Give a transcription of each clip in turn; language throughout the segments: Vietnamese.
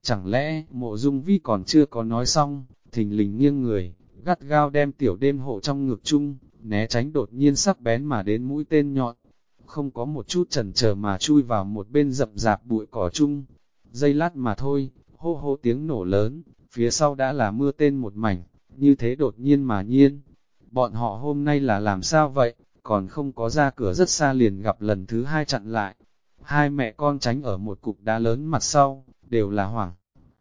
Chẳng lẽ Mộ Dung Vi còn chưa có nói xong, thình lình nghiêng người, gắt gao đem tiểu đêm hộ trong ngực chung, né tránh đột nhiên sắc bén mà đến mũi tên nhọn, không có một chút chần chờ mà chui vào một bên rậm rạp bụi cỏ chung. Giây lát mà thôi, hô hô tiếng nổ lớn, phía sau đã là mưa tên một mảnh, như thế đột nhiên mà nhiên. Bọn họ hôm nay là làm sao vậy, còn không có ra cửa rất xa liền gặp lần thứ hai chặn lại. Hai mẹ con tránh ở một cục đá lớn mặt sau, đều là hoảng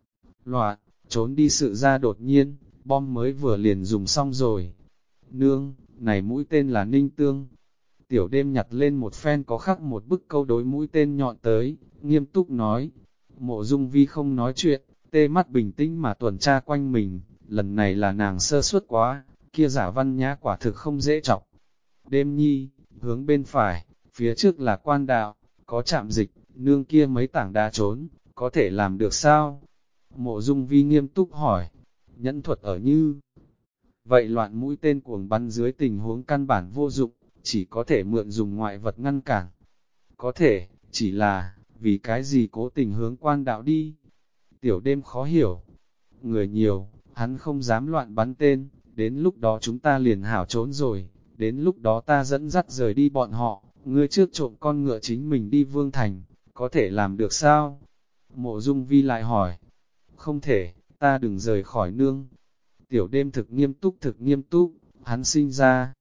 loạn, trốn đi sự ra đột nhiên, bom mới vừa liền dùng xong rồi. Nương, này mũi tên là Ninh Tương. Tiểu đêm nhặt lên một phen có khắc một bức câu đối mũi tên nhọn tới, nghiêm túc nói. Mộ Dung Vi không nói chuyện, tê mắt bình tĩnh mà tuần tra quanh mình, lần này là nàng sơ suất quá, kia giả văn nhã quả thực không dễ chọc. Đêm nhi, hướng bên phải, phía trước là quan đạo, có trạm dịch, nương kia mấy tảng đá trốn, có thể làm được sao? Mộ Dung Vi nghiêm túc hỏi, nhẫn thuật ở như vậy loạn mũi tên cuồng bắn dưới tình huống căn bản vô dụng, chỉ có thể mượn dùng ngoại vật ngăn cản. Có thể, chỉ là, vì cái gì cố tình hướng quan đạo đi? Tiểu đêm khó hiểu. Người nhiều, hắn không dám loạn bắn tên, đến lúc đó chúng ta liền hảo trốn rồi, đến lúc đó ta dẫn dắt rời đi bọn họ, ngươi trước trộm con ngựa chính mình đi Vương Thành, có thể làm được sao? Mộ Dung Vi lại hỏi. Không thể, ta đừng rời khỏi nương. Tiểu đêm thực nghiêm túc, hắn sinh ra.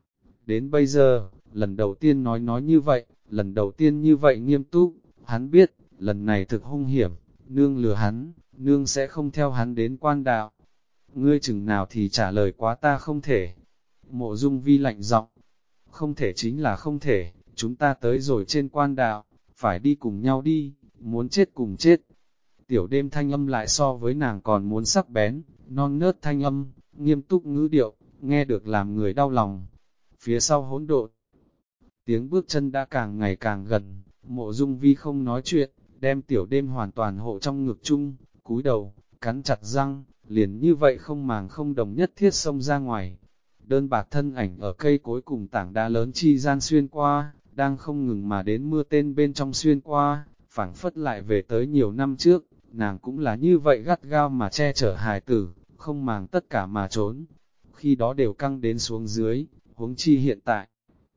Đến bây giờ, lần đầu tiên nói như vậy, lần đầu tiên như vậy nghiêm túc, hắn biết, lần này thực hung hiểm, nương lừa hắn, nương sẽ không theo hắn đến quan đạo. Ngươi chừng nào thì trả lời quá ta không thể. Mộ Dung Vi lạnh giọng, không thể chính là không thể, chúng ta tới rồi trên quan đạo, phải đi cùng nhau đi, muốn chết cùng chết. Tiểu đêm thanh âm lại so với nàng còn muốn sắc bén, non nớt thanh âm, nghiêm túc ngữ điệu, nghe được làm người đau lòng. Phía sau hỗn độn, tiếng bước chân đã càng ngày càng gần, Mộ Dung Vi không nói chuyện, đem tiểu đêm hoàn toàn hộ trong ngực chung, cúi đầu, cắn chặt răng, liền như vậy không màng không đồng nhất thiết xông ra ngoài. Đơn bạc thân ảnh ở cây cối cùng tảng đá lớn chi gian xuyên qua, đang không ngừng mà đến mưa tên bên trong xuyên qua, phảng phất lại về tới nhiều năm trước, nàng cũng là như vậy gắt gao mà che chở hài tử, không màng tất cả mà trốn. Khi đó đều căng đến xuống dưới, huống chi hiện tại.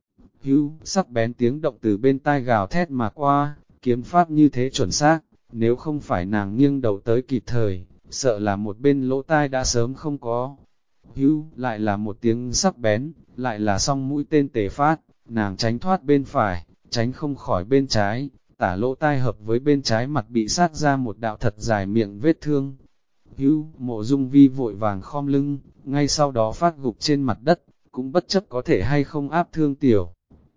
Hưu, sắc bén tiếng động từ bên tai gào thét mà qua, kiếm pháp như thế chuẩn xác, nếu không phải nàng nghiêng đầu tới kịp thời, sợ là một bên lỗ tai đã sớm không có. Hưu, lại là một tiếng sắc bén, lại là song mũi tên tề phát, nàng tránh thoát bên phải, tránh không khỏi bên trái, tả lỗ tai hợp với bên trái mặt bị sát ra một đạo thật dài miệng vết thương. Hưu, Mộ Dung Vi vội vàng khom lưng, ngay sau đó phát gục trên mặt đất, cũng bất chấp có thể hay không áp thương tiểu.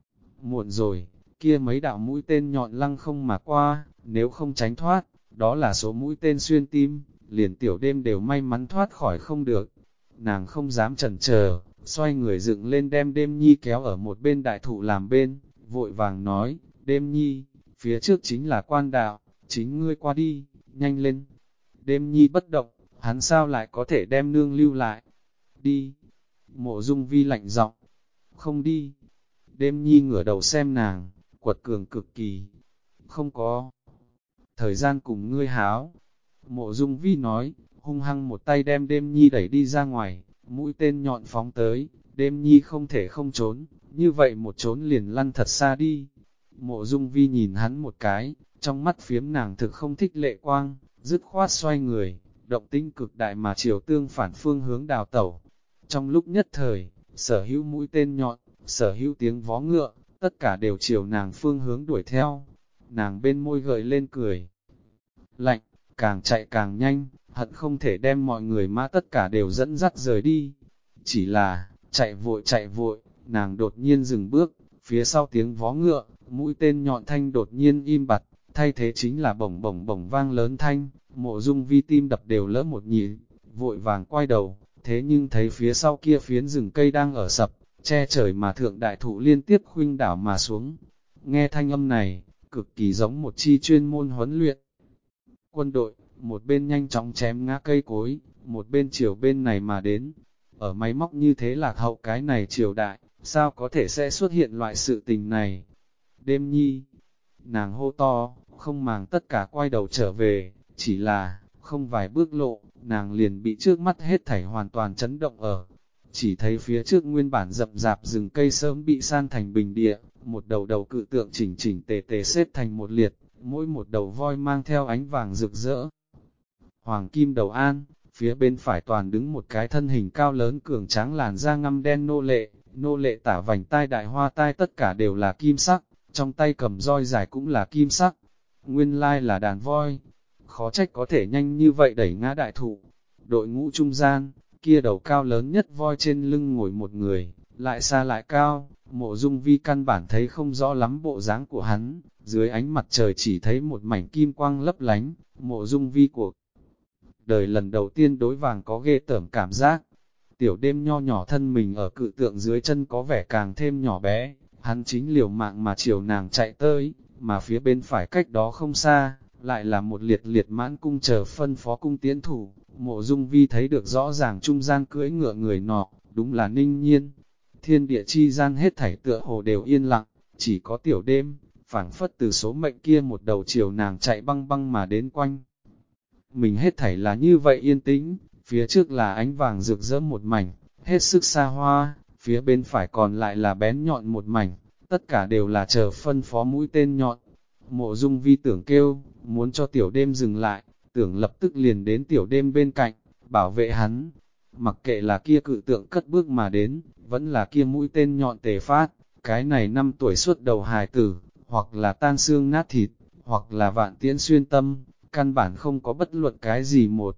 Muộn rồi, kia mấy đạo mũi tên nhọn lăng không mà qua, nếu không tránh thoát, đó là số mũi tên xuyên tim, liền tiểu đêm đều may mắn thoát khỏi không được. Nàng không dám chần chờ, xoay người dựng lên đem đêm nhi kéo ở một bên đại thụ làm bên, vội vàng nói, đêm nhi, phía trước chính là quan đạo, chính ngươi qua đi, nhanh lên. Đêm nhi bất động, hắn sao lại có thể đem nương lưu lại? Đi. Mộ Dung Vi lạnh giọng, không đi. Đêm nhi ngửa đầu xem nàng, quật cường cực kỳ. Không có thời gian cùng ngươi háo. Mộ Dung Vi nói, hung hăng một tay đem đêm nhi đẩy đi ra ngoài, mũi tên nhọn phóng tới, đêm nhi không thể không trốn, như vậy một trốn liền lăn thật xa đi. Mộ Dung Vi nhìn hắn một cái, trong mắt phiếm nàng thực không thích lệ quang, dứt khoát xoay người, động tinh cực đại mà chiều tương phản phương hướng đào tẩu. Trong lúc nhất thời, sở hữu mũi tên nhọn, sở hữu tiếng vó ngựa, tất cả đều chiều nàng phương hướng đuổi theo. Nàng bên môi gợi lên cười lạnh, càng chạy càng nhanh, hận không thể đem mọi người mã tất cả đều dẫn dắt rời đi. Chỉ là, chạy vội, nàng đột nhiên dừng bước, phía sau tiếng vó ngựa, mũi tên nhọn thanh đột nhiên im bặt, thay thế chính là bổng bổng bổng vang lớn thanh, Mộ Dung Vi tim đập đều lỡ một nhịp, vội vàng quay đầu, thế nhưng thấy phía sau kia phiến rừng cây đang ở sập, che trời mà thượng đại thụ liên tiếp khuynh đảo mà xuống. Nghe thanh âm này, cực kỳ giống một chi chuyên môn huấn luyện. Quân đội, một bên nhanh chóng chém ngã cây cối, một bên chiều bên này mà đến. Ở máy móc như thế lạc hậu cái này triều đại, sao có thể sẽ xuất hiện loại sự tình này? Đêm nhi, nàng hô to, không màng tất cả quay đầu trở về, chỉ là, không vài bước lộ, nàng liền bị trước mắt hết thảy hoàn toàn chấn động ở. Chỉ thấy phía trước nguyên bản rậm rạp rừng cây sớm bị san thành bình địa, một đầu đầu cự tượng chỉnh chỉnh tề tề xếp thành một liệt, mỗi một đầu voi mang theo ánh vàng rực rỡ. Hoàng kim đầu an, phía bên phải toàn đứng một cái thân hình cao lớn cường tráng làn da ngăm đen nô lệ tả vành tai đại hoa tai tất cả đều là kim sắc, trong tay cầm roi dài cũng là kim sắc. Nguyên lai là đàn voi, khó trách có thể nhanh như vậy đẩy ngã đại thụ. Đội ngũ trung gian, kia đầu cao lớn nhất voi trên lưng ngồi một người, lại xa lại cao, Mộ Dung Vi căn bản thấy không rõ lắm bộ dáng của hắn, dưới ánh mặt trời chỉ thấy một mảnh kim quang lấp lánh. Mộ Dung Vi cuộc đời lần đầu tiên đối vàng có ghê tởm cảm giác. Tiểu đêm nho nhỏ thân mình ở cự tượng dưới chân có vẻ càng thêm nhỏ bé, hắn chính liều mạng mà chiều nàng chạy tới, mà phía bên phải cách đó không xa, lại là một liệt liệt mãn cung chờ phân phó cung tiến thủ. Mộ Dung Vi thấy được rõ ràng trung gian cưỡi ngựa người nọ, đúng là Ninh Nhiên. Thiên địa chi gian hết thảy tựa hồ đều yên lặng, chỉ có tiểu đêm, phảng phất từ số mệnh kia một đầu chiều nàng chạy băng băng mà đến quanh. Mình hết thảy là như vậy yên tĩnh, phía trước là ánh vàng rực rỡ một mảnh, hết sức xa hoa, phía bên phải còn lại là bén nhọn một mảnh, tất cả đều là chờ phân phó mũi tên nhọn. Mộ Dung Vi tưởng kêu, muốn cho tiểu đêm dừng lại, tưởng lập tức liền đến tiểu đêm bên cạnh, bảo vệ hắn. Mặc kệ là kia cự tượng cất bước mà đến, vẫn là kia mũi tên nhọn tề phát, cái này 5 tuổi suốt đầu hài tử, hoặc là tan xương nát thịt, hoặc là vạn tiễn xuyên tâm, căn bản không có bất luận cái gì một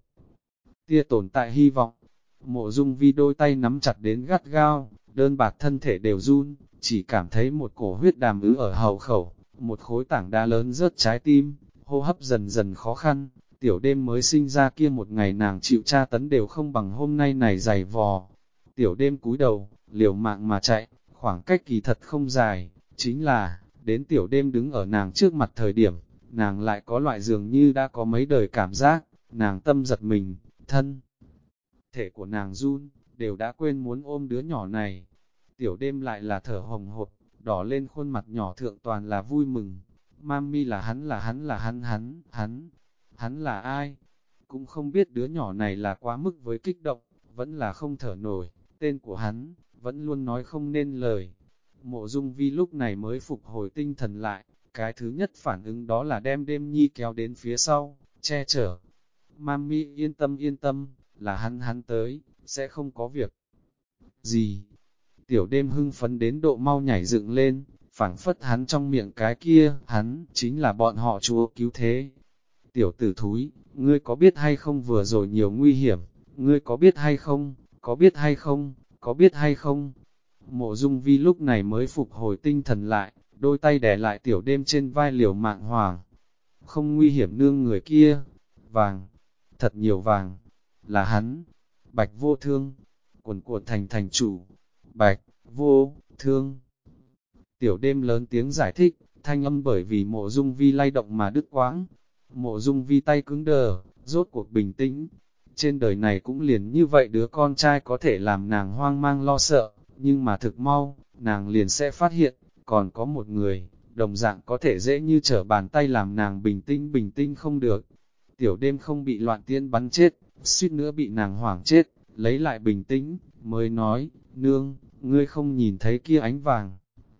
tia tồn tại hy vọng. Mộ Dung Vi đôi tay nắm chặt đến gắt gao, đơn bạc thân thể đều run, chỉ cảm thấy một cổ huyết đàm ứ ở hậu khẩu, một khối tảng đá lớn rớt trái tim, hô hấp dần dần khó khăn. Tiểu đêm mới sinh ra kia một ngày nàng chịu tra tấn đều không bằng hôm nay này dày vò. Tiểu đêm cúi đầu, liều mạng mà chạy, khoảng cách kỳ thật không dài, chính là, đến tiểu đêm đứng ở nàng trước mặt thời điểm, nàng lại có loại dường như đã có mấy đời cảm giác, nàng tâm giật mình, thân thể của nàng run, đều đã quên muốn ôm đứa nhỏ này. Tiểu đêm lại là thở hồng hộc, đỏ lên khuôn mặt nhỏ thượng toàn là vui mừng. Mami là hắn là ai? Cũng không biết đứa nhỏ này là quá mức với kích động, vẫn là không thở nổi, tên của hắn, vẫn luôn nói không nên lời. Mộ Dung Vi lúc này mới phục hồi tinh thần lại, cái thứ nhất phản ứng đó là đem đêm nhi kéo đến phía sau, che chở. Mami yên tâm, là hắn tới, sẽ không có việc gì. Tiểu đêm hưng phấn đến độ mau nhảy dựng lên, phảng phất hắn trong miệng cái kia, hắn chính là bọn họ chúa cứu thế. Tiểu tử thúi, ngươi có biết hay không vừa rồi nhiều nguy hiểm, ngươi có biết hay không, có biết hay không, có biết hay không. Mộ Dung Vi lúc này mới phục hồi tinh thần lại, đôi tay đè lại tiểu đêm trên vai liều mạng hoàng. Không nguy hiểm nương người kia, vàng, thật nhiều vàng, là hắn, Bạch Vô Thương, cuồn cuộn thành chủ, Bạch Vô Thương. Tiểu đêm lớn tiếng giải thích, thanh âm bởi vì Mộ Dung Vi lay động mà đứt quãng. Mộ Dung Vi tay cứng đờ, rốt cuộc bình tĩnh. Trên đời này cũng liền như vậy đứa con trai có thể làm nàng hoang mang lo sợ, nhưng mà thực mau, nàng liền sẽ phát hiện, còn có một người, đồng dạng có thể dễ như trở bàn tay làm nàng bình tĩnh không được. Tiểu đêm không bị loạn tiễn bắn chết, suýt nữa bị nàng hoảng chết, lấy lại bình tĩnh, mới nói, nương, ngươi không nhìn thấy kia ánh vàng.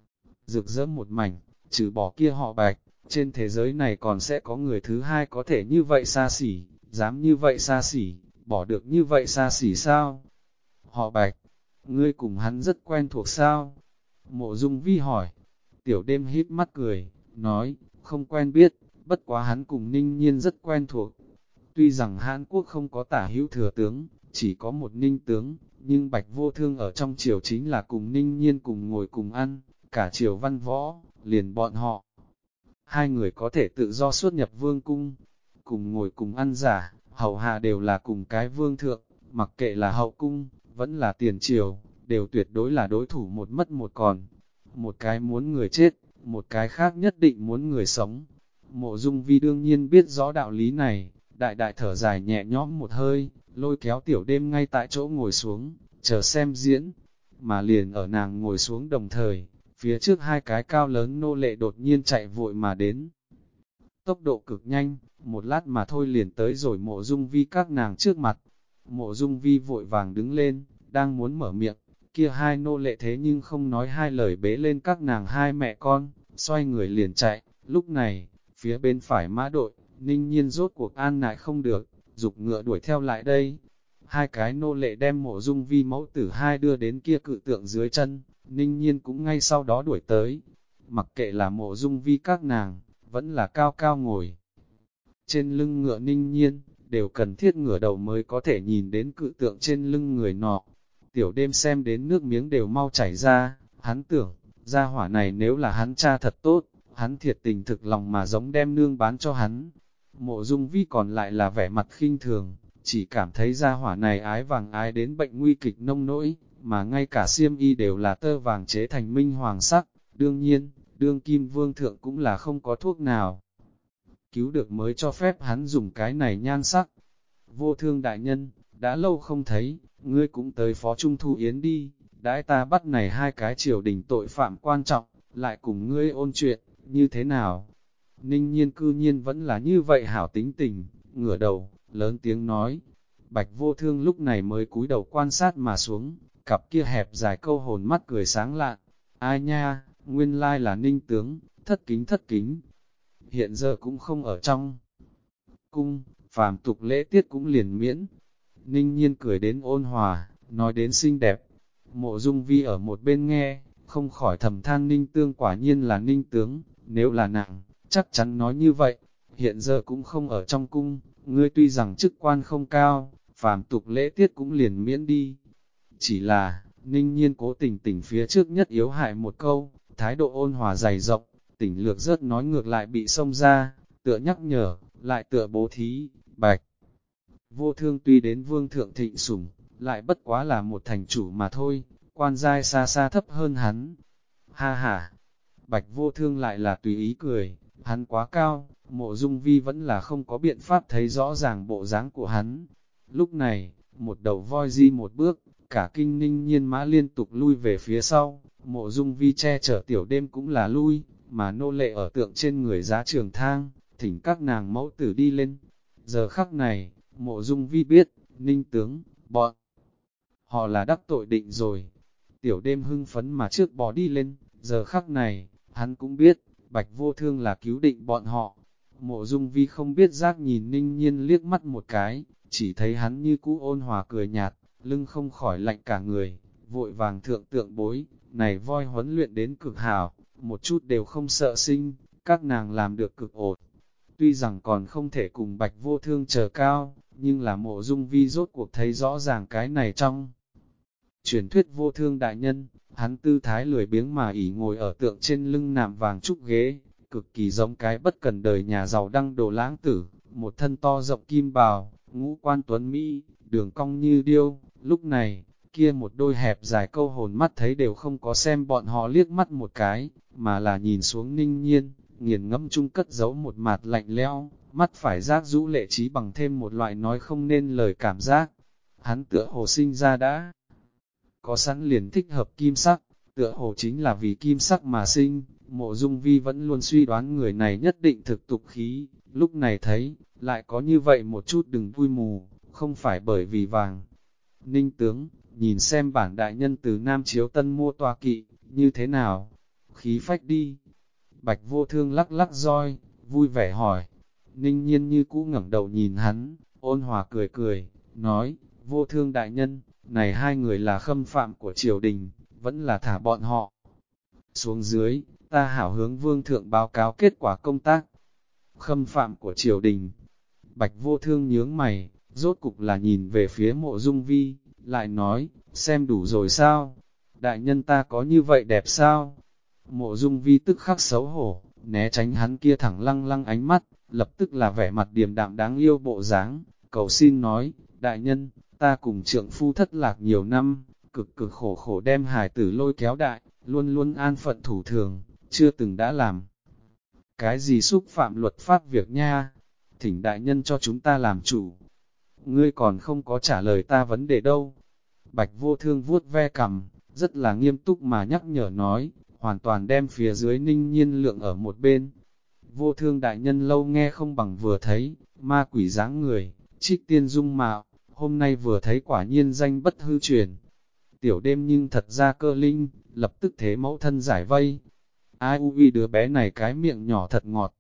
Rực rỡ một mảnh, trừ bỏ kia họ Bạch, trên thế giới này còn sẽ có người thứ hai có thể như vậy xa xỉ, dám như vậy xa xỉ, bỏ được như vậy xa xỉ sao? Họ Bạch, ngươi cùng hắn rất quen thuộc sao? Mộ Dung Vi hỏi. Tiểu đêm híp mắt cười, nói, không quen biết, bất quá hắn cùng Ninh Nhiên rất quen thuộc. Tuy rằng Hán Quốc không có tả hữu thừa tướng, chỉ có một Ninh tướng, nhưng Bạch Vô Thương ở trong triều chính là cùng Ninh Nhiên cùng ngồi cùng ăn, cả triều văn võ, liền bọn họ. Hai người có thể tự do xuất nhập vương cung, cùng ngồi cùng ăn giả, hầu hạ đều là cùng cái vương thượng, mặc kệ là hậu cung, vẫn là tiền triều, đều tuyệt đối là đối thủ một mất một còn. Một cái muốn người chết, một cái khác nhất định muốn người sống. Mộ Dung Vi đương nhiên biết rõ đạo lý này, đại đại thở dài nhẹ nhõm một hơi, lôi kéo tiểu đêm ngay tại chỗ ngồi xuống, chờ xem diễn. Mà liền ở nàng ngồi xuống đồng thời, phía trước hai cái cao lớn nô lệ đột nhiên chạy vội mà đến. Tốc độ cực nhanh, một lát mà thôi liền tới rồi Mộ Dung Vi các nàng trước mặt. Mộ Dung Vi vội vàng đứng lên, đang muốn mở miệng, kia hai nô lệ thế nhưng không nói hai lời bế lên các nàng hai mẹ con, xoay người liền chạy. Lúc này, phía bên phải mã đội, Ninh Nhiên rốt cuộc an nại không được, giục ngựa đuổi theo lại đây. Hai cái nô lệ đem Mộ Dung Vi mẫu tử hai đưa đến kia cự tượng dưới chân, Ninh Nhiên cũng ngay sau đó đuổi tới. Mặc kệ là Mộ Dung Vi các nàng, vẫn là cao cao ngồi trên lưng ngựa Ninh Nhiên, đều cần thiết ngửa đầu mới có thể nhìn đến cự tượng trên lưng người nọ. Tiểu đêm xem đến nước miếng đều mau chảy ra, hắn tưởng, gia hỏa này nếu là hắn cha thật tốt, hắn thiệt tình thực lòng mà giống đem nương bán cho hắn. Mộ Dung Vi còn lại là vẻ mặt khinh thường, chỉ cảm thấy gia hỏa này ái vàng ái đến bệnh nguy kịch nông nỗi, mà ngay cả xiêm y đều là tơ vàng chế thành minh hoàng sắc. Đương nhiên, đương kim vương thượng cũng là không có thuốc nào cứu được mới cho phép hắn dùng cái này nhan sắc. Vô Thương đại nhân, đã lâu không thấy, ngươi cũng tới phó trung thu yến đi, đãi ta bắt này hai cái triều đình tội phạm quan trọng, lại cùng ngươi ôn chuyện, như thế nào? Ninh Nhiên cư nhiên vẫn là như vậy hảo tính tình, ngửa đầu, lớn tiếng nói. Bạch Vô Thương lúc này mới cúi đầu quan sát mà xuống, cặp kia hẹp dài câu hồn mắt cười sáng lạn. Ai nha, nguyên lai là Ninh tướng, thất kính. Hiện giờ cũng không ở trong cung, phàm tục lễ tiết cũng liền miễn. Ninh Nhiên cười đến ôn hòa, nói đến xinh đẹp. Mộ Dung Vi ở một bên nghe, không khỏi thầm than Ninh Tương quả nhiên là Ninh tướng, nếu là nàng, chắc chắn nói như vậy. Hiện giờ cũng không ở trong cung, ngươi tuy rằng chức quan không cao, phàm tục lễ tiết cũng liền miễn đi. Chỉ là, Ninh Nhiên cố tình tỉnh phía trước nhất yếu hại một câu, thái độ ôn hòa dày rộng, tỉnh lược rớt nói ngược lại bị xông ra, tựa nhắc nhở, lại tựa bố thí. Bạch Vô Thương tuy đến vương thượng thịnh sủng, lại bất quá là một thành chủ mà thôi, quan giai xa xa thấp hơn hắn. Ha ha, Bạch Vô Thương lại là tùy ý cười, hắn quá cao, Mộ Dung Vi vẫn là không có biện pháp thấy rõ ràng bộ dáng của hắn. Lúc này, một đầu voi di một bước, cả kinh Ninh Nhiên mã liên tục lui về phía sau, Mộ Dung Vi che chở tiểu đêm cũng là lui, mà nô lệ ở tượng trên người giá trường thang, thỉnh các nàng mẫu tử đi lên. Giờ khắc này, Mộ Dung Vi biết, Ninh tướng, bọn họ là đắc tội định rồi. Tiểu đêm hưng phấn mà trước bò đi lên, giờ khắc này, hắn cũng biết, Bạch Vô Thương là cứu định bọn họ. Mộ Dung Vi không biết giác nhìn Ninh Nhiên liếc mắt một cái, chỉ thấy hắn như cũ ôn hòa cười nhạt, lưng không khỏi lạnh cả người, vội vàng thượng tượng bối, này voi huấn luyện đến cực hảo, một chút đều không sợ sinh, các nàng làm được cực ổn. Tuy rằng còn không thể cùng Bạch Vô Thương chờ cao, nhưng là Mộ Dung Vi rốt cuộc thấy rõ ràng cái này trong truyền thuyết Vô Thương đại nhân, hắn tư thái lười biếng mà ỉ ngồi ở tượng trên lưng nạm vàng trúc ghế, cực kỳ giống cái bất cần đời nhà giàu đăng đồ lãng tử, một thân to rộng kim bào, ngũ quan tuấn Mỹ, đường cong như điêu. Lúc này, kia một đôi hẹp dài câu hồn mắt thấy đều không có xem bọn họ liếc mắt một cái, mà là nhìn xuống Ninh Nhiên, nghiền ngẫm chung cất giấu một mặt lạnh lẽo, mắt phải giác rũ lệ trí bằng thêm một loại nói không nên lời cảm giác. Hắn tựa hồ sinh ra đã có sẵn liền thích hợp kim sắc, tựa hồ chính là vì kim sắc mà sinh. Mộ Dung Vi vẫn luôn suy đoán người này nhất định thực tục khí, lúc này thấy, lại có như vậy một chút đừng vui mù, không phải bởi vì vàng. Ninh tướng, nhìn xem bản đại nhân từ Nam Chiếu Tân mua tòa kỵ, như thế nào? Khí phách đi. Bạch Vô Thương lắc lắc roi, vui vẻ hỏi. Ninh Nhiên như cũ ngẩng đầu nhìn hắn, ôn hòa cười cười, nói, Vô Thương đại nhân, này hai người là khâm phạm của triều đình, vẫn là thả bọn họ xuống dưới, ta hảo hướng vương thượng báo cáo kết quả công tác. Khâm phạm của triều đình. Bạch Vô Thương nhướng mày, rốt cục là nhìn về phía Mộ Dung Vi, lại nói, xem đủ rồi sao? Đại nhân ta có như vậy đẹp sao? Mộ Dung Vi tức khắc xấu hổ, né tránh hắn kia thẳng lăng lăng ánh mắt, lập tức là vẻ mặt điềm đạm đáng yêu bộ dáng, cầu xin nói, đại nhân, ta cùng trượng phu thất lạc nhiều năm, cực cực khổ khổ đem hài tử lôi kéo đại, luôn luôn an phận thủ thường, chưa từng đã làm. Cái gì xúc phạm luật pháp việc nha? Thỉnh đại nhân cho chúng ta làm chủ. Ngươi còn không có trả lời ta vấn đề đâu. Bạch Vô Thương vuốt ve cằm, rất là nghiêm túc mà nhắc nhở nói, hoàn toàn đem phía dưới Ninh Nhiên lượng ở một bên. Vô thương đại nhân lâu nghe không bằng vừa thấy, ma quỷ dáng người, trích tiên dung mạo, hôm nay vừa thấy quả nhiên danh bất hư truyền. Tiểu đêm nhưng thật ra cơ linh, lập tức thế mẫu thân giải vây. Ai ui đứa bé này cái miệng nhỏ thật ngọt.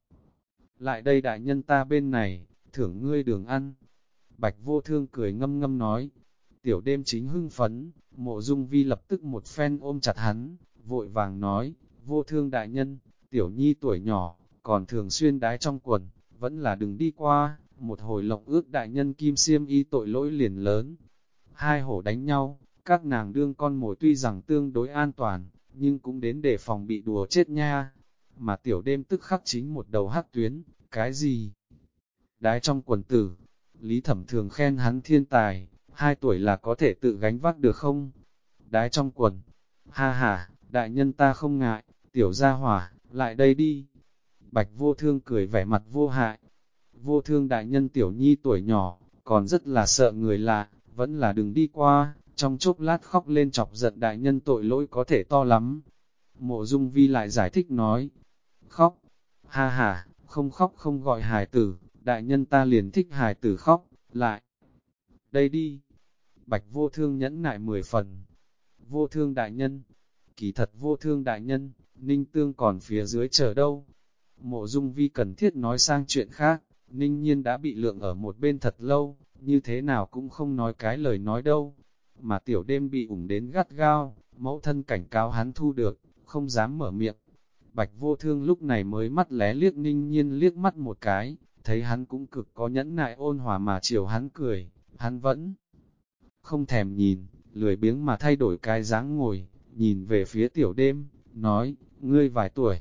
Lại đây đại nhân ta bên này, thưởng ngươi đường ăn. Bạch vô thương cười ngâm ngâm nói. Tiểu đêm chính hưng phấn, Mộ Dung Vi lập tức một phen ôm chặt hắn, vội vàng nói, vô thương đại nhân, tiểu nhi tuổi nhỏ, còn thường xuyên đái trong quần, vẫn là đừng đi qua, một hồi lộng ước đại nhân kim xiêm y tội lỗi liền lớn. Hai hổ đánh nhau, các nàng đương con mồi tuy rằng tương đối an toàn, nhưng cũng đến để phòng bị đùa chết nha. Mà tiểu đêm tức khắc chính một đầu hắc tuyến, cái gì? Đái trong quần tử, Lý Thẩm thường khen hắn thiên tài, 2 tuổi là có thể tự gánh vác được không? Đái trong quần, ha ha, đại nhân ta không ngại, tiểu gia hỏa, lại đây đi. Bạch vô thương cười vẻ mặt vô hại. Vô thương đại nhân tiểu nhi tuổi nhỏ, còn rất là sợ người lạ, vẫn là đừng đi qua, trong chốc lát khóc lên chọc giận đại nhân tội lỗi có thể to lắm. Mộ Dung Vi lại giải thích nói, khóc, ha ha, không khóc không gọi hài tử, đại nhân ta liền thích hài tử khóc, lại, đây đi. Bạch vô thương nhẫn nại 10 phần. Vô thương đại nhân, kỳ thật vô thương đại nhân, Ninh Tương còn phía dưới chờ đâu. Mộ Dung Vi cần thiết nói sang chuyện khác, Ninh Nhiên đã bị lượng ở một bên thật lâu, như thế nào cũng không nói cái lời nói đâu. Mà tiểu đêm bị ủng đến gắt gao, mẫu thân cảnh cáo hắn thu được, không dám mở miệng. Bạch vô thương lúc này mới mắt lé liếc Ninh Nhiên liếc mắt một cái, thấy hắn cũng cực có nhẫn nại ôn hòa mà chiều hắn cười, hắn vẫn không thèm nhìn, lười biếng mà thay đổi cái dáng ngồi, nhìn về phía tiểu đêm, nói, ngươi vài tuổi?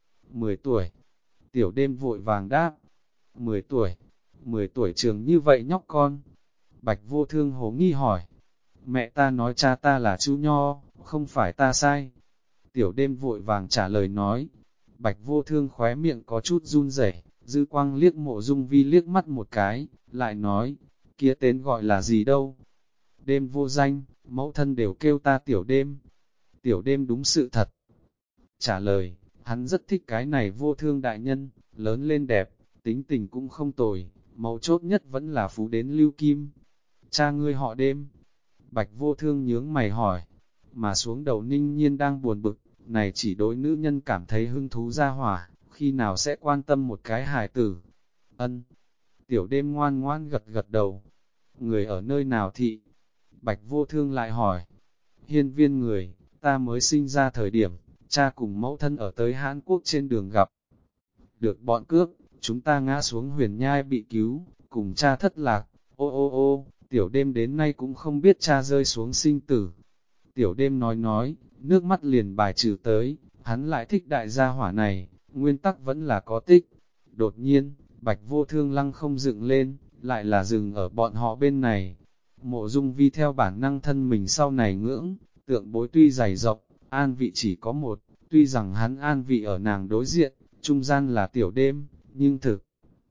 10 tuổi. Tiểu đêm vội vàng đáp, 10 tuổi, 10 tuổi trường như vậy nhóc con. Bạch vô thương hố nghi hỏi, mẹ ta nói cha ta là chú Nho, không phải ta sai. Tiểu đêm vội vàng trả lời nói, Bạch vô thương khóe miệng có chút run rẩy, dư quang liếc Mộ Dung Vi liếc mắt một cái, lại nói, kia tên gọi là gì đâu? Đêm vô danh, mẫu thân đều kêu ta tiểu đêm. Tiểu đêm đúng sự thật. Trả lời, hắn rất thích cái này vô thương đại nhân, lớn lên đẹp, tính tình cũng không tồi, mấu chốt nhất vẫn là phú đến lưu kim. Cha ngươi họ đêm. Bạch vô thương nhướng mày hỏi, mà xuống đầu Ninh Nhiên đang buồn bực, này chỉ đối nữ nhân cảm thấy hứng thú ra hỏa, khi nào sẽ quan tâm một cái hài tử. Ân. Tiểu đêm ngoan ngoan gật gật đầu. Người ở nơi nào thị? Bạch vô thương lại hỏi. Hiên viên người, ta mới sinh ra thời điểm, cha cùng mẫu thân ở tới Hán Quốc trên đường gặp. Được bọn cướp, chúng ta ngã xuống huyền nhai bị cứu, cùng cha thất lạc. Ô ô ô, tiểu đêm đến nay cũng không biết cha rơi xuống sinh tử. Tiểu đêm nói, nước mắt liền bài trừ tới, hắn lại thích đại gia hỏa này, nguyên tắc vẫn là có tích. Đột nhiên, Bạch vô thương lăng không dựng lên, lại là dừng ở bọn họ bên này. Mộ Dung Vi theo bản năng thân mình sau này ngưỡng, tượng bối tuy dày rộng, an vị chỉ có một, tuy rằng hắn an vị ở nàng đối diện, trung gian là tiểu đêm, nhưng thực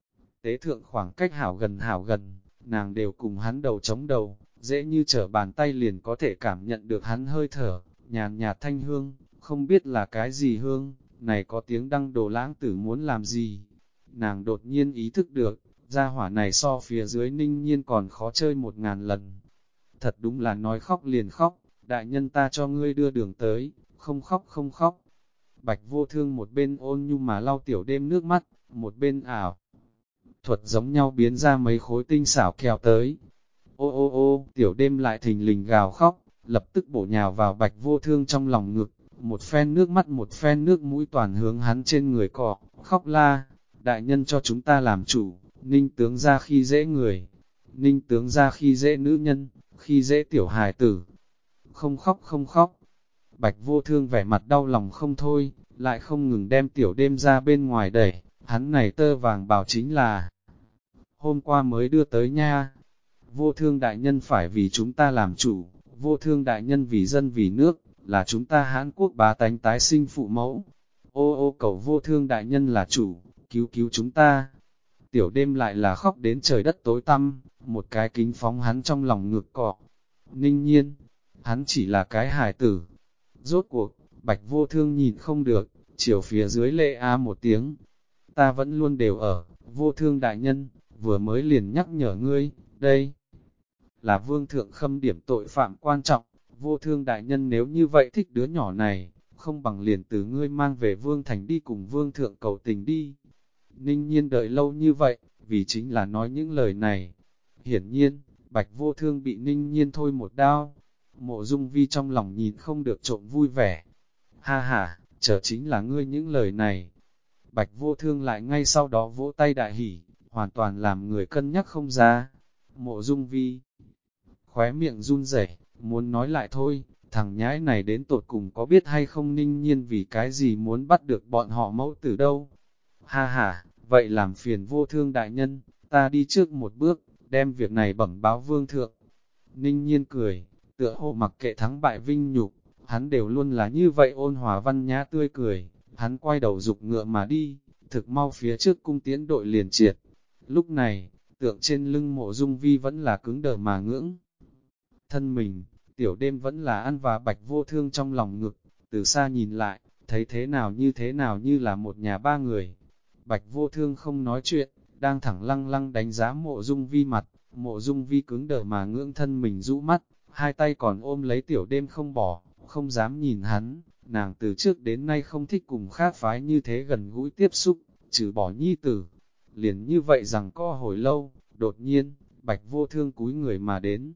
tế thượng khoảng cách hảo gần, nàng đều cùng hắn đầu chống đầu, dễ như trở bàn tay liền có thể cảm nhận được hắn hơi thở, nhàn nhạt thanh hương, không biết là cái gì hương, này có tiếng đăng đồ lãng tử muốn làm gì. Nàng đột nhiên ý thức được, gia hỏa này so phía dưới Ninh Nhiên còn khó chơi 1000 lần. Thật đúng là nói khóc liền khóc, đại nhân ta cho ngươi đưa đường tới, không khóc không khóc. Bạch vô thương một bên ôn nhu mà lau tiểu đêm nước mắt, một bên ảo. Thuật giống nhau biến ra mấy khối tinh xảo kẹo tới. Ô ô ô, tiểu đêm lại thình lình gào khóc, lập tức bổ nhào vào bạch vô thương trong lòng ngực, một phen nước mắt một phen nước mũi toàn hướng hắn trên người cọ, khóc la, đại nhân cho chúng ta làm chủ, Ninh tướng ra khi dễ người, Ninh tướng ra khi dễ nữ nhân, khi dễ tiểu hài tử. Không khóc không khóc. Bạch vô thương vẻ mặt đau lòng không thôi, lại không ngừng đem tiểu đêm ra bên ngoài đẩy, hắn này tơ vàng bảo chính là hôm qua mới đưa tới nha. Vô thương đại nhân phải vì chúng ta làm chủ, vô thương đại nhân vì dân vì nước, là chúng ta Hán Quốc bá tánh tái sinh phụ mẫu. Ô ô cầu vô thương đại nhân là chủ, cứu cứu chúng ta. Tiểu đêm lại là khóc đến trời đất tối tăm, một cái kính phóng hắn trong lòng ngực cọ. Ninh Nhiên, hắn chỉ là cái hài tử. Rốt cuộc, Bạch vô thương nhìn không được, chiều phía dưới lệ a một tiếng. ta vẫn luôn đều ở, Vô Thương đại nhân, vừa mới liền nhắc nhở ngươi, đây là vương thượng khâm điểm tội phạm quan trọng, Vô Thương đại nhân nếu như vậy thích đứa nhỏ này, không bằng liền từ ngươi mang về vương thành đi cùng vương thượng cầu tình đi. Ninh Nhiên đợi lâu như vậy, vì chính là nói những lời này. Hiển nhiên, Bạch Vô Thương bị Ninh Nhiên thôi một đao. Mộ Dung Vi trong lòng nhìn không được trộm vui vẻ. Ha ha, chờ chính là ngươi những lời này. Bạch Vô Thương lại ngay sau đó vỗ tay đại hỉ, hoàn toàn làm người cân nhắc không ra. Mộ Dung Vi khóe miệng run rẩy, muốn nói lại thôi, thằng nhãi này đến tột cùng có biết hay không Ninh Nhiên vì cái gì muốn bắt được bọn họ mẫu tử đâu. Ha ha, vậy làm phiền Vô Thương đại nhân, ta đi trước một bước, đem việc này bẩm báo vương thượng. Ninh Nhiên cười, tựa hồ mặc kệ thắng bại vinh nhục, hắn đều luôn là như vậy ôn hòa văn nhã tươi cười, hắn quay đầu dục ngựa mà đi, thực mau phía trước cung tiễn đội liền triệt. Lúc này, tượng trên lưng Mộ Dung Vi vẫn là cứng đờ mà ngưỡng. Thân mình, tiểu đêm vẫn là ăn và Bạch Vô Thương trong lòng ngực, từ xa nhìn lại, thấy thế nào như là một nhà ba người. Bạch Vô Thương không nói chuyện, đang thẳng lăng lăng đánh giá Mộ Dung Vi mặt, Mộ Dung Vi cứng đờ mà ngưỡng thân mình rũ mắt, hai tay còn ôm lấy tiểu đêm không bỏ, không dám nhìn hắn, nàng từ trước đến nay không thích cùng khác phái như thế gần gũi tiếp xúc, trừ bỏ nhi tử. Liền như vậy rằng co hồi lâu, đột nhiên, Bạch Vô Thương cúi người mà đến.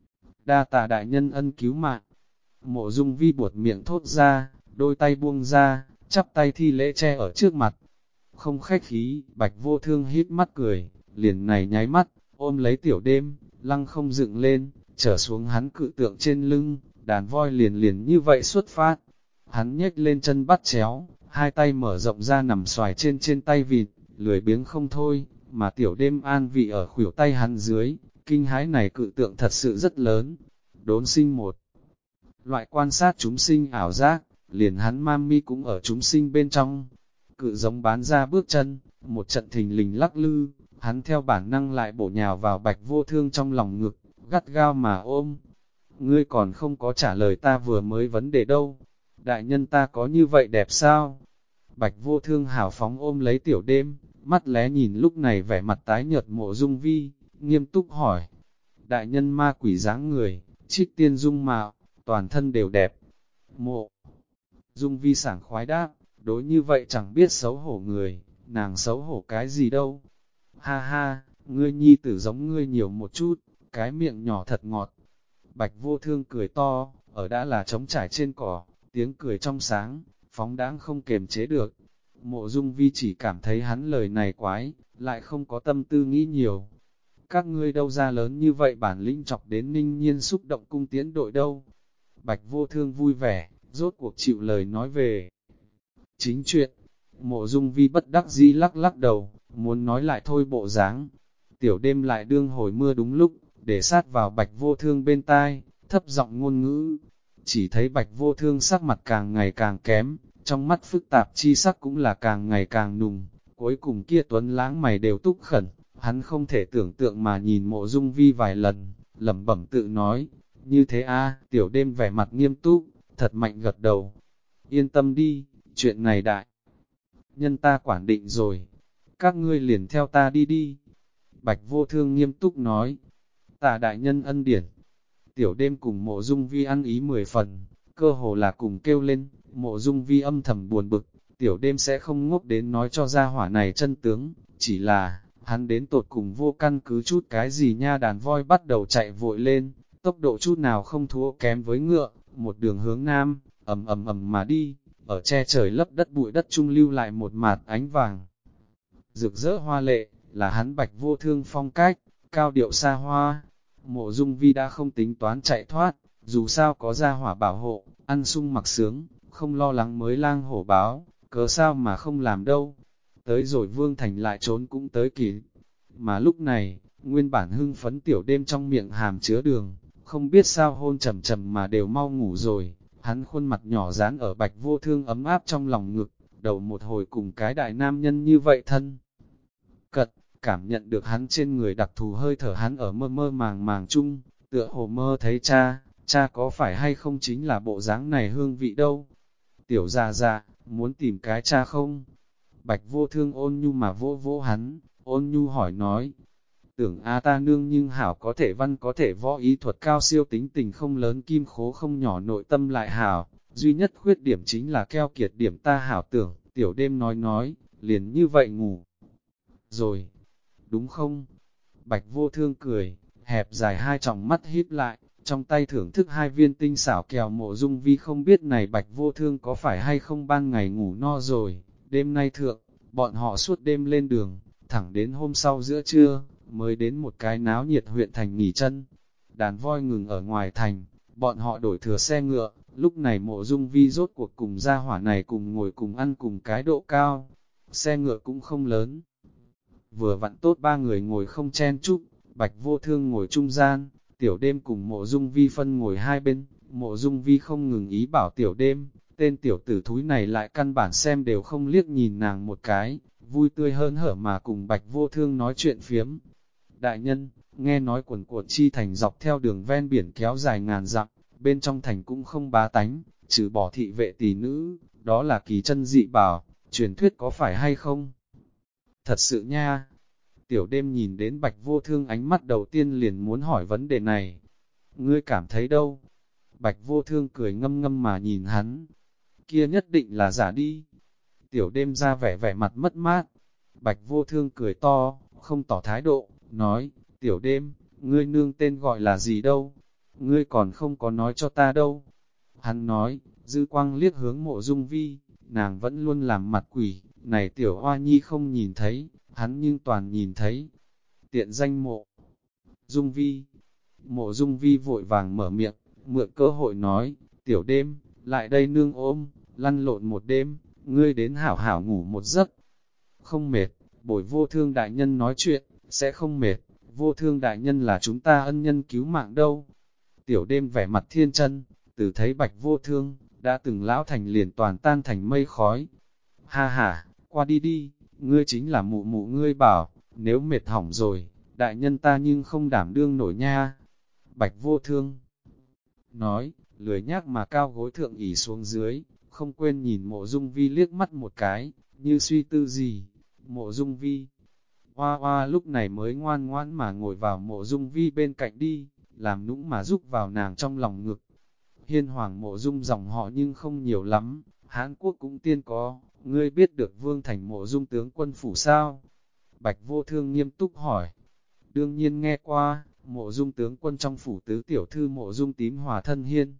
Đa tạ đại nhân ân cứu mạng. Mộ Dung Vi buột miệng thốt ra, đôi tay buông ra, chắp tay thi lễ che ở trước mặt. Không khách khí, Bạch Vô Thương hít mắt cười, liền này nháy mắt, ôm lấy tiểu đêm, lăng không dựng lên, trở xuống hắn cự tượng trên lưng, đàn voi liền như vậy xuất phát. Hắn nhếch lên chân bắt chéo, hai tay mở rộng ra nằm xoài trên tay vịt, lười biếng không thôi, mà tiểu đêm an vị ở khuỷu tay hắn dưới, kinh hãi này cự tượng thật sự rất lớn. Đốn sinh một loại quan sát chúng sinh ảo giác, liền hắn mami cũng ở chúng sinh bên trong. Cự giống bán ra bước chân, một trận thình lình lắc lư, hắn theo bản năng lại bổ nhào vào Bạch Vô Thương trong lòng ngực, gắt gao mà ôm. Ngươi còn không có trả lời ta vừa mới vấn đề đâu, đại nhân ta có như vậy đẹp sao? Bạch Vô Thương hào phóng ôm lấy tiểu đêm, mắt lé nhìn lúc này vẻ mặt tái nhợt Mộ Dung Vi, nghiêm túc hỏi. Đại nhân ma quỷ dáng người, trích tiên dung mạo, toàn thân đều đẹp. Mộ Dung Vi sảng khoái đáp, đối như vậy chẳng biết xấu hổ người, nàng xấu hổ cái gì đâu. Ha ha, ngươi nhi tử giống ngươi nhiều một chút, cái miệng nhỏ thật ngọt. Bạch Vô Thương cười to, ở đã là trống trải trên cỏ, tiếng cười trong sáng, phóng đãng không kềm chế được. Mộ Dung Vi chỉ cảm thấy hắn lời này quái, lại không có tâm tư nghĩ nhiều. Các ngươi đâu ra lớn như vậy bản lĩnh chọc đến Ninh Nhiên xúc động cung tiễn đội đâu. Bạch Vô Thương vui vẻ, rốt cuộc chịu lời nói về chính chuyện. Mộ Dung Vi bất đắc dĩ lắc lắc đầu, muốn nói lại thôi bộ dáng. Tiểu đêm lại đương hồi mưa đúng lúc, để sát vào Bạch Vô Thương bên tai, thấp giọng ngôn ngữ. Chỉ thấy Bạch Vô Thương sắc mặt càng ngày càng kém, trong mắt phức tạp chi sắc cũng là càng ngày càng nùng, cuối cùng kia tuấn lãng mày đều túc khẩn, hắn không thể tưởng tượng mà nhìn Mộ Dung Vi vài lần, lẩm bẩm tự nói, như thế a. Tiểu đêm vẻ mặt nghiêm túc, thật mạnh gật đầu. Yên tâm đi, chuyện này đại nhân ta quản định rồi, các ngươi liền theo ta đi đi. Bạch Vô Thương nghiêm túc nói, tạ đại nhân ân điển. Tiểu đêm cùng Mộ Dung Vi ăn ý 10 phần, cơ hồ là cùng kêu lên. Mộ Dung Vi âm thầm buồn bực, tiểu đêm sẽ không ngốc đến nói cho ra hỏa này chân tướng, chỉ là, hắn đến tột cùng vô căn cứ chút cái gì nha. Đàn voi bắt đầu chạy vội lên, tốc độ chút nào không thua kém với ngựa, một đường hướng nam, ầm ầm ầm mà đi, ở che trời lấp đất bụi đất trung lưu lại một mạt ánh vàng. Rực rỡ hoa lệ, là hắn Bạch Vô Thương phong cách, cao điệu xa hoa. Mộ Dung Vi đã không tính toán chạy thoát, dù sao có gia hỏa bảo hộ, ăn sung mặc sướng, không lo lắng mới lang hổ báo, cớ sao mà không làm đâu. Tới rồi Vương Thành lại trốn cũng tới kịp. Mà lúc này, nguyên bản hưng phấn tiểu đêm trong miệng hàm chứa đường, không biết sao hôn trầm trầm mà đều mau ngủ rồi. Hắn khuôn mặt nhỏ dán ở Bạch Vô Thương ấm áp trong lòng ngực, đầu một hồi cùng cái đại nam nhân như vậy thân. Cật, cảm nhận được hắn trên người đặc thù hơi thở, hắn ở mơ mơ màng màng chung, tựa hồ mơ thấy cha có phải hay không chính là bộ dáng này hương vị đâu. Tiểu già già, muốn tìm cái cha không? Bạch Vô Thương ôn nhu mà vỗ vỗ hắn, ôn nhu hỏi nói, tưởng A ta nương nhưng hảo có thể văn có thể võ, ý thuật cao siêu, tính tình không lớn, kim khố không nhỏ, nội tâm lại hảo, duy nhất khuyết điểm chính là keo kiệt điểm ta hảo tưởng. Tiểu Đêm nói, liền như vậy ngủ rồi, đúng không? Bạch Vô Thương cười, hẹp dài hai tròng mắt híp lại, trong tay thưởng thức hai viên tinh xảo kẹo. Mộ Dung Vi không biết này Bạch Vô Thương có phải hay không ban ngày ngủ no rồi, đêm nay thượng, bọn họ suốt đêm lên đường, thẳng đến hôm sau giữa trưa, mới đến một cái náo nhiệt huyện thành nghỉ chân. Đàn voi ngừng ở ngoài thành, bọn họ đổi thừa xe ngựa, lúc này Mộ Dung Vi rốt cuộc cùng gia hỏa này cùng ngồi cùng ăn cùng cái độ cao. Xe ngựa cũng không lớn, vừa vặn tốt ba người ngồi không chen chúc. Bạch Vô Thương ngồi trung gian, Tiểu Đêm cùng Mộ Dung Vi phân ngồi hai bên. Mộ Dung Vi không ngừng ý bảo Tiểu Đêm, tên tiểu tử thúi này lại căn bản xem đều không liếc nhìn nàng một cái, vui tươi hớn hở mà cùng Bạch Vô Thương nói chuyện phiếm. Đại nhân, nghe nói quần cuộn chi thành dọc theo đường ven biển kéo dài ngàn dặm, bên trong thành cũng không bá tánh, trừ bỏ thị vệ tỷ nữ, đó là kỳ chân dị bảo, truyền thuyết có phải hay không? Thật sự nha. Tiểu Đêm nhìn đến Bạch Vô Thương ánh mắt đầu tiên liền muốn hỏi vấn đề này. Ngươi cảm thấy đâu? Bạch Vô Thương cười ngâm ngâm mà nhìn hắn. Kia nhất định là giả đi. Tiểu Đêm ra vẻ mặt mất mát. Bạch Vô Thương cười to, không tỏ thái độ, nói, Tiểu Đêm, ngươi nương tên gọi là gì đâu? Ngươi còn không có nói cho ta đâu. Hắn nói, dư quang liếc hướng Mộ Dung Vi, nàng vẫn luôn làm mặt quỷ, này Tiểu Hoa Nhi không nhìn thấy, hắn nhưng toàn nhìn thấy. Tiện danh Mộ Dung Vi. Mộ Dung Vi vội vàng mở miệng, mượn cơ hội nói, Tiểu Đêm, lại đây nương ôm, lăn lộn một đêm, ngươi đến hảo hảo ngủ một giấc. Không mệt, bồi Vô Thương đại nhân nói chuyện, sẽ không mệt, Vô Thương đại nhân là chúng ta ân nhân cứu mạng đâu. Tiểu Đêm vẻ mặt thiên chân, từ thấy Bạch Vô Thương, đã từng lão thành liền toàn tan thành mây khói. Ha ha, qua đi đi, ngươi chính là mụ mụ ngươi bảo, nếu mệt hỏng rồi, đại nhân ta nhưng không đảm đương nổi nha. Bạch Vô Thương nói, lười nhác mà cao gối thượng ỉ xuống dưới, không quên nhìn Mộ Dung Vi liếc mắt một cái, như suy tư gì. Mộ Dung Vi, Hoa Hoa lúc này mới ngoan ngoãn mà ngồi vào Mộ Dung Vi bên cạnh đi, làm nũng mà giúp vào nàng trong lòng ngực. Hiên Hoàng Mộ Dung dòng họ nhưng không nhiều lắm, Hán Quốc cũng tiên có, ngươi biết được Vương Thành Mộ Dung tướng quân phủ sao? Bạch Vô Thương nghiêm túc hỏi. Đương nhiên nghe qua, Mộ Dung tướng quân trong phủ tứ tiểu thư Mộ Dung Tím hòa thân hiên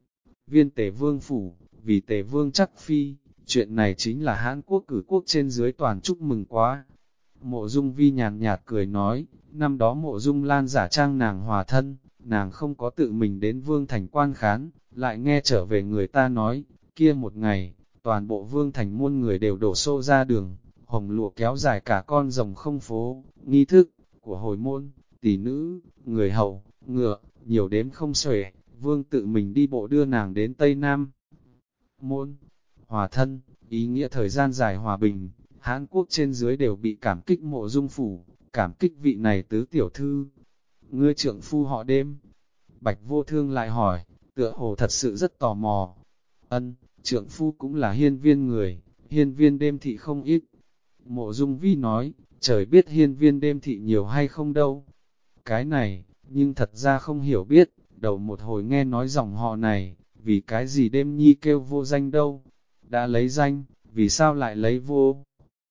viên Tề Vương phủ, vì Tề Vương chắc phi, chuyện này chính là Hán Quốc cử quốc trên dưới toàn chúc mừng quá. Mộ Dung Vi nhàn nhạt cười nói, năm đó Mộ Dung Lan giả trang nàng hòa thân, nàng không có tự mình đến Vương Thành quan khán, lại nghe trở về người ta nói, kia một ngày, toàn bộ Vương Thành muôn người đều đổ xô ra đường, hồng lụa kéo dài cả con rồng không phố, nghi thức của hồi môn, tỷ nữ, người hầu, ngựa, nhiều đếm không xuể, Vương tự mình đi bộ đưa nàng đến Tây Nam. Môn, hòa thân, ý nghĩa thời gian dài hòa bình, Hán Quốc trên dưới đều bị cảm kích Mộ Dung phủ, cảm kích vị này tứ tiểu thư. Ngươi trượng phu họ Đêm. Bạch Vô Thương lại hỏi, tựa hồ thật sự rất tò mò. Ân, trượng phu cũng là hiên viên người, hiên viên Đêm thị không ít. Mộ Dung Vi nói, trời biết hiên viên Đêm thị nhiều hay không đâu. Cái này, nhưng thật ra không hiểu biết, đầu một hồi nghe nói dòng họ này, vì cái gì Đêm Nhi kêu vô danh đâu. Đã lấy danh, vì sao lại lấy vô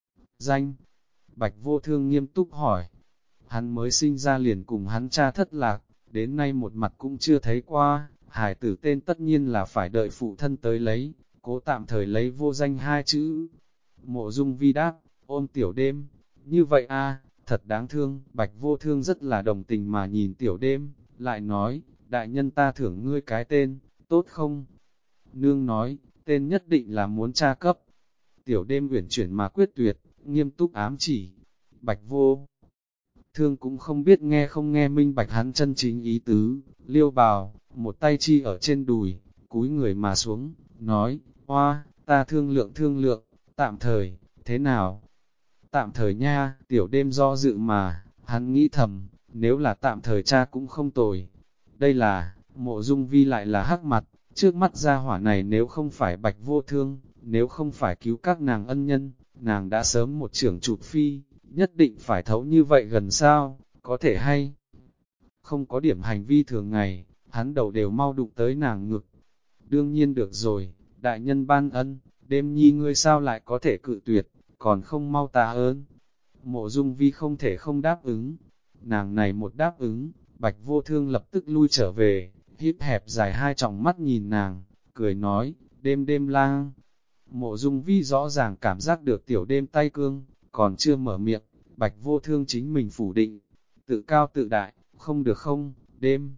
danh? Bạch Vô Thương nghiêm túc hỏi. Hắn mới sinh ra liền cùng hắn cha thất lạc, đến nay một mặt cũng chưa thấy qua, hải tử tên tất nhiên là phải đợi phụ thân tới lấy, cố tạm thời lấy vô danh hai chữ. Mộ Dung Vi đáp, ôm Tiểu Đêm, như vậy a, thật đáng thương. Bạch Vô Thương rất là đồng tình mà nhìn Tiểu Đêm, lại nói, đại nhân ta thưởng ngươi cái tên, tốt không? Nương nói, tên nhất định là muốn cha cấp. Tiểu Đêm uyển chuyển mà quyết tuyệt, nghiêm túc ám chỉ. Bạch Vô Thương cũng không biết nghe không nghe minh bạch hắn chân chính ý tứ, liêu bào, một tay chi ở trên đùi, cúi người mà xuống, nói, hoa, ta thương lượng, tạm thời, thế nào? Tạm thời nha, Tiểu Đêm do dự mà, hắn nghĩ thầm, nếu là tạm thời cha cũng không tồi. Đây là, Mộ Dung Vi lại là hắc mặt, trước mắt gia hỏa này nếu không phải Bạch Vô Thương, nếu không phải cứu các nàng ân nhân, nàng đã sớm một trưởng chụp phi, nhất định phải thấu như vậy gần sao, có thể hay. Không có điểm hành vi thường ngày, hắn đầu đều mau đụng tới nàng ngực. Đương nhiên được rồi, đại nhân ban ân, đêm nhi ngươi sao lại có thể cự tuyệt, còn không mau tạ ơn. Mộ Dung Vi không thể không đáp ứng. Nàng này một đáp ứng, Bạch Vô Thương lập tức lui trở về, híp hẹp dài hai tròng mắt nhìn nàng, cười nói, đêm đêm lang. Mộ Dung Vi rõ ràng cảm giác được tiểu đêm tay cương, còn chưa mở miệng, Bạch Vô Thương chính mình phủ định, tự cao tự đại, không được không, đêm.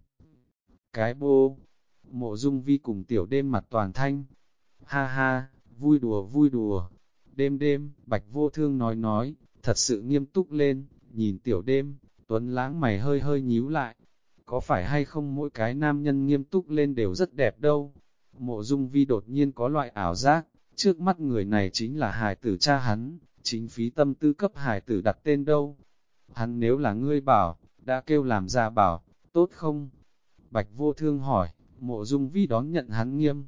Cái bô, Mộ Dung Vi cùng tiểu đêm mặt toàn thanh, ha ha, vui đùa, đêm đêm, Bạch Vô Thương nói, thật sự nghiêm túc lên, nhìn tiểu đêm, Tuấn Lãng mày hơi hơi nhíu lại, có phải hay không mỗi cái nam nhân nghiêm túc lên đều rất đẹp đâu. Mộ Dung Vi đột nhiên có loại ảo giác, trước mắt người này chính là hài tử cha hắn, chính phí tâm tư cấp hài tử đặt tên đâu. Hắn nếu là ngươi bảo, đã kêu làm ra bảo, tốt không? Bạch Vô Thương hỏi, Mộ Dung Vi đón nhận hắn nghiêm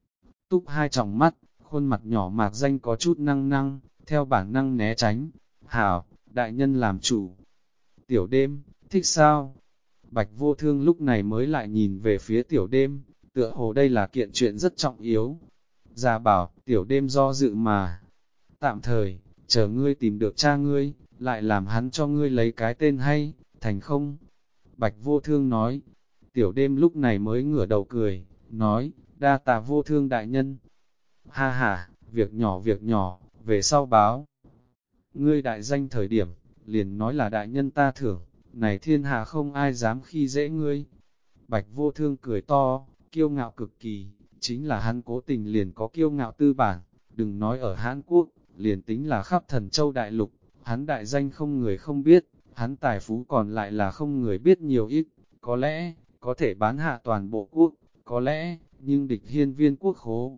túc hai tròng mắt, khuôn mặt nhỏ mạc danh có chút năng năng, theo bản năng né tránh. Hảo, đại nhân làm chủ. Tiểu đêm, thích sao? Bạch Vô Thương lúc này mới lại nhìn về phía tiểu đêm, tựa hồ đây là kiện chuyện rất trọng yếu. Già bảo, tiểu đêm do dự mà. Tạm thời, chờ ngươi tìm được cha ngươi, lại làm hắn cho ngươi lấy cái tên hay, thành không? Bạch Vô Thương nói. Tiểu đêm lúc này mới ngửa đầu cười, nói, đa tạ Vô Thương đại nhân. Ha ha, việc nhỏ, về sau báo. Ngươi đại danh thời điểm, liền nói là đại nhân ta thưởng, này thiên hạ không ai dám khi dễ ngươi. Bạch Vô Thương cười to, kiêu ngạo cực kỳ, chính là hắn cố tình liền có kiêu ngạo tư bản, đừng nói ở Hán Quốc, liền tính là khắp thần châu đại lục, hắn đại danh không người không biết, hắn tài phú còn lại là không người biết nhiều ít, có lẽ, có thể bán hạ toàn bộ quốc, có lẽ, nhưng địch hiên viên quốc khố.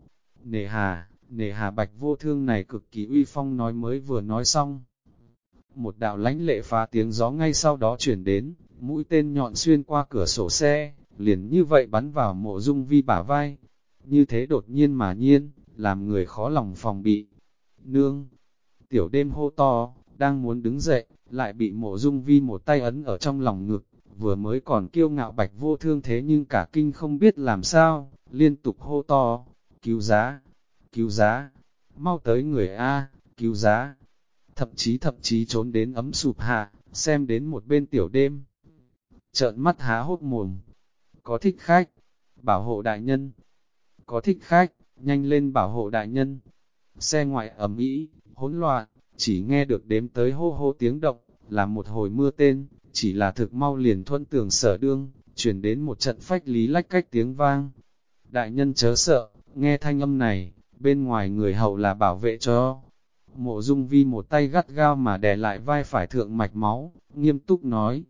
Nề hà Bạch Vô Thương này cực kỳ uy phong nói mới vừa nói xong. Một đạo lãnh lệ phá tiếng gió ngay sau đó chuyển đến, mũi tên nhọn xuyên qua cửa sổ xe, liền như vậy bắn vào Mộ Dung Vi bả vai. Như thế đột nhiên mà nhiên, làm người khó lòng phòng bị. Nương! Tiểu đêm hô to, đang muốn đứng dậy, lại bị Mộ Dung Vi một tay ấn ở trong lòng ngực, vừa mới còn kiêu ngạo Bạch Vô Thương thế nhưng cả kinh không biết làm sao, liên tục hô to, cứu giá, mau tới người A, cứu giá. Thậm chí trốn đến ấm sụp hạ, xem đến một bên tiểu đêm. Trợn mắt há hốt mồm. Có thích khách, bảo hộ đại nhân. Có thích khách, nhanh lên bảo hộ đại nhân. Xe ngoại ầm ĩ, hỗn loạn, chỉ nghe được đếm tới hô hô tiếng động, là một hồi mưa tên, chỉ là thực mau liền thuận tường sở đương, chuyển đến một trận phách lý lách cách tiếng vang. Đại nhân chớ sợ, nghe thanh âm này, bên ngoài người hầu là bảo vệ cho. Mộ Dung Vi một tay gắt gao mà đè lại vai phải thượng mạch máu, nghiêm túc nói.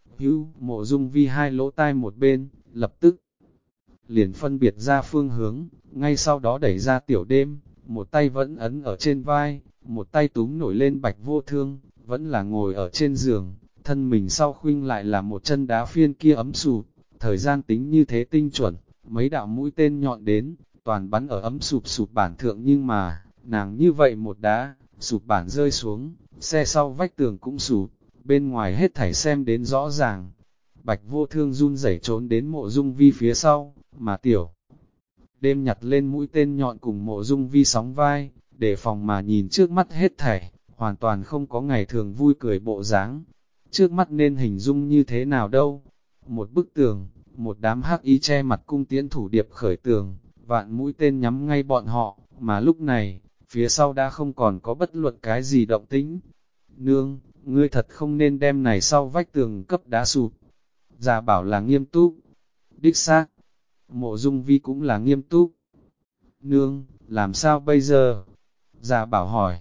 Mộ Dung Vi hai lỗ tai một bên, lập tức liền phân biệt ra phương hướng, ngay sau đó đẩy ra tiểu đêm, một tay vẫn ấn ở trên vai, một tay túm nổi lên Bạch Vô Thương, vẫn là ngồi ở trên giường, thân mình sau khuynh lại là một chân đá phiên kia ấm sụp, thời gian tính như thế tinh chuẩn, mấy đạo mũi tên nhọn đến, toàn bắn ở ấm sụp bản thượng nhưng mà, nàng như vậy một đá, sụp bản rơi xuống, xe sau vách tường cũng sụp, bên ngoài hết thảy xem đến rõ ràng. Bạch Vô Thương run rẩy trốn đến Mộ Dung Vi phía sau, mà tiểu đêm nhặt lên mũi tên nhọn cùng Mộ Dung Vi sóng vai, để phòng mà nhìn trước mắt hết thảy, hoàn toàn không có ngày thường vui cười bộ dáng. Trước mắt nên hình dung như thế nào đâu? Một bức tường, một đám hắc y che mặt cung tiễn thủ điệp khởi tường, vạn mũi tên nhắm ngay bọn họ, mà lúc này, phía sau đã không còn có bất luận cái gì động tĩnh. Nương, ngươi thật không nên đem này sau vách tường cấp đá sụp. Già bảo là nghiêm túc. Đích xác, Mộ Dung Vi cũng là nghiêm túc. Nương, làm sao bây giờ? Già bảo hỏi.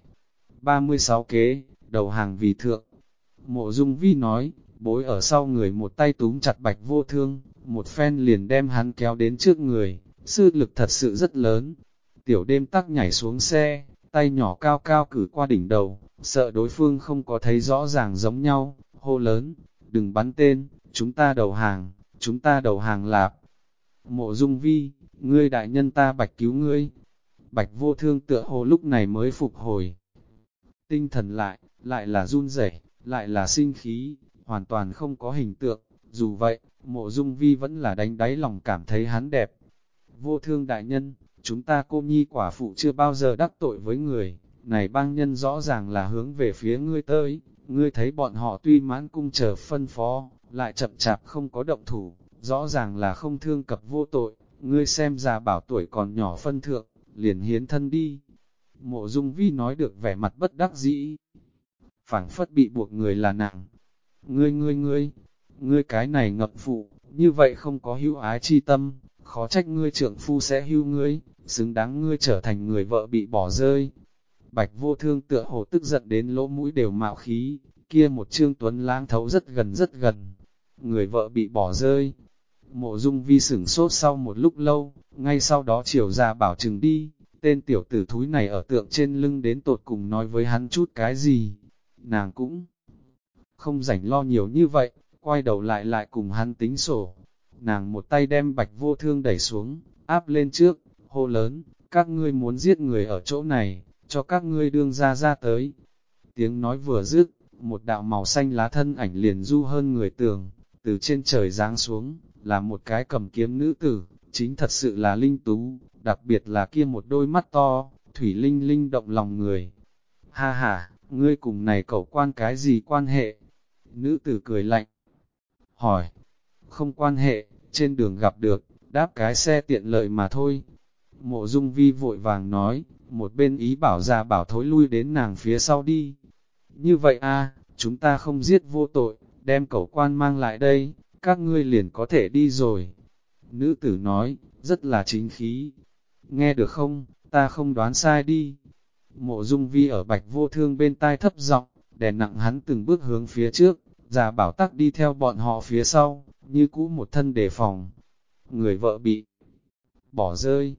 36 kế, đầu hàng vì thượng. Mộ Dung Vi nói, bối ở sau người một tay túm chặt Bạch Vô Thương, một phen liền đem hắn kéo đến trước người, sư lực thật sự rất lớn. Tiểu đêm tắc nhảy xuống xe, tay nhỏ cao cao cử qua đỉnh đầu, sợ đối phương không có thấy rõ ràng giống nhau, hô lớn, đừng bắn tên, chúng ta đầu hàng lạp. Mộ Dung Vi, ngươi đại nhân ta Bạch cứu ngươi. Bạch Vô Thương tựa hồ lúc này mới phục hồi tinh thần lại là run rẩy, lại là sinh khí, hoàn toàn không có hình tượng. Dù vậy, Mộ Dung Vi vẫn là đánh đáy lòng cảm thấy hắn đẹp. Vô Thương đại nhân, chúng ta cô nhi quả phụ chưa bao giờ đắc tội với người, này bang nhân rõ ràng là hướng về phía ngươi tới, ngươi thấy bọn họ tuy mãn cung chờ phân phó, lại chậm chạp không có động thủ, rõ ràng là không thương cập vô tội, ngươi xem già bảo tuổi còn nhỏ phân thượng, liền hiến thân đi. Mộ Dung Vi nói được vẻ mặt bất đắc dĩ, phảng phất bị buộc người là nặng. Ngươi cái này ngập phụ, như vậy không có hữu ái chi tâm, khó trách ngươi trượng phu sẽ hưu ngươi, xứng đáng ngươi trở thành người vợ bị bỏ rơi. Bạch Vô Thương tựa hồ tức giận đến lỗ mũi đều mạo khí, kia một trương tuấn lãng thấu rất gần. Người vợ bị bỏ rơi. Mộ Dung Vi sửng sốt sau một lúc lâu, ngay sau đó chiều ra bảo chừng đi, tên tiểu tử thúi này ở tượng trên lưng đến tột cùng nói với hắn chút cái gì. Nàng cũng không rảnh lo nhiều như vậy, quay đầu lại cùng hắn tính sổ. Nàng một tay đem Bạch Vô Thương đẩy xuống, áp lên trước, hô lớn, các ngươi muốn giết người ở chỗ này, cho các ngươi đương ra tới. Tiếng nói vừa dứt, một đạo màu xanh lá thân ảnh liền du hơn người tường, từ trên trời giáng xuống, là một cái cầm kiếm nữ tử, chính thật sự là linh tú, đặc biệt là kia một đôi mắt to, thủy linh linh động lòng người. Ha ha, ngươi cùng này cậu quan cái gì quan hệ? Nữ tử cười lạnh, hỏi, không quan hệ, trên đường gặp được, đáp cái xe tiện lợi mà thôi. Mộ Dung Vi vội vàng nói, một bên ý bảo ra bảo thối lui đến nàng phía sau đi. Như vậy a, chúng ta không giết vô tội, đem cẩu quan mang lại đây, các ngươi liền có thể đi rồi. Nữ tử nói, rất là chính khí. Nghe được không, ta không đoán sai đi. Mộ Dung Vi ở Bạch Vô Thương bên tai thấp giọng, đè nặng hắn từng bước hướng phía trước, Già Bảo Tắc đi theo bọn họ phía sau, như cũ một thân đề phòng. Người vợ bị bỏ rơi.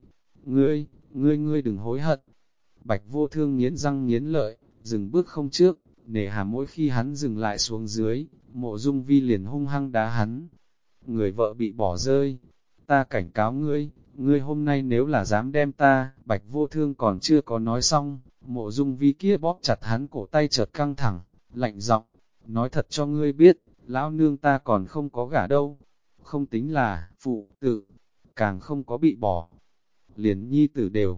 Ngươi đừng hối hận. Bạch Vô Thương nghiến răng nghiến lợi, dừng bước không trước, nể hà mỗi khi hắn dừng lại xuống dưới, Mộ Dung Vi liền hung hăng đá hắn. Người vợ bị bỏ rơi. Ta cảnh cáo ngươi hôm nay nếu là dám đem ta, Bạch Vô Thương còn chưa có nói xong, Mộ Dung Vi kia bóp chặt hắn cổ tay chợt căng thẳng, lạnh giọng, nói thật cho ngươi biết, lão nương ta còn không có gả đâu, không tính là phụ tử, càng không có bị bỏ, liền nhi tử đều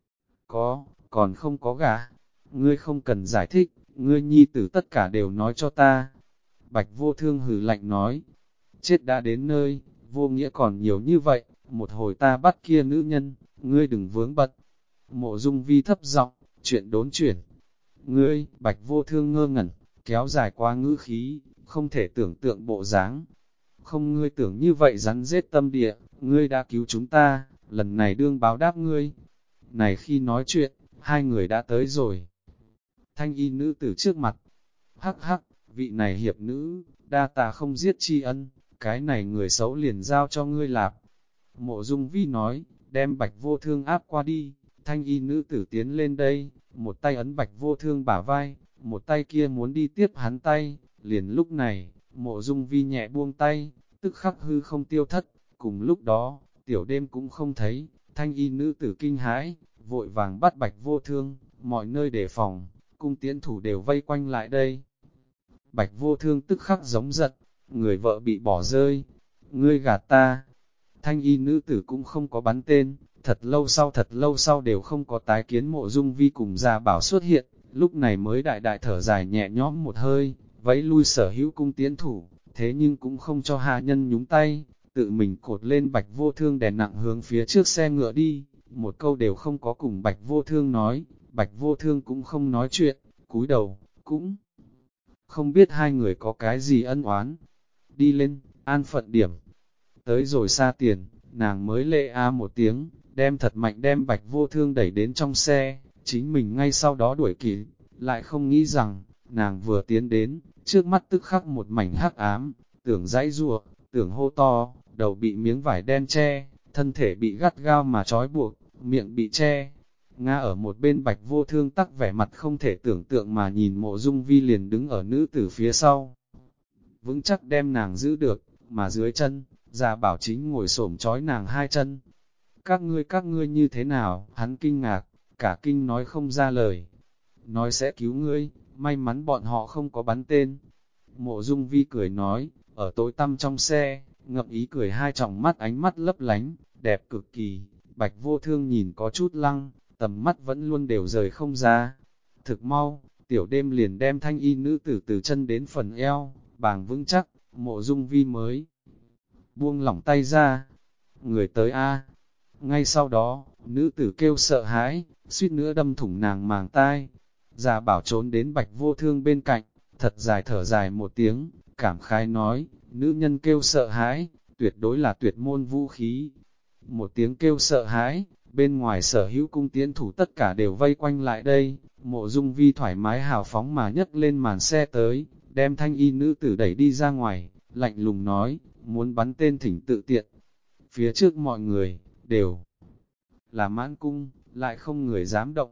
có, còn không có gả. Ngươi không cần giải thích, ngươi nhi tử tất cả đều nói cho ta. Bạch Vô Thương hừ lạnh nói, chết đã đến nơi, vô nghĩa còn nhiều như vậy, một hồi ta bắt kia nữ nhân, ngươi đừng vướng bận. Mộ Dung Vi thấp giọng, chuyện đốn chuyển. Ngươi, Bạch Vô Thương ngơ ngẩn, kéo dài qua ngữ khí, không thể tưởng tượng bộ dáng. Không, ngươi tưởng như vậy rắn rết tâm địa, ngươi đã cứu chúng ta, lần này đương báo đáp ngươi. Này khi nói chuyện, hai người đã tới rồi. Thanh y nữ tử trước mặt. Hắc hắc, vị này hiệp nữ, đa tà không giết tri ân, cái này người xấu liền giao cho ngươi lạp. Mộ Dung Vi nói, đem Bạch Vô Thương áp qua đi. Thanh y nữ tử tiến lên đây, một tay ấn Bạch Vô Thương bả vai, một tay kia muốn đi tiếp hắn tay. Liền lúc này, Mộ Dung Vi nhẹ buông tay, tức khắc hư không tiêu thất. Cùng lúc đó, tiểu đêm cũng không thấy, thanh y nữ tử kinh hãi, vội vàng bắt Bạch Vô Thương, mọi nơi đề phòng, cung tiễn thủ đều vây quanh lại đây. Bạch Vô Thương tức khắc giống giận, người vợ bị bỏ rơi, ngươi gạt ta. Thanh y nữ tử cũng không có bắn tên, thật lâu sau đều không có tái kiến Mộ Dung Vi cùng Gia Bảo xuất hiện, lúc này mới đại đại thở dài nhẹ nhõm một hơi, vẫy lui sở hữu cung tiễn thủ, thế nhưng cũng không cho hạ nhân nhúng tay, tự mình cột lên Bạch Vô Thương đè nặng hướng phía trước xe ngựa đi, một câu đều không có cùng Bạch Vô Thương nói, Bạch Vô Thương cũng không nói chuyện, cúi đầu, cũng không biết hai người có cái gì ân oán. Đi lên, an phận điểm. Tới rồi xa tiền, nàng mới lệ một tiếng, đem thật mạnh đem Bạch Vô Thương đẩy đến trong xe, chính mình ngay sau đó đuổi kịp, lại không nghĩ rằng, nàng vừa tiến đến, trước mắt tức khắc một mảnh hắc ám, tưởng dãy rùa, tưởng hô to, đầu bị miếng vải đen che, thân thể bị gắt gao mà trói buộc, miệng bị che. Nga ở một bên Bạch Vô Thương tắc vẻ mặt không thể tưởng tượng mà nhìn Mộ Dung Vi liền đứng ở nữ tử phía sau. Vững chắc đem nàng giữ được, mà dưới chân, Gia Bảo chính ngồi xổm trói nàng hai chân. Các ngươi như thế nào? Hắn kinh ngạc, cả kinh nói không ra lời. nói sẽ cứu ngươi, may mắn bọn họ không có bắn tên. Mộ Dung Vi cười nói, ở tối tăm trong xe, ngậm ý cười hai tròng mắt ánh mắt lấp lánh, đẹp cực kỳ. Bạch Vô Thương nhìn có chút lăng, tầm mắt vẫn luôn đều rời không ra. Thực mau, tiểu đêm liền đem thanh y nữ tử từ chân đến phần eo, bàng vững chắc, Mộ Dung Vi mới buông lỏng tay ra. Người tới a. Ngay sau đó, nữ tử kêu sợ hãi, suýt nữa đâm thủng nàng màng tai. Già Bảo trốn đến Bạch Vô Thương bên cạnh, thật dài thở dài một tiếng, cảm khái nói, nữ nhân kêu sợ hãi, tuyệt đối là tuyệt môn vũ khí. Một tiếng kêu sợ hãi, bên ngoài sở hữu cung tiễn thủ tất cả đều vây quanh lại đây. Mộ Dung Vi thoải mái hào phóng mà nhấc lên màn xe tới, đem thanh y nữ tử đẩy đi ra ngoài, lạnh lùng nói, muốn bắn tên thỉnh tự tiện. Phía trước mọi người, đều là mãn cung, lại không người dám động.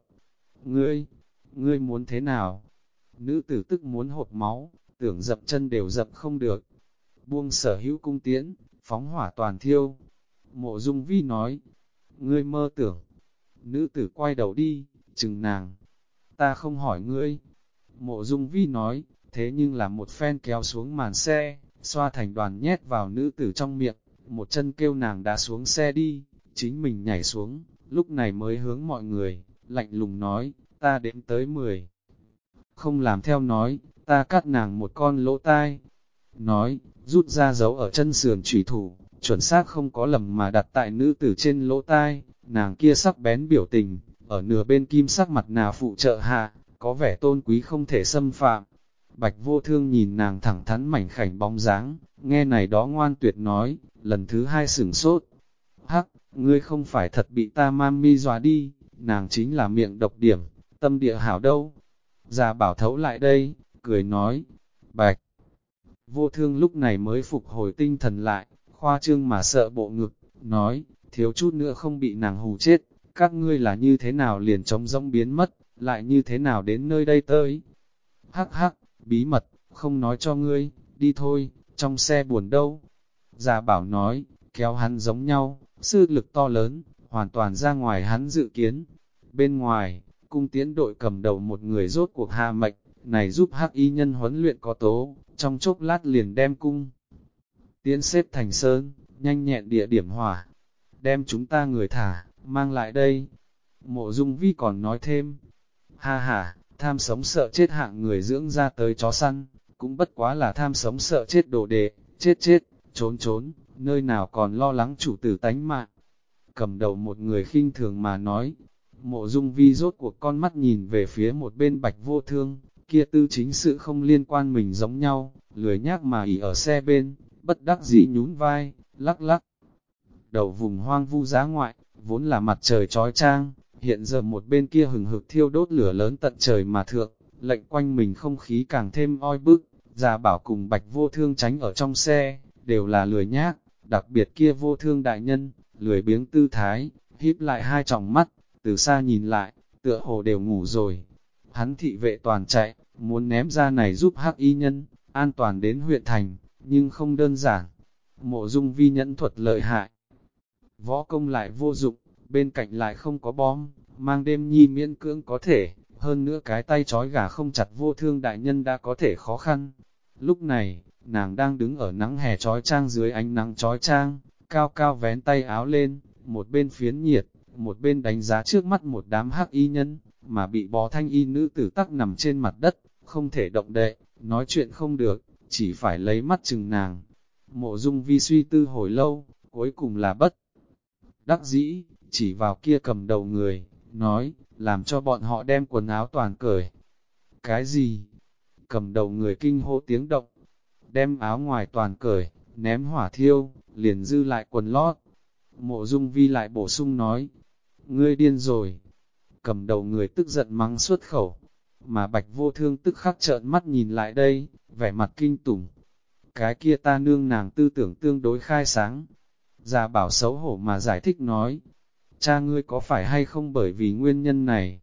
Ngươi muốn thế nào? Nữ tử tức muốn hột máu, tưởng dậm chân đều dậm không được. Buông sở hữu cung tiễn, phóng hỏa toàn thiêu. Mộ Dung Vi nói, ngươi mơ tưởng. Nữ tử quay đầu đi, chừng nàng. Ta không hỏi ngươi. Mộ Dung Vi nói, thế nhưng là một phen kéo xuống màn xe, xoa thành đoàn nhét vào nữ tử trong miệng, một chân kêu nàng đã xuống xe đi, chính mình nhảy xuống, lúc này mới hướng mọi người, lạnh lùng nói, ta đếm tới 10. Không làm theo nói, ta cắt nàng một con lỗ tai. Nói, rút ra dấu ở chân sườn chủy thủ, chuẩn xác không có lầm mà đặt tại nữ tử trên lỗ tai, nàng kia sắc bén biểu tình, ở nửa bên kim sắc mặt nào phụ trợ hạ, có vẻ tôn quý không thể xâm phạm. Bạch Vô Thương nhìn nàng thẳng thắn mảnh khảnh bóng dáng, nghe này đó ngoan tuyệt nói, lần thứ hai sửng sốt. Hắc, ngươi không phải thật bị ta mami dọa đi, nàng chính là miệng độc điểm, tâm địa hảo đâu. Già Bảo thấu lại đây, cười nói, Bạch Vô Thương lúc này mới phục hồi tinh thần lại, khoa trương mà sợ bộ ngực, nói, thiếu chút nữa không bị nàng hù chết, các ngươi là như thế nào liền trống rỗng biến mất, lại như thế nào đến nơi đây tới. Hắc hắc, bí mật, không nói cho ngươi, đi thôi, trong xe buồn đâu. Già Bảo nói, kéo hắn giống nhau, sư lực to lớn, hoàn toàn ra ngoài hắn dự kiến. Bên ngoài, cung tiễn đội cầm đầu một người rốt cuộc hạ mệnh, này giúp hắc y nhân huấn luyện có tố, trong chốc lát liền đem cung. Tiễn xếp thành sơn, nhanh nhẹn địa điểm hỏa, đem chúng ta người thả, mang lại đây. Mộ Dung Vi còn nói thêm, ha ha, tham sống sợ chết hạng người dưỡng ra tới chó săn, cũng bất quá là tham sống sợ chết đồ đệ, chết chết, trốn trốn, nơi nào còn lo lắng chủ tử tánh mạng. Cầm đầu một người khinh thường mà nói, Mộ Dung Vi rốt cuộc con mắt nhìn về phía một bên Bạch Vô Thương, kia tư chính sự không liên quan mình giống nhau, lười nhác mà ỉ ở xe bên, bất đắc dĩ nhún vai, lắc lắc. Đầu vùng hoang vu giá ngoại, vốn là mặt trời trói trang, hiện giờ một bên kia hừng hực thiêu đốt lửa lớn tận trời mà thượng, lệnh quanh mình không khí càng thêm oi bức. Già Bảo cùng Bạch Vô Thương tránh ở trong xe, đều là lười nhác, đặc biệt kia Vô Thương đại nhân, lười biếng tư thái, híp lại hai tròng mắt, từ xa nhìn lại, tựa hồ đều ngủ rồi. Hắn thị vệ toàn chạy, muốn ném ra này giúp hắc y nhân, an toàn đến huyện thành, nhưng không đơn giản. Mộ Dung Vi nhẫn thuật lợi hại, võ công lại vô dụng, bên cạnh lại không có bom, mang đêm nhi miễn cưỡng có thể, hơn nữa cái tay trói gà không chặt Vô Thương đại nhân đã có thể khó khăn. Lúc này, nàng đang đứng ở nắng hè trói trang dưới ánh nắng trói trang, cao cao vén tay áo lên, một bên phiến nhiệt, một bên đánh giá trước mắt một đám hắc y nhân, mà bị bó thanh y nữ tử tắc nằm trên mặt đất, không thể động đậy, nói chuyện không được, chỉ phải lấy mắt chừng nàng. Mộ Dung Vi suy tư hồi lâu, cuối cùng là bất đắc dĩ, chỉ vào kia cầm đầu người, nói, làm cho bọn họ đem quần áo toàn cởi. Cái gì? Cầm đầu người kinh hô tiếng động, đem áo ngoài toàn cởi, ném hỏa thiêu, liền dư lại quần lót. Mộ Dung Vi lại bổ sung nói, ngươi điên rồi. Cầm đầu người tức giận mắng xuất khẩu, mà Bạch Vô Thương tức khắc trợn mắt nhìn lại đây, vẻ mặt kinh tủng. Cái kia ta nương nàng tư tưởng tương đối khai sáng. Già Bảo xấu hổ mà giải thích nói, cha ngươi có phải hay không bởi vì nguyên nhân này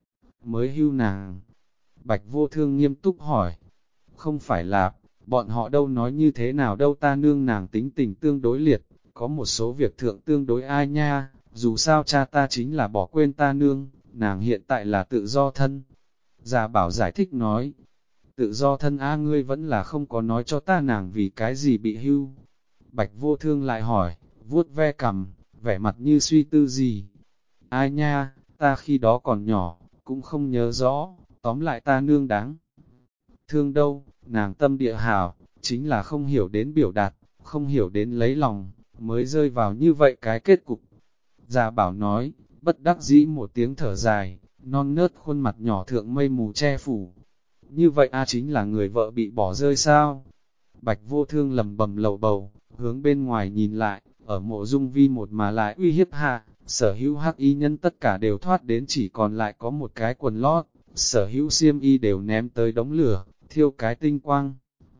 mới hưu nàng? Bạch Vô Thương nghiêm túc hỏi, không phải là, bọn họ đâu nói như thế nào đâu, ta nương nàng tính tình tương đối liệt, có một số việc thượng tương đối ai nha, dù sao cha ta chính là bỏ quên ta nương, nàng hiện tại là tự do thân. Gia Bảo giải thích nói, tự do thân ngươi vẫn là không có nói cho ta nàng vì cái gì bị hưu. Bạch Vô Thương lại hỏi, vuốt ve cằm, vẻ mặt như suy tư gì. Ai nha, ta khi đó còn nhỏ, cũng không nhớ rõ, tóm lại ta nương đáng thương đâu, nàng tâm địa hảo, chính là không hiểu đến biểu đạt, không hiểu đến lấy lòng, mới rơi vào như vậy cái kết cục. Gia Bảo nói, bất đắc dĩ một tiếng thở dài, non nớt khuôn mặt nhỏ thượng mây mù che phủ. Như vậy chính là người vợ bị bỏ rơi sao? Bạch Vô Thương lầm bầm lầu bầu, hướng bên ngoài nhìn lại, ở Mộ Dung Vi một mà lại uy hiếp hạ, sở hữu hắc y nhân tất cả đều thoát đến chỉ còn lại có một cái quần lót, sở hữu xiêm y đều ném tới đống lửa, thiêu cái tinh quang.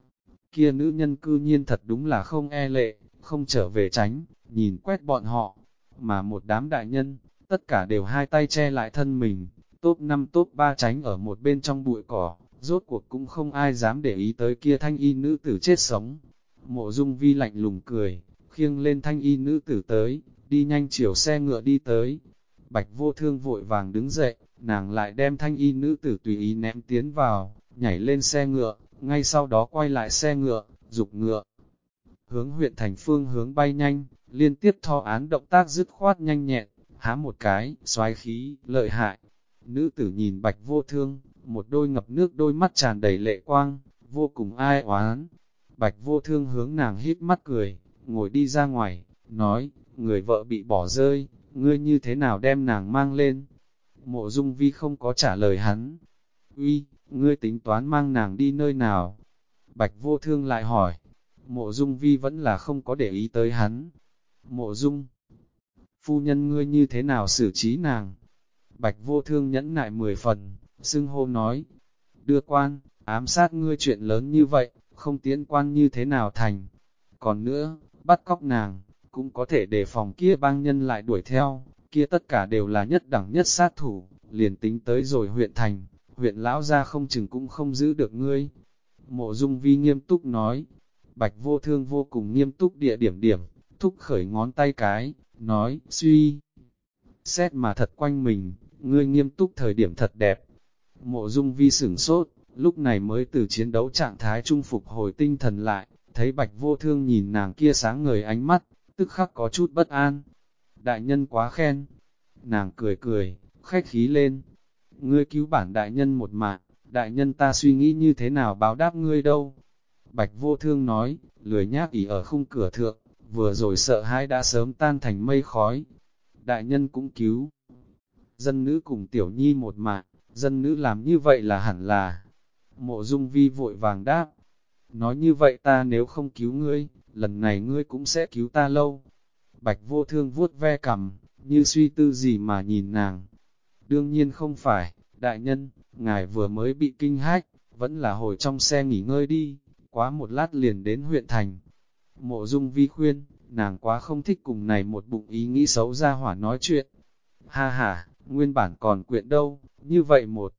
Kia nữ nhân cư nhiên thật đúng là không e lệ, không trở về tránh, nhìn quét bọn họ, mà một đám đại nhân, tất cả đều hai tay che lại thân mình, top 5 top 3 tránh ở một bên trong bụi cỏ, rốt cuộc cũng không ai dám để ý tới kia thanh y nữ tử chết sống. Mộ Dung Vi lạnh lùng cười, khiêng lên thanh y nữ tử tới, đi nhanh chiều xe ngựa đi tới. Bạch Vô Thương vội vàng đứng dậy, nàng lại đem thanh y nữ tử tùy ý ném tiến vào, nhảy lên xe ngựa, ngay sau đó quay lại xe ngựa, dục ngựa. Hướng huyện thành phương hướng bay nhanh, liên tiếp thọ án động tác dứt khoát nhanh nhẹn, há một cái, xoái khí, lợi hại. Nữ tử nhìn Bạch Vô Thương, một đôi ngập nước đôi mắt tràn đầy lệ quang, vô cùng ai oán. Bạch Vô Thương hướng nàng hít mắt cười, ngồi đi ra ngoài, nói, người vợ bị bỏ rơi, ngươi như thế nào đem nàng mang lên? Mộ Dung Vi không có trả lời hắn. Uy, ngươi tính toán mang nàng đi nơi nào? Bạch Vô Thương lại hỏi. Mộ Dung Vi vẫn là không có để ý tới hắn. Mộ Dung, phu nhân ngươi như thế nào xử trí nàng? Bạch Vô Thương nhẫn nại 10 phần, xưng hô nói. Đưa quan, ám sát ngươi chuyện lớn như vậy, không tiến quan như thế nào thành? Còn nữa, bắt cóc nàng, cũng có thể đề phòng kia bang nhân lại đuổi theo, kia tất cả đều là nhất đẳng nhất sát thủ, liền tính tới rồi huyện thành, huyện lão gia không chừng cũng không giữ được ngươi. Mộ Dung Vi nghiêm túc nói, Bạch Vô Thương vô cùng nghiêm túc địa điểm, thúc khởi ngón tay cái, nói, suy, xét mà thật quanh mình, ngươi nghiêm túc thời điểm thật đẹp. Mộ Dung Vi sửng sốt, lúc này mới từ chiến đấu trạng thái trung phục hồi tinh thần lại, thấy Bạch Vô Thương nhìn nàng kia sáng ngời ánh mắt, tức khắc có chút bất an. Đại nhân quá khen. Nàng cười cười, khách khí lên. Ngươi cứu bản đại nhân một mạng, đại nhân ta suy nghĩ như thế nào báo đáp ngươi đâu. Bạch Vô Thương nói, lười nhác ỉ ở khung cửa thượng, vừa rồi sợ hãi đã sớm tan thành mây khói. Đại nhân cũng cứu. Dân nữ cùng tiểu nhi một mạng, dân nữ làm như vậy là hẳn là. Mộ Dung Vi vội vàng đáp. Nói như vậy ta nếu không cứu ngươi, lần này ngươi cũng sẽ cứu ta lâu. Bạch Vô Thương vuốt ve cằm, như suy tư gì mà nhìn nàng. Đương nhiên không phải, đại nhân, ngài vừa mới bị kinh hách, vẫn là hồi trong xe nghỉ ngơi đi, quá một lát liền đến huyện thành. Mộ Dung Vi khuyên, nàng quá không thích cùng này một bụng ý nghĩ xấu ra hỏa nói chuyện. Ha ha, nguyên bản còn quyện đâu, như vậy một.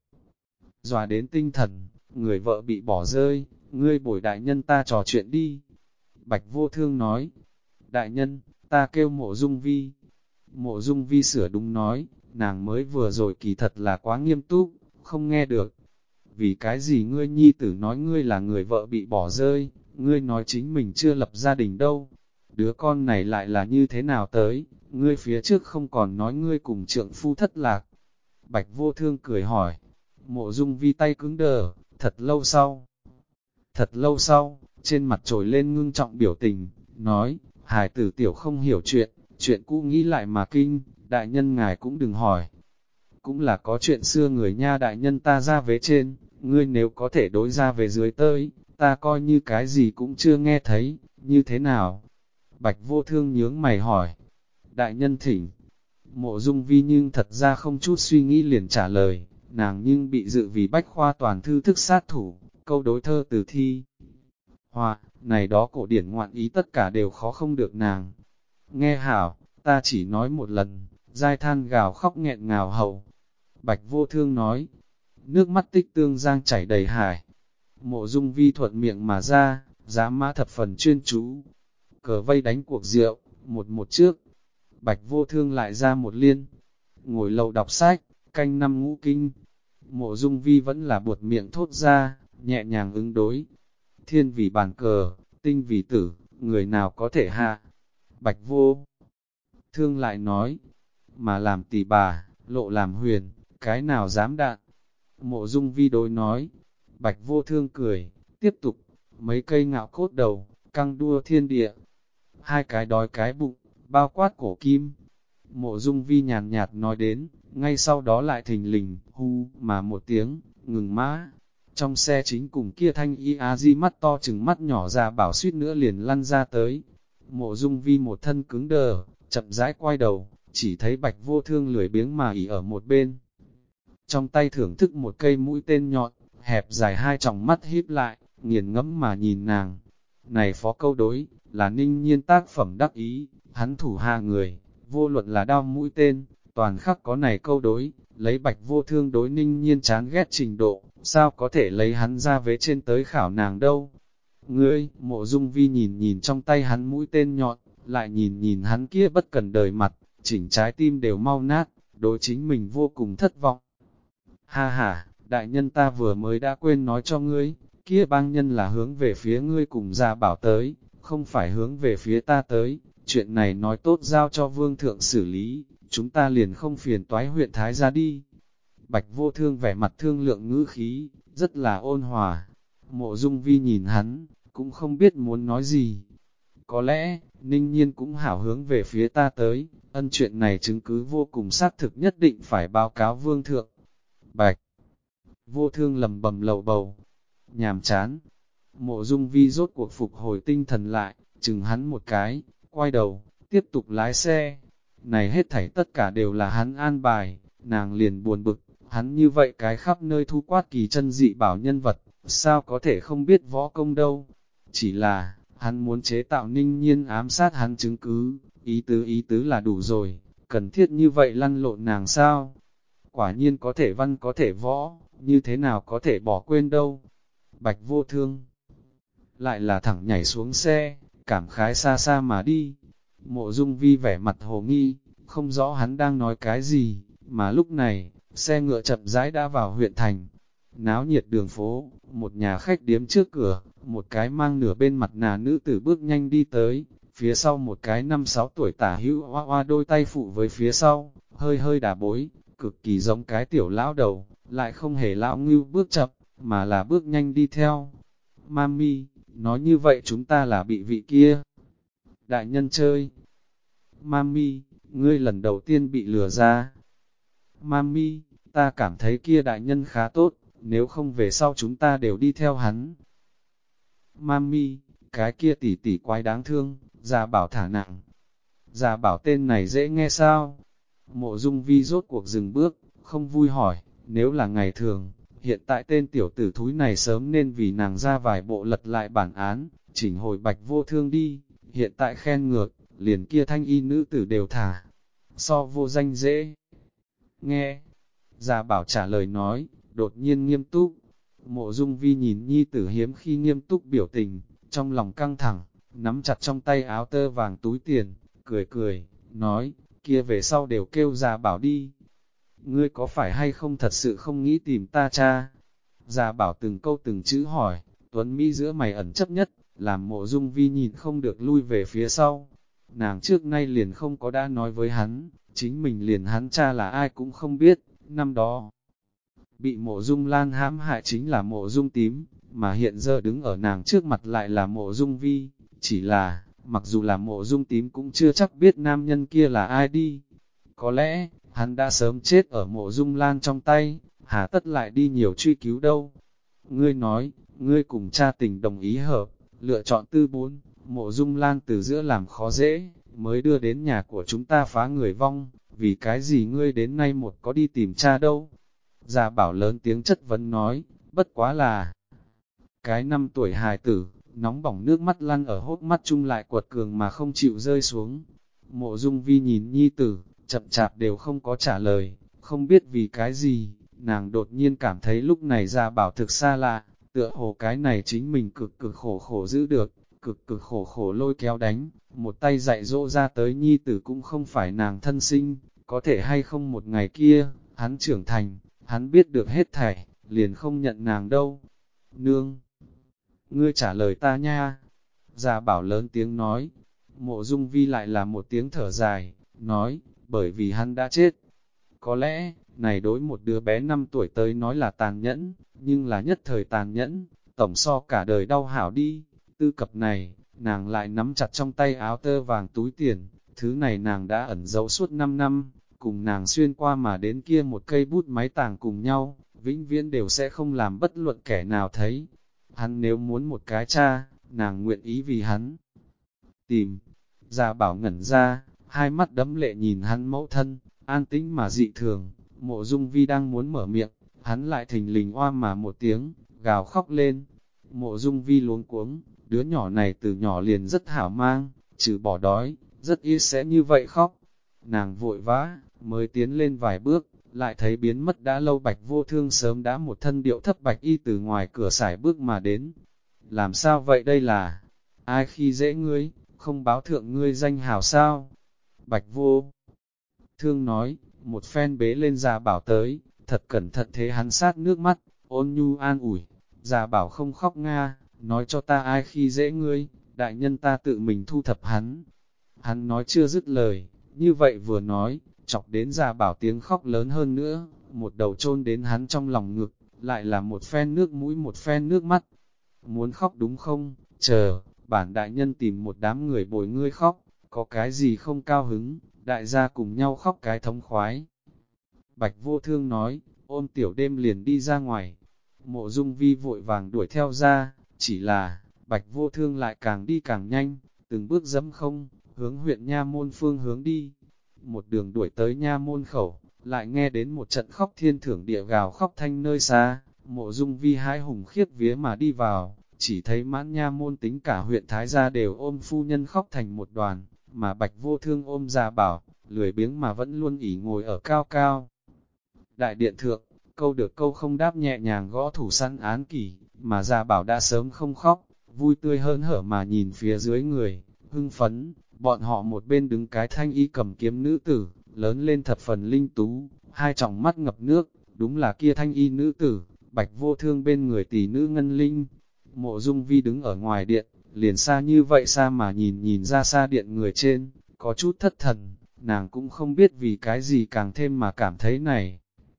Dòa đến tinh thần, người vợ bị bỏ rơi, ngươi bồi đại nhân ta trò chuyện đi. Bạch Vô Thương nói, đại nhân, ta kêu Mộ Dung Vi. Mộ Dung Vi sửa đúng nói, nàng mới vừa rồi kỳ thật là quá nghiêm túc, không nghe được. Vì cái gì ngươi nhi tử nói ngươi là người vợ bị bỏ rơi, ngươi nói chính mình chưa lập gia đình đâu. Đứa con này lại là như thế nào tới, ngươi phía trước không còn nói ngươi cùng trượng phu thất lạc. Bạch Vô Thương cười hỏi, Mộ Dung Vi tay cứng đờ, thật lâu sau, trên mặt trồi lên ngưng trọng biểu tình, nói, hài tử tiểu không hiểu chuyện cũ nghĩ lại mà kinh, đại nhân ngài cũng đừng hỏi. Cũng là có chuyện xưa người nha, đại nhân ta ra vế trên, ngươi nếu có thể đối ra về dưới tới, ta coi như cái gì cũng chưa nghe thấy, như thế nào? Bạch Vô Thương nhướng mày hỏi, đại nhân thỉnh. Mộ Dung Vi nhưng thật ra không chút suy nghĩ liền trả lời, nàng nhưng bị dự vì bách khoa toàn thư thức sát thủ, câu đối thơ từ thi. Hòa, này đó cổ điển ngoạn ý tất cả đều khó không được nàng. Nghe hảo, ta chỉ nói một lần, giai than gào khóc nghẹn ngào hầu. Bạch Vô Thương nói, nước mắt tích tương giang chảy đầy hải. Mộ Dung Vi thuận miệng mà ra, giá mã thập phần chuyên chú. Cờ vây đánh cuộc rượu, một trước. Bạch Vô Thương lại ra một liên. Ngồi lầu đọc sách, canh năm ngũ kinh. Mộ Dung Vi vẫn là buột miệng thốt ra, nhẹ nhàng ứng đối. Thiên vì bàn cờ, tinh vì tử, người nào có thể hạ. Bạch Vô Thương lại nói, mà làm tỷ bà, lộ làm huyền, cái nào dám đạn. Mộ Dung Vi đối nói, Bạch Vô Thương cười, tiếp tục, mấy cây ngạo cốt đầu, căng đua thiên địa. Hai cái đói cái bụng, bao quát cổ kim. Mộ Dung Vi nhàn nhạt nói đến, ngay sau đó lại thình lình, hu, mà một tiếng, ngừng mã. Trong xe chính cùng kia thanh y á di mắt to chừng mắt nhỏ ra bảo suýt nữa liền lăn ra tới. Mộ Dung Vi một thân cứng đờ, chậm rãi quay đầu, chỉ thấy Bạch Vô Thương lười biếng mà ỉ ở một bên. Trong tay thưởng thức một cây mũi tên nhọn, hẹp dài hai tròng mắt híp lại, nghiền ngẫm mà nhìn nàng. Này phó câu đối, là Ninh Nhiên tác phẩm đắc ý, hắn thủ hạ người, vô luận là đao mũi tên, toàn khắc có này câu đối, lấy Bạch Vô Thương đối Ninh Nhiên chán ghét trình độ, sao có thể lấy hắn ra vế trên tới khảo nàng đâu. Ngươi, Mộ Dung Vi nhìn nhìn trong tay hắn mũi tên nhọn, lại nhìn nhìn hắn kia bất cần đời mặt, chỉnh trái tim đều mau nát, đối chính mình vô cùng thất vọng. Ha ha, đại nhân ta vừa mới đã quên nói cho ngươi, kia bang nhân là hướng về phía ngươi cùng Gia Bảo tới, không phải hướng về phía ta tới, chuyện này nói tốt giao cho vương thượng xử lý, chúng ta liền không phiền toái huyện Thái ra đi. Bạch Vô Thương vẻ mặt thương lượng ngữ khí, rất là ôn hòa. Mộ Dung Vi nhìn hắn, cũng không biết muốn nói gì. Có lẽ, Ninh Nhiên cũng hảo hướng về phía ta tới, ân chuyện này chứng cứ vô cùng xác thực nhất định phải báo cáo vương thượng. Bạch Vô Thương lầm bầm lầu bầu, nhàm chán. Mộ Dung Vi rốt cuộc phục hồi tinh thần lại, chừng hắn một cái, quay đầu, tiếp tục lái xe. Này hết thảy tất cả đều là hắn an bài, nàng liền buồn bực, hắn như vậy cái khắp nơi thu quát kỳ chân dị bảo nhân vật, sao có thể không biết võ công đâu. Chỉ là, hắn muốn chế tạo Ninh Nhiên ám sát hắn chứng cứ, ý tứ là đủ rồi, cần thiết như vậy lăn lộn nàng sao? Quả nhiên có thể văn có thể võ, như thế nào có thể bỏ quên đâu. Bạch Vô Thương lại là thẳng nhảy xuống xe, cảm khái xa xa mà đi. Mộ Dung Vi vẻ mặt hồ nghi, không rõ hắn đang nói cái gì, mà lúc này, xe ngựa chậm rãi đã vào huyện thành. Náo nhiệt đường phố, một nhà khách điếm trước cửa, một cái mang nửa bên mặt nà nữ tử bước nhanh đi tới, phía sau một cái 5-6 tuổi tả hữu hoa hoa đôi tay phụ với phía sau, hơi hơi đà bối, cực kỳ giống cái tiểu lão đầu, lại không hề lão ngưu bước chậm, mà là bước nhanh đi theo. Mami, nói như vậy chúng ta là bị vị kia đại nhân chơi. Mami, ngươi lần đầu tiên bị lừa ra. Mami, ta cảm thấy kia đại nhân khá tốt, nếu không về sau chúng ta đều đi theo hắn. Mami, cái kia tỷ tỷ quái đáng thương, Gia Bảo thả nặng. Gia Bảo tên này dễ nghe sao? Mộ Dung Vi rốt cuộc dừng bước, không vui hỏi, nếu là ngày thường, hiện tại tên tiểu tử thúi này sớm nên vì nàng ra vài bộ lật lại bản án, chỉnh hồi Bạch Vô Thương đi, hiện tại khen ngược, liền kia thanh y nữ tử đều thả. So vô danh dễ nghe. Gia Bảo trả lời nói, đột nhiên nghiêm túc. Mộ Dung Vi nhìn nhi tử hiếm khi nghiêm túc biểu tình, trong lòng căng thẳng, nắm chặt trong tay áo tơ vàng túi tiền, cười cười, nói, kia về sau đều kêu Gia Bảo đi. Ngươi có phải hay không thật sự không nghĩ tìm ta cha? Gia Bảo từng câu từng chữ hỏi, Tuấn Mỹ giữa mày ẩn chấp nhất, làm Mộ Dung Vi nhìn không được lui về phía sau. Nàng trước nay liền không có đã nói với hắn, chính mình liền hắn cha là ai cũng không biết, năm đó. Bị Mộ Dung Lan hãm hại chính là Mộ Dung Tím, mà hiện giờ đứng ở nàng trước mặt lại là Mộ Dung Vi, chỉ là, mặc dù là Mộ Dung Tím cũng chưa chắc biết nam nhân kia là ai đi. Có lẽ, hắn đã sớm chết ở Mộ Dung Lan trong tay, hà tất lại đi nhiều truy cứu đâu. Ngươi nói, ngươi cùng cha tình đồng ý hợp, lựa chọn tư bốn, Mộ Dung Lan từ giữa làm khó dễ, mới đưa đến nhà của chúng ta phá người vong, vì cái gì ngươi đến nay một có đi tìm cha đâu. Gia Bảo lớn tiếng chất vấn nói, bất quá là cái 5 tuổi hài tử, nóng bỏng nước mắt lăn ở hốc mắt chung lại quật cường mà không chịu rơi xuống. Mộ Dung Vi nhìn nhi tử, chậm chạp đều không có trả lời, không biết vì cái gì, nàng đột nhiên cảm thấy lúc này Gia Bảo thực xa lạ, tựa hồ cái này chính mình cực cực khổ khổ giữ được, cực cực khổ khổ lôi kéo đánh, một tay dạy dỗ ra tới nhi tử cũng không phải nàng thân sinh, có thể hay không một ngày kia, hắn trưởng thành, hắn biết được hết thảy, liền không nhận nàng đâu. Nương, ngươi trả lời ta nha. Gia Bảo lớn tiếng nói. Mộ Dung Vi lại là một tiếng thở dài, nói, bởi vì hắn đã chết. Có lẽ, này đối một đứa bé 5 tuổi tới nói là tàn nhẫn, nhưng là nhất thời tàn nhẫn, tổng so cả đời đau hảo đi. Tư cập này, nàng lại nắm chặt trong tay áo tơ vàng túi tiền, thứ này nàng đã ẩn giấu suốt 5 năm, cùng nàng xuyên qua mà đến kia một cây bút máy tàng cùng nhau, vĩnh viễn đều sẽ không làm bất luận kẻ nào thấy. Hắn nếu muốn một cái cha, nàng nguyện ý vì hắn tìm. Gia Bảo ngẩn ra, hai mắt đẫm lệ nhìn hắn mẫu thân, an tĩnh mà dị thường. Mộ Dung Vi đang muốn mở miệng, hắn lại thình lình oa mà một tiếng, gào khóc lên. Mộ Dung Vi luống cuống, đứa nhỏ này từ nhỏ liền rất hảo mang, trừ bỏ đói, rất ít sẽ như vậy khóc. Nàng vội vã, mới tiến lên vài bước, lại thấy biến mất đã lâu Bạch Vô Thương sớm đã một thân điệu thấp bạch y từ ngoài cửa sải bước mà đến. Làm sao vậy đây là? Ai khi dễ ngươi, không báo thượng ngươi danh hào sao? Bạch Vô Thương nói, một phen bế lên Gia Bảo tới, thật cẩn thận thế hắn sát nước mắt, ôn nhu an ủi. Gia Bảo không khóc nga, nói cho ta ai khi dễ ngươi, đại nhân ta tự mình thu thập hắn. Hắn nói chưa dứt lời, như vậy vừa nói, chọc đến Gia Bảo tiếng khóc lớn hơn nữa, một đầu chôn đến hắn trong lòng ngực, lại là một phen nước mũi một phen nước mắt. Muốn khóc đúng không? Chờ, bản đại nhân tìm một đám người bồi ngươi khóc, có cái gì không cao hứng, đại gia cùng nhau khóc cái thống khoái. Bạch Vô Thương nói, ôm Tiểu Đêm liền đi ra ngoài. Mộ Dung Vi vội vàng đuổi theo ra, chỉ là, Bạch Vô Thương lại càng đi càng nhanh, từng bước dẫm không, hướng huyện Nha Môn phương hướng đi. Một đường đuổi tới Nha Môn khẩu, lại nghe đến một trận khóc thiên thưởng địa gào khóc thanh nơi xa. Mộ Dung Vi hái hùng khiếp vía mà đi vào, chỉ thấy mãn Nha Môn tính cả huyện Thái Gia đều ôm phu nhân khóc thành một đoàn, mà Bạch Vô Thương ôm Gia Bảo, lười biếng mà vẫn luôn ỉ ngồi ở cao cao. Đại điện thượng, câu được câu không đáp nhẹ nhàng gõ thủ săn án kỷ, mà Gia Bảo đã sớm không khóc, vui tươi hớn hở mà nhìn phía dưới người, hưng phấn. Bọn họ một bên đứng cái thanh y cầm kiếm nữ tử, lớn lên thập phần linh tú, hai tròng mắt ngập nước, đúng là kia thanh y nữ tử, Bạch Vô Thương bên người tỷ nữ Ngân Linh. Mộ Dung Vi đứng ở ngoài điện, liền xa như vậy xa mà nhìn ra xa điện người trên, có chút thất thần, nàng cũng không biết vì cái gì càng thêm mà cảm thấy này.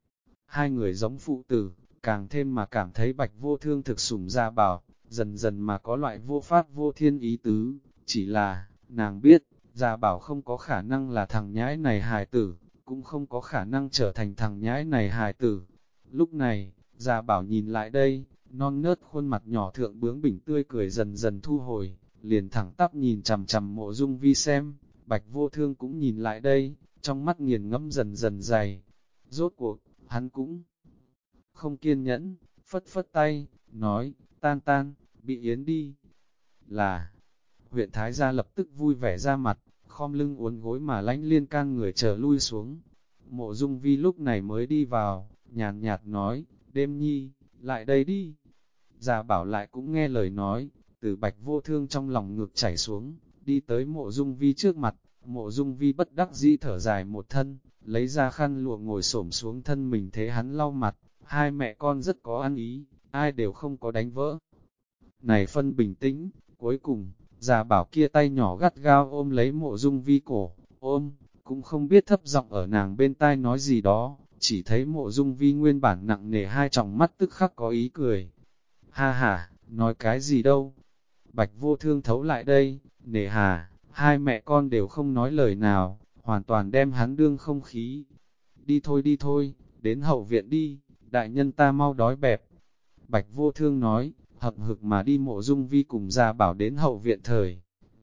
Hai người giống phụ tử, càng thêm mà cảm thấy Bạch Vô Thương thực sủng Gia Bảo, dần dần mà có loại vô pháp vô thiên ý tứ, chỉ là, nàng biết, Gia Bảo không có khả năng là thằng nhãi này hài tử, cũng không có khả năng trở thành thằng nhãi này hài tử. Lúc này, Gia Bảo nhìn lại đây, non nớt khuôn mặt nhỏ thượng bướng bỉnh tươi cười dần dần thu hồi, liền thẳng tắp nhìn chằm chằm Mộ Dung Vi xem. Bạch Vô Thương cũng nhìn lại đây, trong mắt nghiền ngẫm dần dần dày. Rốt cuộc, hắn cũng không kiên nhẫn, phất phất tay, nói, tan tan, bị yến đi. Là, huyện Thái Gia lập tức vui vẻ ra mặt, khom lưng uốn gối mà lãnh liên can người chờ lui xuống. Mộ Dung Vi lúc này mới đi vào, nhàn nhạt nói, Đêm nhi, lại đây đi. Gia Bảo lại cũng nghe lời nói, từ Bạch Vô Thương trong lòng ngực chảy xuống, đi tới Mộ Dung Vi trước mặt. Mộ Dung Vi bất đắc dĩ thở dài một thân, lấy ra khăn lụa ngồi xổm xuống thân mình thế hắn lau mặt. Hai mẹ con rất có ăn ý, ai đều không có đánh vỡ. Này phân bình tĩnh, cuối cùng, Gia Bảo kia tay nhỏ gắt gao ôm lấy Mộ Dung Vi cổ, ôm, cũng không biết thấp giọng ở nàng bên tai nói gì đó, chỉ thấy Mộ Dung Vi nguyên bản nặng nề hai tròng mắt tức khắc có ý cười. Ha ha, nói cái gì đâu? Bạch Vô Thương thấu lại đây, nề hà, hai mẹ con đều không nói lời nào, hoàn toàn đem hắn đương không khí. Đi thôi, đến hậu viện đi, đại nhân ta mau đói bẹp. Bạch Vô Thương nói, hậm hực mà đi Mộ Dung Vi cùng Gia Bảo đến hậu viện thời.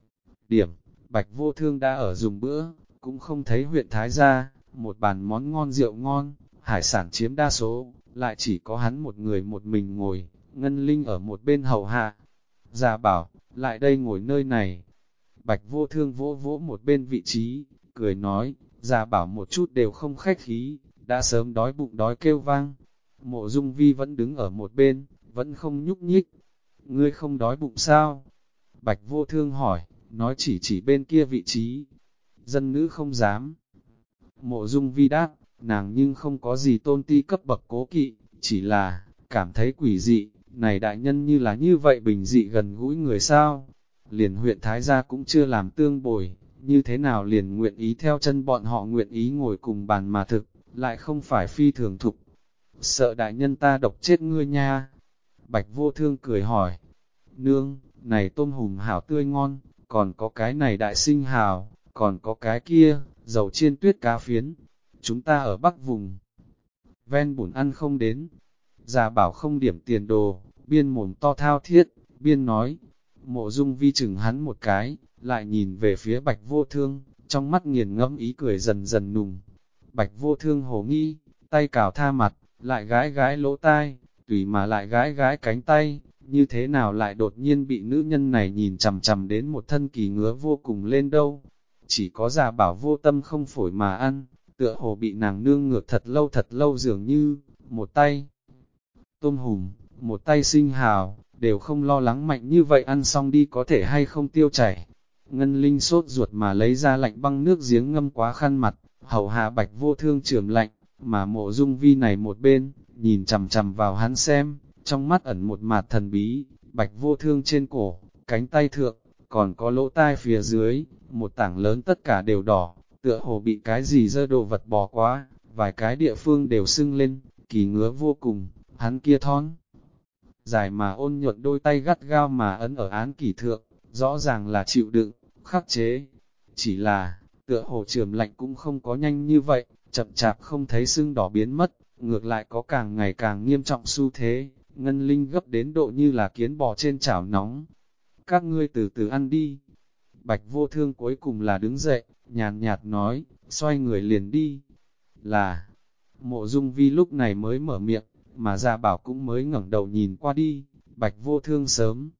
Điểm, Bạch Vô Thương đã ở dùng bữa, cũng không thấy huyện Thái Gia, một bàn món ngon rượu ngon, hải sản chiếm đa số, lại chỉ có hắn một người một mình ngồi, Ngân Linh ở một bên hậu hạ. Gia Bảo, lại đây ngồi nơi này. Bạch Vô Thương vỗ vỗ một bên vị trí, cười nói, Gia Bảo một chút đều không khách khí, đã sớm đói bụng đói kêu vang. Mộ Dung Vi vẫn đứng ở một bên, vẫn không nhúc nhích. Ngươi không đói bụng sao? Bạch Vô Thương hỏi, nói chỉ bên kia vị trí. Dân nữ không dám. Mộ Dung Vi đáp, nàng nhưng không có gì tôn ti cấp bậc cố kỵ, chỉ là, cảm thấy quỷ dị, này đại nhân như là như vậy bình dị gần gũi người sao, liền huyện Thái gia cũng chưa làm tương bồi, như thế nào liền nguyện ý theo chân bọn họ nguyện ý ngồi cùng bàn mà thực, lại không phải phi thường thục. Sợ đại nhân ta độc chết ngươi nha. Bạch Vô Thương cười hỏi, nương, này tôm hùm hảo tươi ngon, còn có cái này đại sinh hào, còn có cái kia, dầu chiên tuyết cá phiến. Chúng ta ở Bắc vùng, ven bùn ăn không đến. Già bảo không điểm tiền đồ, biên mồm to thao thiết, biên nói. Mộ Dung Vi chừng hắn một cái, lại nhìn về phía Bạch Vô Thương, trong mắt nghiền ngẫm ý cười dần dần nùng. Bạch Vô Thương hồ nghi, tay cào tha mặt, lại gái gái lỗ tai, tùy mà lại gái gái cánh tay, như thế nào lại đột nhiên bị nữ nhân này nhìn chằm chằm đến một thân kỳ ngứa vô cùng lên đâu. Chỉ có già bảo vô tâm không phổi mà ăn, tựa hồ bị nàng nương ngược thật lâu dường như, một tay tôm hùm, một tay sinh hào, đều không lo lắng mạnh như vậy ăn xong đi có thể hay không tiêu chảy. Ngân Linh sốt ruột mà lấy ra lạnh băng nước giếng ngâm quá khăn mặt, hầu hạ Bạch Vô Thương trường lạnh, mà Mộ Dung Vi này một bên, nhìn chằm chằm vào hắn xem, trong mắt ẩn một mạt thần bí. Bạch Vô Thương trên cổ, cánh tay thượng, còn có lỗ tai phía dưới, một tảng lớn tất cả đều đỏ, tựa hồ bị cái gì dơ đồ vật bò quá, vài cái địa phương đều sưng lên, kỳ ngứa vô cùng. Hắn kia thon dài mà ôn nhuận đôi tay gắt gao mà ấn ở án kỷ thượng, rõ ràng là chịu đựng, khắc chế. Chỉ là, tựa hồ trường lạnh cũng không có nhanh như vậy, chậm chạp không thấy sưng đỏ biến mất, ngược lại có càng ngày càng nghiêm trọng xu thế, Ngân Linh gấp đến độ như là kiến bò trên chảo nóng. Các ngươi từ từ ăn đi. Bạch Vô Thương cuối cùng là đứng dậy, nhàn nhạt nói, xoay người liền đi. Là, Mộ Dung Vi lúc này mới mở miệng, mà Gia Bảo cũng mới ngẩng đầu nhìn qua đi, Bạch Vô Thương sớm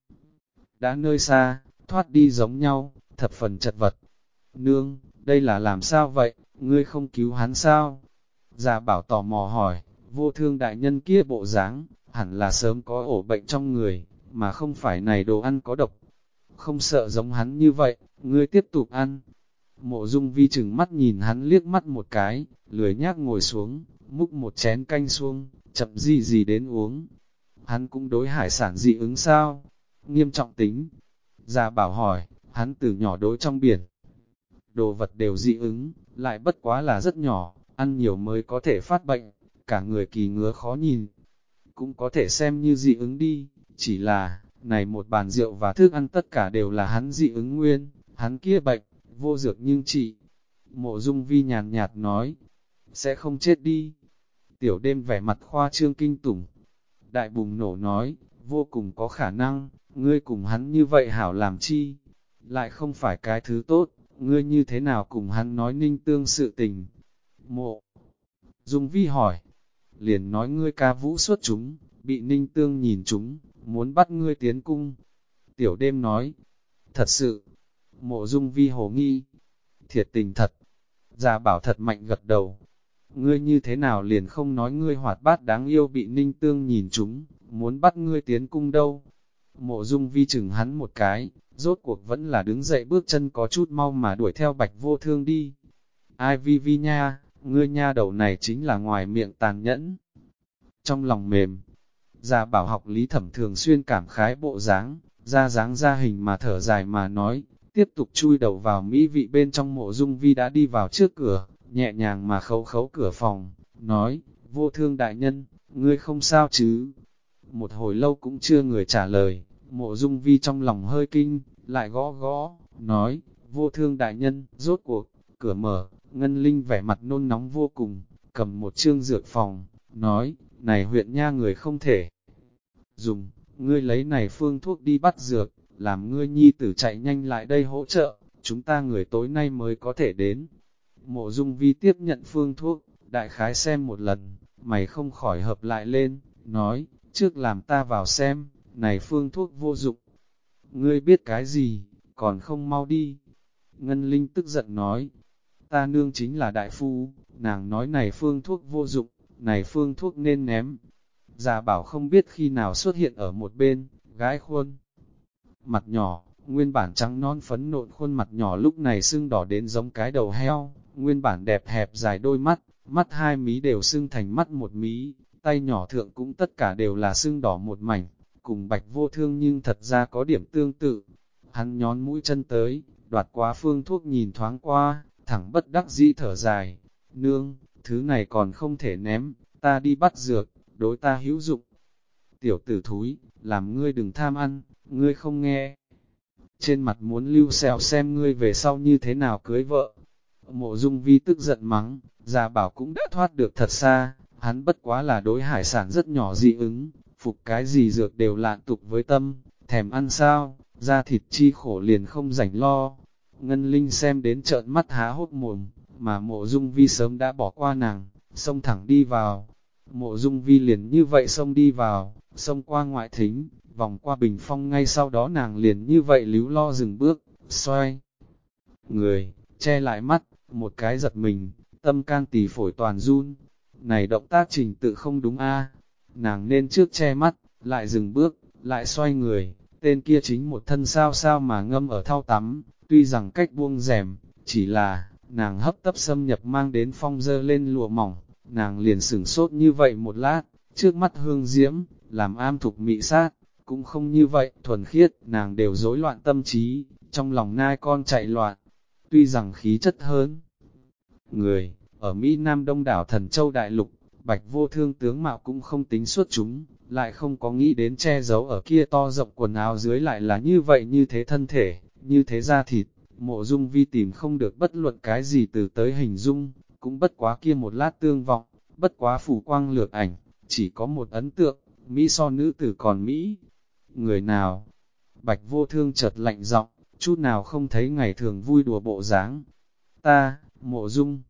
đã nơi xa, thoát đi giống nhau, thập phần chật vật. Nương, đây là làm sao vậy, ngươi không cứu hắn sao? Gia Bảo tò mò hỏi, Vô Thương đại nhân kia bộ dáng, hẳn là sớm có ổ bệnh trong người, mà không phải này đồ ăn có độc. Không sợ giống hắn như vậy, ngươi tiếp tục ăn. Mộ Dung Vi chừng mắt nhìn hắn liếc mắt một cái, lười nhác ngồi xuống, múc một chén canh xuống, chậm gì đến uống. Hắn cũng đối hải sản dị ứng sao? Nghiêm trọng tính. Gia Bảo hỏi, hắn từ nhỏ đối trong biển. Đồ vật đều dị ứng, lại bất quá là rất nhỏ, ăn nhiều mới có thể phát bệnh, cả người kỳ ngứa khó nhìn. Cũng có thể xem như dị ứng đi, chỉ là, này một bàn rượu và thức ăn tất cả đều là hắn dị ứng nguyên, hắn kia bệnh, vô dược nhưng trị. Mộ Dung Vi nhàn nhạt nói, sẽ không chết đi. Tiểu Đêm vẻ mặt khoa trương kinh tủng. Đại bùng nổ nói, vô cùng có khả năng, ngươi cùng hắn như vậy hảo làm chi? Lại không phải cái thứ tốt, ngươi như thế nào cùng hắn nói Ninh Tương sự tình? Mộ Dung Vi hỏi, liền nói ngươi ca vũ xuất chúng, bị Ninh Tương nhìn chúng, muốn bắt ngươi tiến cung. Tiểu Đêm nói, thật sự, Mộ Dung Vi hồ nghi, thiệt tình thật. Gia Bảo thật mạnh gật đầu, ngươi như thế nào liền không nói ngươi hoạt bát đáng yêu bị Ninh Tương nhìn chúng, muốn bắt ngươi tiến cung đâu. Mộ Dung Vi chừng hắn một cái, rốt cuộc vẫn là đứng dậy bước chân có chút mau mà đuổi theo Bạch Vô Thương đi. Ai Vi Vi nha, ngươi nha đầu này chính là ngoài miệng tàn nhẫn, trong lòng mềm. Gia Bảo học Lý Thẩm thường xuyên cảm khái bộ dáng, ra hình mà thở dài mà nói, tiếp tục chui đầu vào mỹ vị bên trong. Mộ Dung Vi đã đi vào trước cửa, nhẹ nhàng mà khấu khấu cửa phòng, nói, Vô Thương đại nhân, ngươi không sao chứ? Một hồi lâu cũng chưa người trả lời, Mộ Dung Vi trong lòng hơi kinh, lại gõ gõ, nói, Vô Thương đại nhân, rốt cuộc, cửa mở, Ngân Linh vẻ mặt nôn nóng vô cùng, cầm một chương dược phòng, nói, này huyện nha người không thể dùng, ngươi lấy này phương thuốc đi bắt dược, làm ngươi nhi tử chạy nhanh lại đây hỗ trợ, chúng ta người tối nay mới có thể đến. Mộ Dung Vi tiếp nhận phương thuốc, đại khái xem một lần, mày không khỏi hợp lại lên, nói, trước làm ta vào xem, này phương thuốc vô dụng. Ngươi biết cái gì, còn không mau đi. Ngân Linh tức giận nói, ta nương chính là đại phu, nàng nói này phương thuốc vô dụng, này phương thuốc nên ném. Gia Bảo không biết khi nào xuất hiện ở một bên, gái khuôn. Mặt nhỏ, nguyên bản trắng non phấn nộn khuôn mặt nhỏ lúc này sưng đỏ đến giống cái đầu heo, nguyên bản đẹp hẹp dài đôi mắt, mắt hai mí đều sưng thành mắt một mí, tay nhỏ thượng cũng tất cả đều là sưng đỏ một mảnh, cùng Bạch Vô Thương nhưng thật ra có điểm tương tự. Hắn nhón mũi chân tới, đoạt quá phương thuốc nhìn thoáng qua, thẳng bất đắc dĩ thở dài. Nương, thứ này còn không thể ném, ta đi bắt dược, đối ta hữu dụng. Tiểu tử thúi, làm ngươi đừng tham ăn, ngươi không nghe. Trên mặt muốn lưu sẹo xem ngươi về sau như thế nào cưới vợ. Mộ Dung Vi tức giận mắng, Gia Bảo cũng đã thoát được thật xa, hắn bất quá là đối hải sản rất nhỏ dị ứng, phục cái gì dược đều lạn tục với tâm, thèm ăn sao, da thịt chi khổ liền không rảnh lo. Ngân Linh xem đến trợn mắt há hốt mồm, mà Mộ Dung Vi sớm đã bỏ qua nàng, xông thẳng đi vào. Mộ Dung Vi liền như vậy xông đi vào, xông qua ngoại thính, vòng qua bình phong, ngay sau đó nàng liền như vậy líu lo dừng bước, xoay người, che lại mắt, một cái giật mình, tâm can tỳ phổi toàn run. Này động tác trình tự không đúng a, nàng nên trước che mắt, lại dừng bước, lại xoay người, tên kia chính một thân sao sao mà ngâm ở thau tắm, tuy rằng cách buông rèm, chỉ là, nàng hấp tấp xâm nhập mang đến phong dơ lên lụa mỏng, nàng liền sửng sốt như vậy một lát, trước mắt hương diễm, làm am thục mị sát, cũng không như vậy, thuần khiết, nàng đều rối loạn tâm trí, trong lòng nai con chạy loạn, tuy rằng khí chất hơn. Người, ở Mỹ Nam Đông đảo Thần Châu Đại Lục, Bạch Vô Thương tướng mạo cũng không tính xuất chúng, lại không có nghĩ đến che giấu ở kia to rộng quần áo dưới lại là như vậy, như thế thân thể, như thế da thịt. Mộ Dung Vi tìm không được bất luận cái gì từ tới hình dung, cũng bất quá kia một lát tương vọng, bất quá phủ quang lược ảnh, chỉ có một ấn tượng, Mỹ so nữ tử còn Mỹ. Người nào? Bạch Vô Thương chợt lạnh giọng, chút nào không thấy ngày thường vui đùa bộ dáng. Ta, Mộ Dung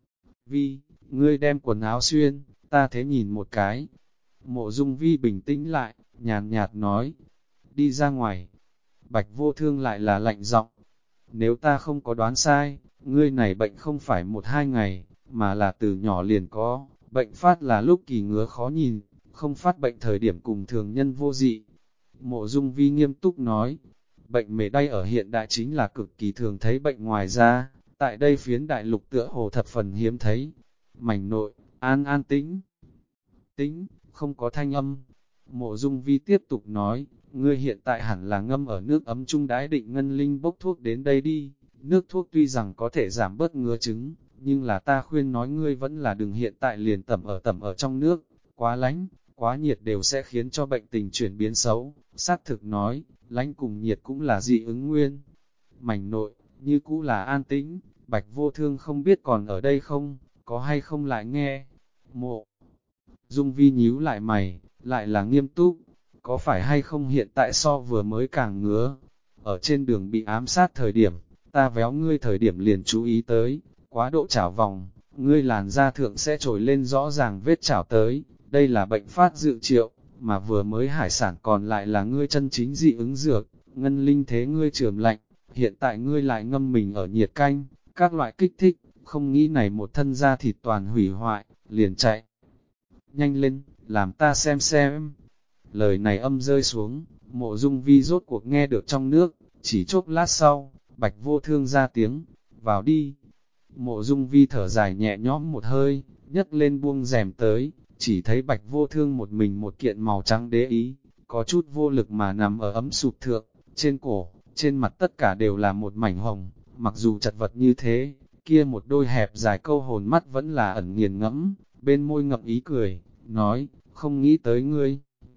Vi, ngươi đem quần áo xuyên, ta thế nhìn một cái. Mộ Dung Vi bình tĩnh lại, nhàn nhạt nói, đi ra ngoài. Bạch Vô Thương lại là lạnh giọng, nếu ta không có đoán sai, ngươi này bệnh không phải 1-2 ngày, mà là từ nhỏ liền có, bệnh phát là lúc kỳ ngứa khó nhìn, không phát bệnh thời điểm cùng thường nhân vô dị. Mộ Dung Vi nghiêm túc nói, bệnh mề đay ở hiện đại chính là cực kỳ thường thấy bệnh, ngoài ra, tại đây phiến đại lục tựa hồ thập phần hiếm thấy. Mảnh nội, an tĩnh, không có thanh âm. Mộ Dung Vi tiếp tục nói, ngươi hiện tại hẳn là ngâm ở nước ấm chung đãi định Ngân Linh bốc thuốc đến đây đi. Nước thuốc tuy rằng có thể giảm bớt ngứa chứng, nhưng là ta khuyên nói ngươi vẫn là đừng hiện tại liền tẩm ở trong nước, quá lạnh, quá nhiệt đều sẽ khiến cho bệnh tình chuyển biến xấu. Xác thực nói, lạnh cùng nhiệt cũng là dị ứng nguyên. Mảnh nội, như cũ là an tĩnh, Bạch Vô Thương không biết còn ở đây không, có hay không lại nghe. Mộ Dung Vi nhíu lại mày, lại là nghiêm túc, có phải hay không hiện tại so vừa mới càng ngứa. Ở trên đường bị ám sát thời điểm, ta véo ngươi thời điểm liền chú ý tới, quá độ chảo vòng, ngươi làn da thượng sẽ trồi lên rõ ràng vết chảo tới, đây là bệnh phát dự triệu, mà vừa mới hải sản còn lại là ngươi chân chính dị ứng dược. Ngân Linh thế ngươi trường lạnh, hiện tại ngươi lại ngâm mình ở nhiệt canh, các loại kích thích, không nghĩ này một thân da thịt toàn hủy hoại, liền chạy. Nhanh lên, làm ta xem. Lời này âm rơi xuống, Mộ Dung Vi rốt cuộc nghe được trong nước, chỉ chốc lát sau, Bạch Vô Thương ra tiếng, vào đi. Mộ Dung Vi thở dài nhẹ nhõm một hơi, nhấc lên buông rèm tới, chỉ thấy Bạch Vô Thương một mình một kiện màu trắng đế ý, có chút vô lực mà nằm ở ấm sụp thượng, trên cổ, trên mặt tất cả đều là một mảnh hồng, mặc dù chật vật như thế, kia một đôi hẹp dài câu hồn mắt vẫn là ẩn nghiền ngẫm, bên môi ngậm ý cười, nói, không nghĩ tới ngươi.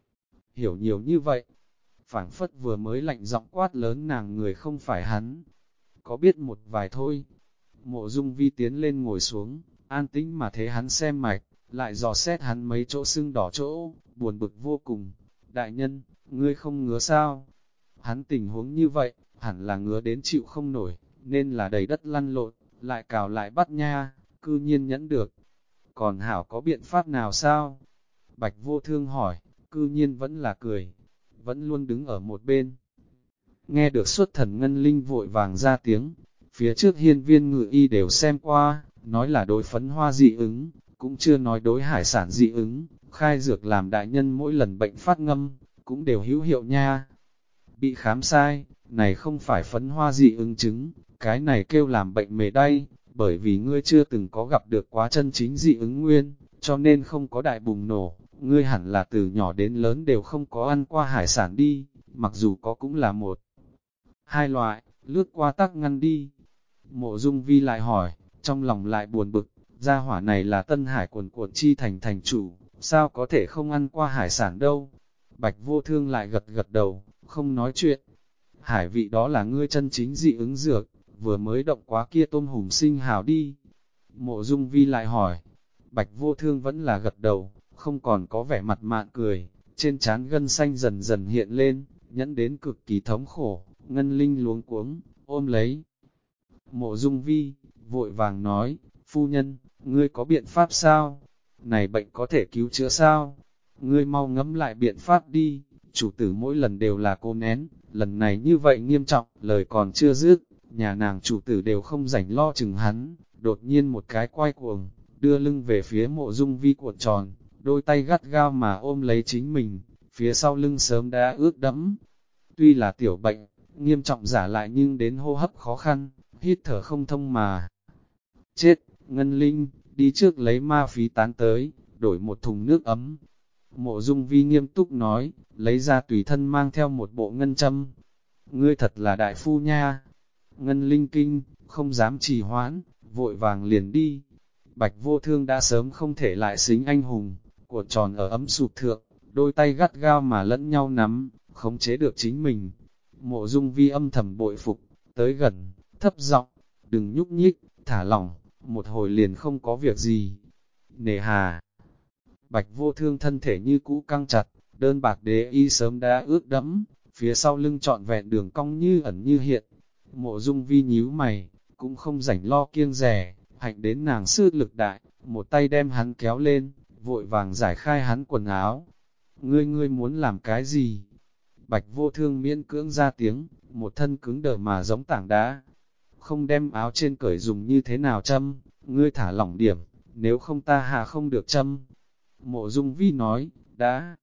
Hiểu nhiều như vậy, phảng phất vừa mới lạnh giọng quát lớn nàng người không phải hắn, có biết một vài thôi. Mộ Dung Vi tiến lên ngồi xuống, an tĩnh mà thế hắn xem mạch, lại dò xét hắn mấy chỗ sưng đỏ chỗ, buồn bực vô cùng. Đại nhân, ngươi không ngứa sao? Hắn tình huống như vậy, hẳn là ngứa đến chịu không nổi, nên là đầy đất lăn lộn, lại cào lại bắt nha, cư nhiên nhẫn được. Còn Hảo có biện pháp nào sao? Bạch Vô Thương hỏi, cư nhiên vẫn là cười, vẫn luôn đứng ở một bên. Nghe được xuất thần Ngân Linh vội vàng ra tiếng, phía trước hiên viên ngự y đều xem qua, nói là đối phấn hoa dị ứng, cũng chưa nói đối hải sản dị ứng, khai dược làm đại nhân mỗi lần bệnh phát ngâm, cũng đều hữu hiệu nha. Bị khám sai, này không phải phấn hoa dị ứng chứng, cái này kêu làm bệnh mề đay, bởi vì ngươi chưa từng có gặp được quá chân chính dị ứng nguyên, cho nên không có đại bùng nổ, ngươi hẳn là từ nhỏ đến lớn đều không có ăn qua hải sản đi, mặc dù có cũng là một, hai loại, lướt qua tắc ngăn đi. Mộ Dung Vi lại hỏi, trong lòng lại buồn bực, gia hỏa này là Tân Hải quần cuộn chi thành thành chủ, sao có thể không ăn qua hải sản đâu. Bạch Vô Thương lại gật gật đầu, không nói chuyện. Hải vị đó là ngươi chân chính dị ứng dược, vừa mới động quá kia tôm hùm sinh hào đi. Mộ Dung Vi lại hỏi, Bạch Vô Thương vẫn là gật đầu, không còn có vẻ mặt mạn cười, trên trán gân xanh dần dần hiện lên, nhẫn đến cực kỳ thống khổ, Ngân Linh luống cuống, ôm lấy. Mộ Dung Vi, vội vàng nói, phu nhân, ngươi có biện pháp sao? Này bệnh có thể cứu chữa sao? Ngươi mau ngẫm lại biện pháp đi, chủ tử mỗi lần đều là cô nén, lần này như vậy nghiêm trọng, lời còn chưa dứt, nhà nàng chủ tử đều không rảnh lo chừng hắn, đột nhiên một cái quay cuồng, đưa lưng về phía Mộ Dung Vi cuộn tròn, đôi tay gắt gao mà ôm lấy chính mình, phía sau lưng sớm đã ướt đẫm. Tuy là tiểu bệnh, nghiêm trọng giả lại nhưng đến hô hấp khó khăn, hít thở không thông mà. Chết, Ngân Linh, đi trước lấy ma phí tán tới, đổi một thùng nước ấm. Mộ Dung Vi nghiêm túc nói, lấy ra tùy thân mang theo một bộ ngân châm. Ngươi thật là đại phu nha. Ngân Linh kinh, không dám trì hoãn, vội vàng liền đi. Bạch Vô Thương đã sớm không thể lại xính anh hùng, cuộn tròn ở ấm sụp thượng, đôi tay gắt gao mà lẫn nhau nắm, khống chế được chính mình. Mộ Dung Vi âm thầm bội phục, tới gần, thấp giọng, đừng nhúc nhích, thả lỏng, một hồi liền không có việc gì. Nề hà, Bạch Vô Thương thân thể như cũ căng chặt, đơn bạc đế y sớm đã ướt đẫm, phía sau lưng trọn vẹn đường cong như ẩn như hiện. Mộ Dung Vi nhíu mày, cũng không rảnh lo kiêng rẻ, hạnh đến nàng sư lực đại, một tay đem hắn kéo lên, vội vàng giải khai hắn quần áo. Ngươi muốn làm cái gì? Bạch Vô Thương miễn cưỡng ra tiếng, một thân cứng đờ mà giống tảng đá. Không đem áo trên cởi dùng như thế nào châm, ngươi thả lỏng điểm, nếu không ta hạ không được châm. Mộ Dung Vi nói, đã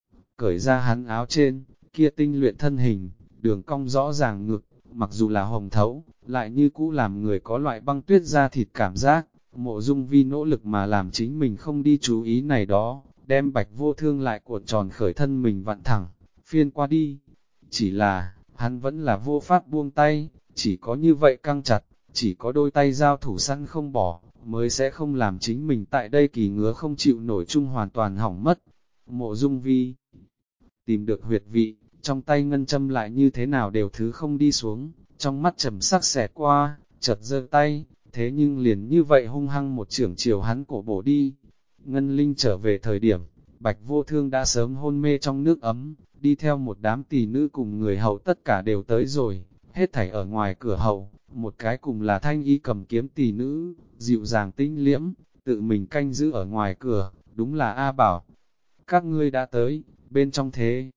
cởi ra hắn áo trên, kia tinh luyện thân hình, đường cong rõ ràng ngực, mặc dù là hồng thấu, lại như cũ làm người có loại băng tuyết da thịt cảm giác. Mộ Dung Vi nỗ lực mà làm chính mình không đi chú ý này đó, đem Bạch Vô Thương lại cuộn tròn khởi thân mình vặn thẳng, phiên qua đi. Chỉ là, hắn vẫn là vô pháp buông tay, chỉ có như vậy căng chặt, chỉ có đôi tay giao thủ săn không bỏ, mới sẽ không làm chính mình tại đây kỳ ngứa không chịu nổi chung hoàn toàn hỏng mất. Mộ Dung Vi tìm được huyệt vị, trong tay ngân châm lại như thế nào đều thứ không đi xuống, trong mắt trầm sắc xẹt qua, chợt giơ tay, thế nhưng liền như vậy hung hăng một chưởng chiều hắn cổ bổ đi. Ngân Linh trở về thời điểm, Bạch Vô Thương đã sớm hôn mê trong nước ấm, đi theo một đám tỳ nữ cùng người hầu tất cả đều tới rồi, hết thảy ở ngoài cửa hầu, một cái cùng là thanh y cầm kiếm tỳ nữ, dịu dàng tinh liễm, tự mình canh giữ ở ngoài cửa, đúng là A Bảo. Các ngươi đã tới, bên trong thế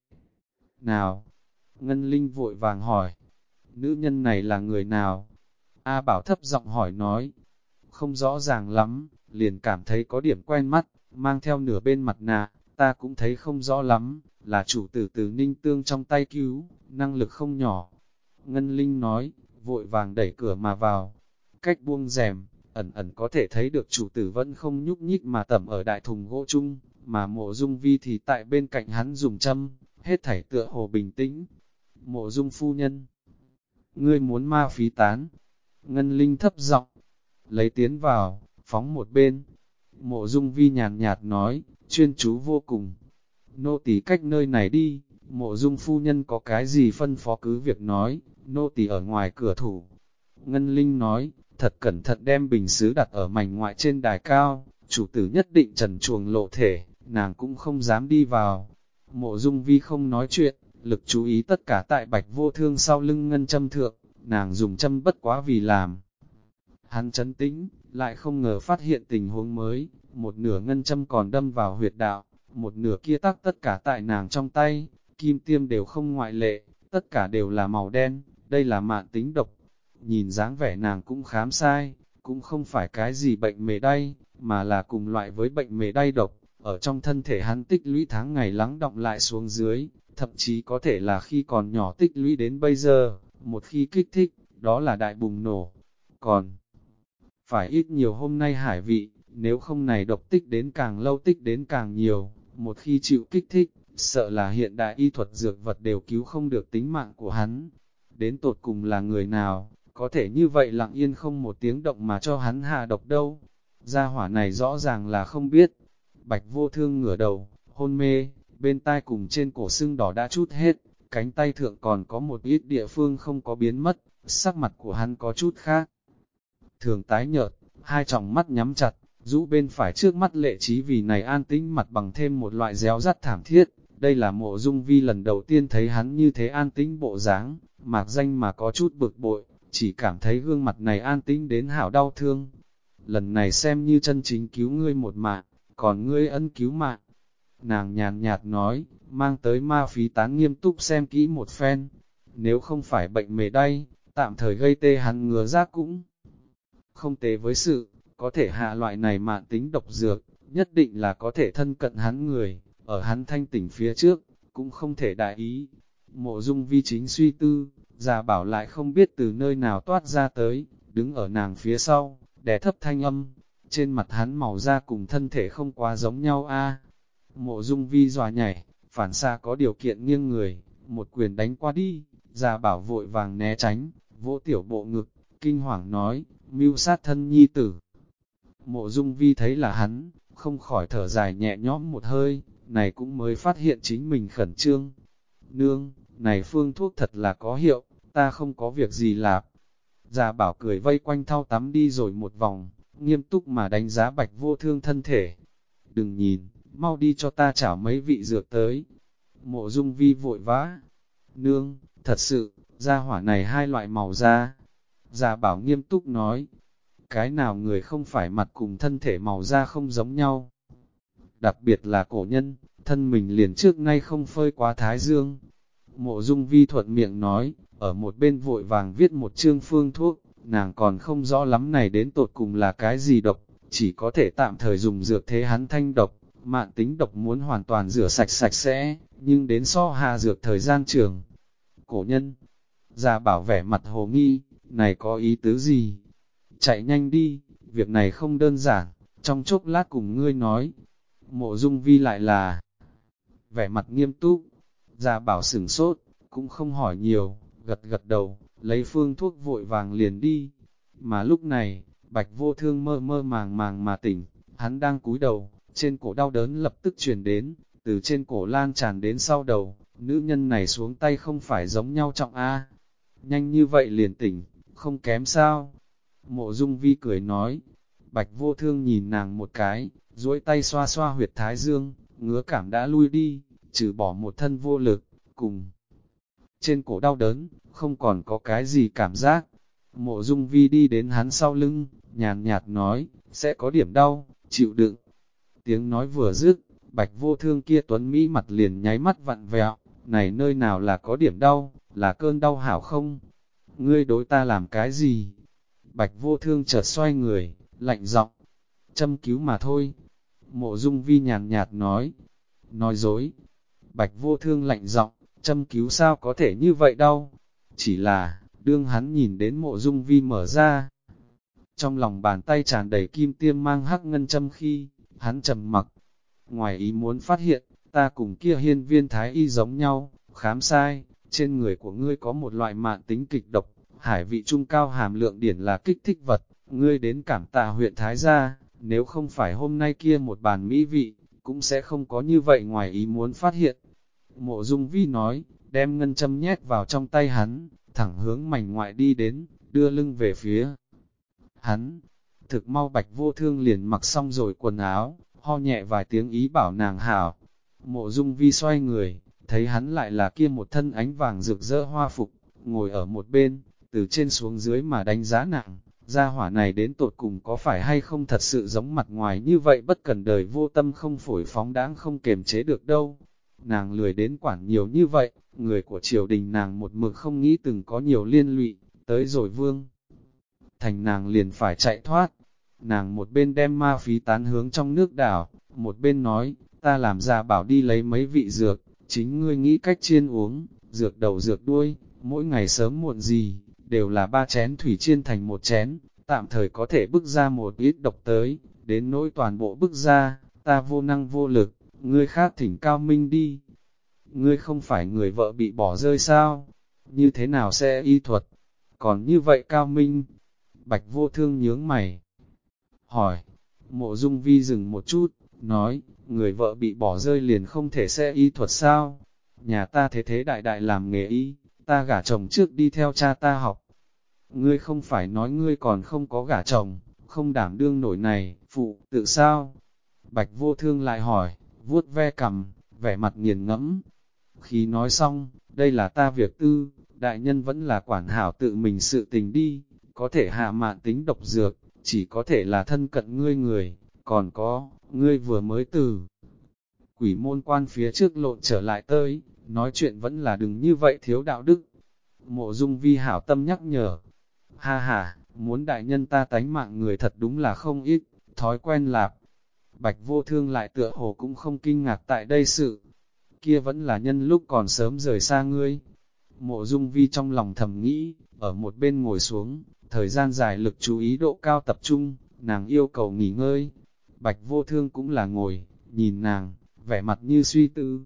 nào? Ngân Linh vội vàng hỏi, nữ nhân này là người nào? A Bảo thấp giọng hỏi nói, không rõ ràng lắm, liền cảm thấy có điểm quen mắt, mang theo nửa bên mặt nạ, ta cũng thấy không rõ lắm, là chủ tử từ Ninh Tương trong tay cứu, năng lực không nhỏ. Ngân Linh nói, vội vàng đẩy cửa mà vào, cách buông rèm, ẩn ẩn có thể thấy được chủ tử vẫn không nhúc nhích mà tẩm ở đại thùng gỗ chung, mà Mộ Dung Vi thì tại bên cạnh hắn dùng châm, hết thảy tựa hồ bình tĩnh. Mộ Dung phu nhân, ngươi muốn ma phí tán? Ngân Linh thấp giọng, lấy tiến vào, phóng một bên. Mộ Dung Vi nhàn nhạt nói, chuyên chú vô cùng. Nô tỳ cách nơi này đi, Mộ Dung phu nhân có cái gì phân phó cứ việc nói, nô tỳ ở ngoài cửa thủ. Ngân Linh nói, thật cẩn thận đem bình sứ đặt ở mảnh ngoại trên đài cao, chủ tử nhất định trần truồng lộ thể, nàng cũng không dám đi vào. Mộ Dung Vi không nói chuyện, lực chú ý tất cả tại Bạch Vô Thương sau lưng ngân châm thượng, nàng dùng châm bất quá vì làm. Hắn chấn tĩnh, lại không ngờ phát hiện tình huống mới, một nửa ngân châm còn đâm vào huyệt đạo, một nửa kia tắc tất cả tại nàng trong tay, kim tiêm đều không ngoại lệ, tất cả đều là màu đen, đây là mạn tính độc. Nhìn dáng vẻ nàng cũng khám sai, cũng không phải cái gì bệnh mề đay, mà là cùng loại với bệnh mề đay độc, ở trong thân thể hắn tích lũy tháng ngày lắng động lại xuống dưới, thậm chí có thể là khi còn nhỏ tích lũy đến bây giờ, một khi kích thích, đó là đại bùng nổ. Còn phải ít nhiều hôm nay hải vị, nếu không này độc tích đến càng lâu tích đến càng nhiều, một khi chịu kích thích, sợ là hiện đại y thuật dược vật đều cứu không được tính mạng của hắn. Đến tột cùng là người nào, có thể như vậy lặng yên không một tiếng động mà cho hắn hạ độc đâu. Gia hỏa này rõ ràng là không biết. Bạch Vô Thương ngửa đầu, hôn mê, bên tai cùng trên cổ sưng đỏ đã chút hết, cánh tay thượng còn có một ít địa phương không có biến mất, sắc mặt của hắn có chút khác. Thường tái nhợt, hai tròng mắt nhắm chặt, rũ bên phải trước mắt Lệ Trí vì này an tĩnh mặt bằng thêm một loại réo rắt thảm thiết. Đây là Mộ Dung Vi lần đầu tiên thấy hắn như thế an tĩnh bộ dáng, mạc danh mà có chút bực bội, chỉ cảm thấy gương mặt này an tĩnh đến hảo đau thương. Lần này xem như chân chính cứu ngươi một mạng, còn ngươi ân cứu mạng. Nàng nhàn nhạt nói, mang tới ma phí tán nghiêm túc xem kỹ một phen. Nếu không phải bệnh mề đay, tạm thời gây tê hắn ngứa giác cũng không tế với sự, có thể hạ loại này mạn tính độc dược, nhất định là có thể thân cận hắn người, ở hắn thanh tỉnh phía trước, cũng không thể đại ý. Mộ Dung Vi chính suy tư, già bảo lại không biết từ nơi nào toát ra tới, đứng ở nàng phía sau, đè thấp thanh âm, trên mặt hắn màu da cùng thân thể không quá giống nhau a. Mộ Dung Vi dọa nhảy, phản xạ có điều kiện nghiêng người, một quyền đánh qua đi, già bảo vội vàng né tránh, vỗ tiểu bộ ngực, kinh hoàng nói, mưu sát thân nhi tử. Mộ Dung Vi thấy là hắn, không khỏi thở dài nhẹ nhõm một hơi, này cũng mới phát hiện chính mình khẩn trương. Nương, này phương thuốc thật là có hiệu, ta không có việc gì lạp. Già bảo cười vây quanh thau tắm đi rồi một vòng, nghiêm túc mà đánh giá Bạch Vô Thương thân thể. Đừng nhìn, mau đi cho ta chảo mấy vị dược tới. Mộ Dung Vi vội vã. Nương, thật sự, gia hỏa này hai loại màu da. Già bảo nghiêm túc nói, cái nào người không phải mặt cùng thân thể màu da không giống nhau. Đặc biệt là cổ nhân, thân mình liền trước nay không phơi quá thái dương. Mộ Dung Vi thuận miệng nói, ở một bên vội vàng viết một chương phương thuốc, nàng còn không rõ lắm này đến tột cùng là cái gì độc, chỉ có thể tạm thời dùng dược thế hắn thanh độc, mạn tính độc muốn hoàn toàn rửa sạch sạch sẽ, nhưng đến so hà dược thời gian trường. Cổ nhân, già bảo vẻ mặt hồ nghi, này có ý tứ gì? Chạy nhanh đi, việc này không đơn giản, trong chốc lát cùng ngươi nói. Mộ Dung Vi lại là vẻ mặt nghiêm túc, già bảo sửng sốt, cũng không hỏi nhiều, gật gật đầu, lấy phương thuốc vội vàng liền đi. Mà lúc này, Bạch Vô Thương mơ mơ màng màng mà tỉnh, hắn đang cúi đầu, trên cổ đau đớn lập tức truyền đến, từ trên cổ lan tràn đến sau đầu, nữ nhân này xuống tay không phải giống nhau trọng a. Nhanh như vậy liền tỉnh, không kém sao? Mộ Dung Vi cười nói. Bạch Vô Thương nhìn nàng một cái, duỗi tay xoa xoa huyệt thái dương, ngứa cảm đã lui đi, trừ bỏ một thân vô lực, cùng trên cổ đau đớn, không còn có cái gì cảm giác. Mộ Dung Vi đi đến hắn sau lưng, nhàn nhạt nói, sẽ có điểm đau, chịu đựng. Tiếng nói vừa dứt, Bạch Vô Thương kia tuấn Mỹ mặt liền nháy mắt vặn vẹo, này nơi nào là có điểm đau, là cơn đau hảo không? Ngươi đối ta làm cái gì? Bạch Vô Thương chợt xoay người, lạnh giọng, châm cứu mà thôi. Mộ Dung Vi nhàn nhạt nói dối. Bạch Vô Thương lạnh giọng, châm cứu sao có thể như vậy đâu? Chỉ là, đương hắn nhìn đến Mộ Dung Vi mở ra, trong lòng bàn tay tràn đầy kim tiêm mang hắc ngân châm khi, hắn trầm mặc. Ngoài ý muốn phát hiện, ta cùng kia hiên viên thái y giống nhau, khám sai, trên người của ngươi có một loại mạn tính kịch độc, hải vị trung cao hàm lượng điển là kích thích vật, ngươi đến Cảm Tạ huyện Thái Gia, nếu không phải hôm nay kia một bàn mỹ vị, cũng sẽ không có như vậy ngoài ý muốn phát hiện. Mộ Dung Vi nói, đem ngân châm nhét vào trong tay hắn, thẳng hướng mảnh ngoại đi đến, đưa lưng về phía hắn. Thực mau Bạch Vô Thương liền mặc xong rồi quần áo, ho nhẹ vài tiếng ý bảo nàng hảo. Mộ Dung Vi xoay người, thấy hắn lại là kia một thân ánh vàng rực rỡ hoa phục, ngồi ở một bên, từ trên xuống dưới mà đánh giá nàng. Gia hỏa này đến tột cùng có phải hay không thật sự giống mặt ngoài như vậy bất cần đời vô tâm không phổi phóng đáng không kềm chế được đâu. Nàng lười đến quản nhiều như vậy, người của triều đình nàng một mực không nghĩ từng có nhiều liên lụy, tới rồi vương. Thành nàng liền phải chạy thoát. Nàng một bên đem ma phí tán hướng trong nước đảo, một bên nói, ta làm ra bảo đi lấy mấy vị dược, chính ngươi nghĩ cách chiên uống, dược đầu dược đuôi, mỗi ngày sớm muộn gì, đều là 3 chén thủy chiên thành một chén, tạm thời có thể bức ra một ít độc tới, đến nỗi toàn bộ bức ra, ta vô năng vô lực, ngươi khác thỉnh cao minh đi. Ngươi không phải người vợ bị bỏ rơi sao? Như thế nào sẽ y thuật? Còn như vậy cao minh? Bạch Vô Thương nhướng mày. Hỏi, Mộ Dung Vi dừng một chút, nói, người vợ bị bỏ rơi liền không thể sẽ y thuật sao? Nhà ta thế thế đại đại làm nghề y, ta gả chồng trước đi theo cha ta học. Ngươi không phải nói ngươi còn không có gả chồng, không đảm đương nổi này, phụ, tự sao? Bạch Vô Thương lại hỏi, vuốt ve cằm, vẻ mặt nghiền ngẫm. Khi nói xong, đây là ta việc tư, đại nhân vẫn là quản hảo tự mình sự tình đi, có thể hạ mạn tính độc dược, chỉ có thể là thân cận ngươi người, còn có, ngươi vừa mới từ quỷ môn quan phía trước lộn trở lại tới, nói chuyện vẫn là đừng như vậy thiếu đạo đức. Mộ Dung Vi hảo tâm nhắc nhở, ha ha, muốn đại nhân ta tánh mạng người thật đúng là không ít, thói quen lạp. Bạch Vô Thương lại tựa hồ cũng không kinh ngạc tại đây sự, kia vẫn là nhân lúc còn sớm rời xa ngươi. Mộ Dung Vi trong lòng thầm nghĩ, ở một bên ngồi xuống, thời gian dài lực chú ý độ cao tập trung, nàng yêu cầu nghỉ ngơi. Bạch Vô Thương cũng là ngồi, nhìn nàng, vẻ mặt như suy tư.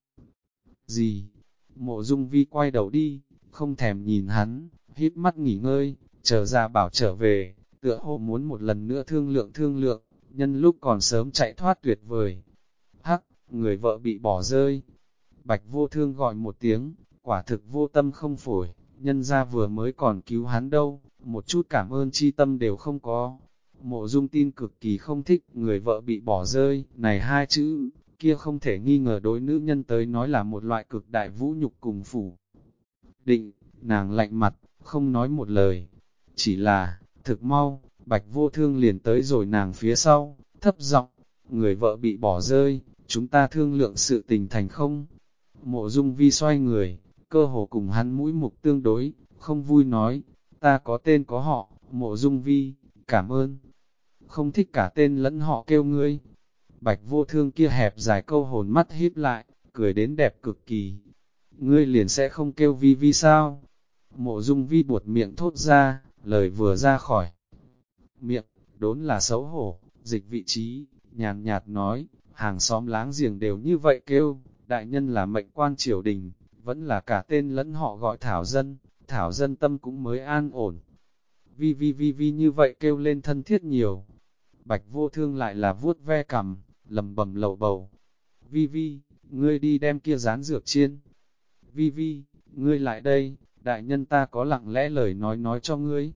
Gì? Mộ Dung Vi quay đầu đi, không thèm nhìn hắn, hít mắt nghỉ ngơi, chờ ra bảo trở về, tựa hồ muốn một lần nữa thương lượng, nhân lúc còn sớm chạy thoát tuyệt vời. Hắc, người vợ bị bỏ rơi. Bạch Vô Thương gọi một tiếng, quả thực vô tâm không phổi, nhân ra vừa mới còn cứu hắn đâu, một chút cảm ơn chi tâm đều không có. Mộ Dung Tin cực kỳ không thích người vợ bị bỏ rơi, này hai chữ, kia không thể nghi ngờ đối nữ nhân tới nói là một loại cực đại vũ nhục cùng phủ. Định, nàng lạnh mặt, không nói một lời, chỉ là, thực mau, Bạch Vô Thương liền tới rồi nàng phía sau, thấp giọng, người vợ bị bỏ rơi, chúng ta thương lượng sự tình thành không? Mộ Dung Vi xoay người, cơ hồ cùng hắn mũi mục tương đối, không vui nói, ta có tên có họ, Mộ Dung Vi, cảm ơn. Không thích cả tên lẫn họ kêu ngươi. Bạch Vô Thương kia hẹp dài câu hồn mắt híp lại, cười đến đẹp cực kỳ. Ngươi liền sẽ không kêu Vi Vi sao? Mộ Dung Vi buột miệng thốt ra, lời vừa ra khỏi miệng, đốn là xấu hổ, dịch vị trí, nhàn nhạt nói, hàng xóm láng giềng đều như vậy kêu, đại nhân là mệnh quan triều đình, vẫn là cả tên lẫn họ gọi Thảo dân tâm cũng mới an ổn. Vi như vậy kêu lên thân thiết nhiều. Bạch Vô Thương lại là vuốt ve cằm, lầm bầm lầu bầu. Vi, ngươi đi đem kia rán dược chiên. Vi, ngươi lại đây, đại nhân ta có lặng lẽ lời nói cho ngươi.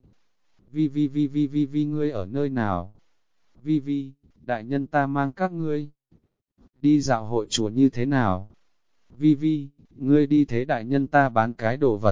Vi, ngươi ở nơi nào? Vi, đại nhân ta mang các ngươi. Đi dạo hội chùa như thế nào? Vi, ngươi đi thế đại nhân ta bán cái đồ vật.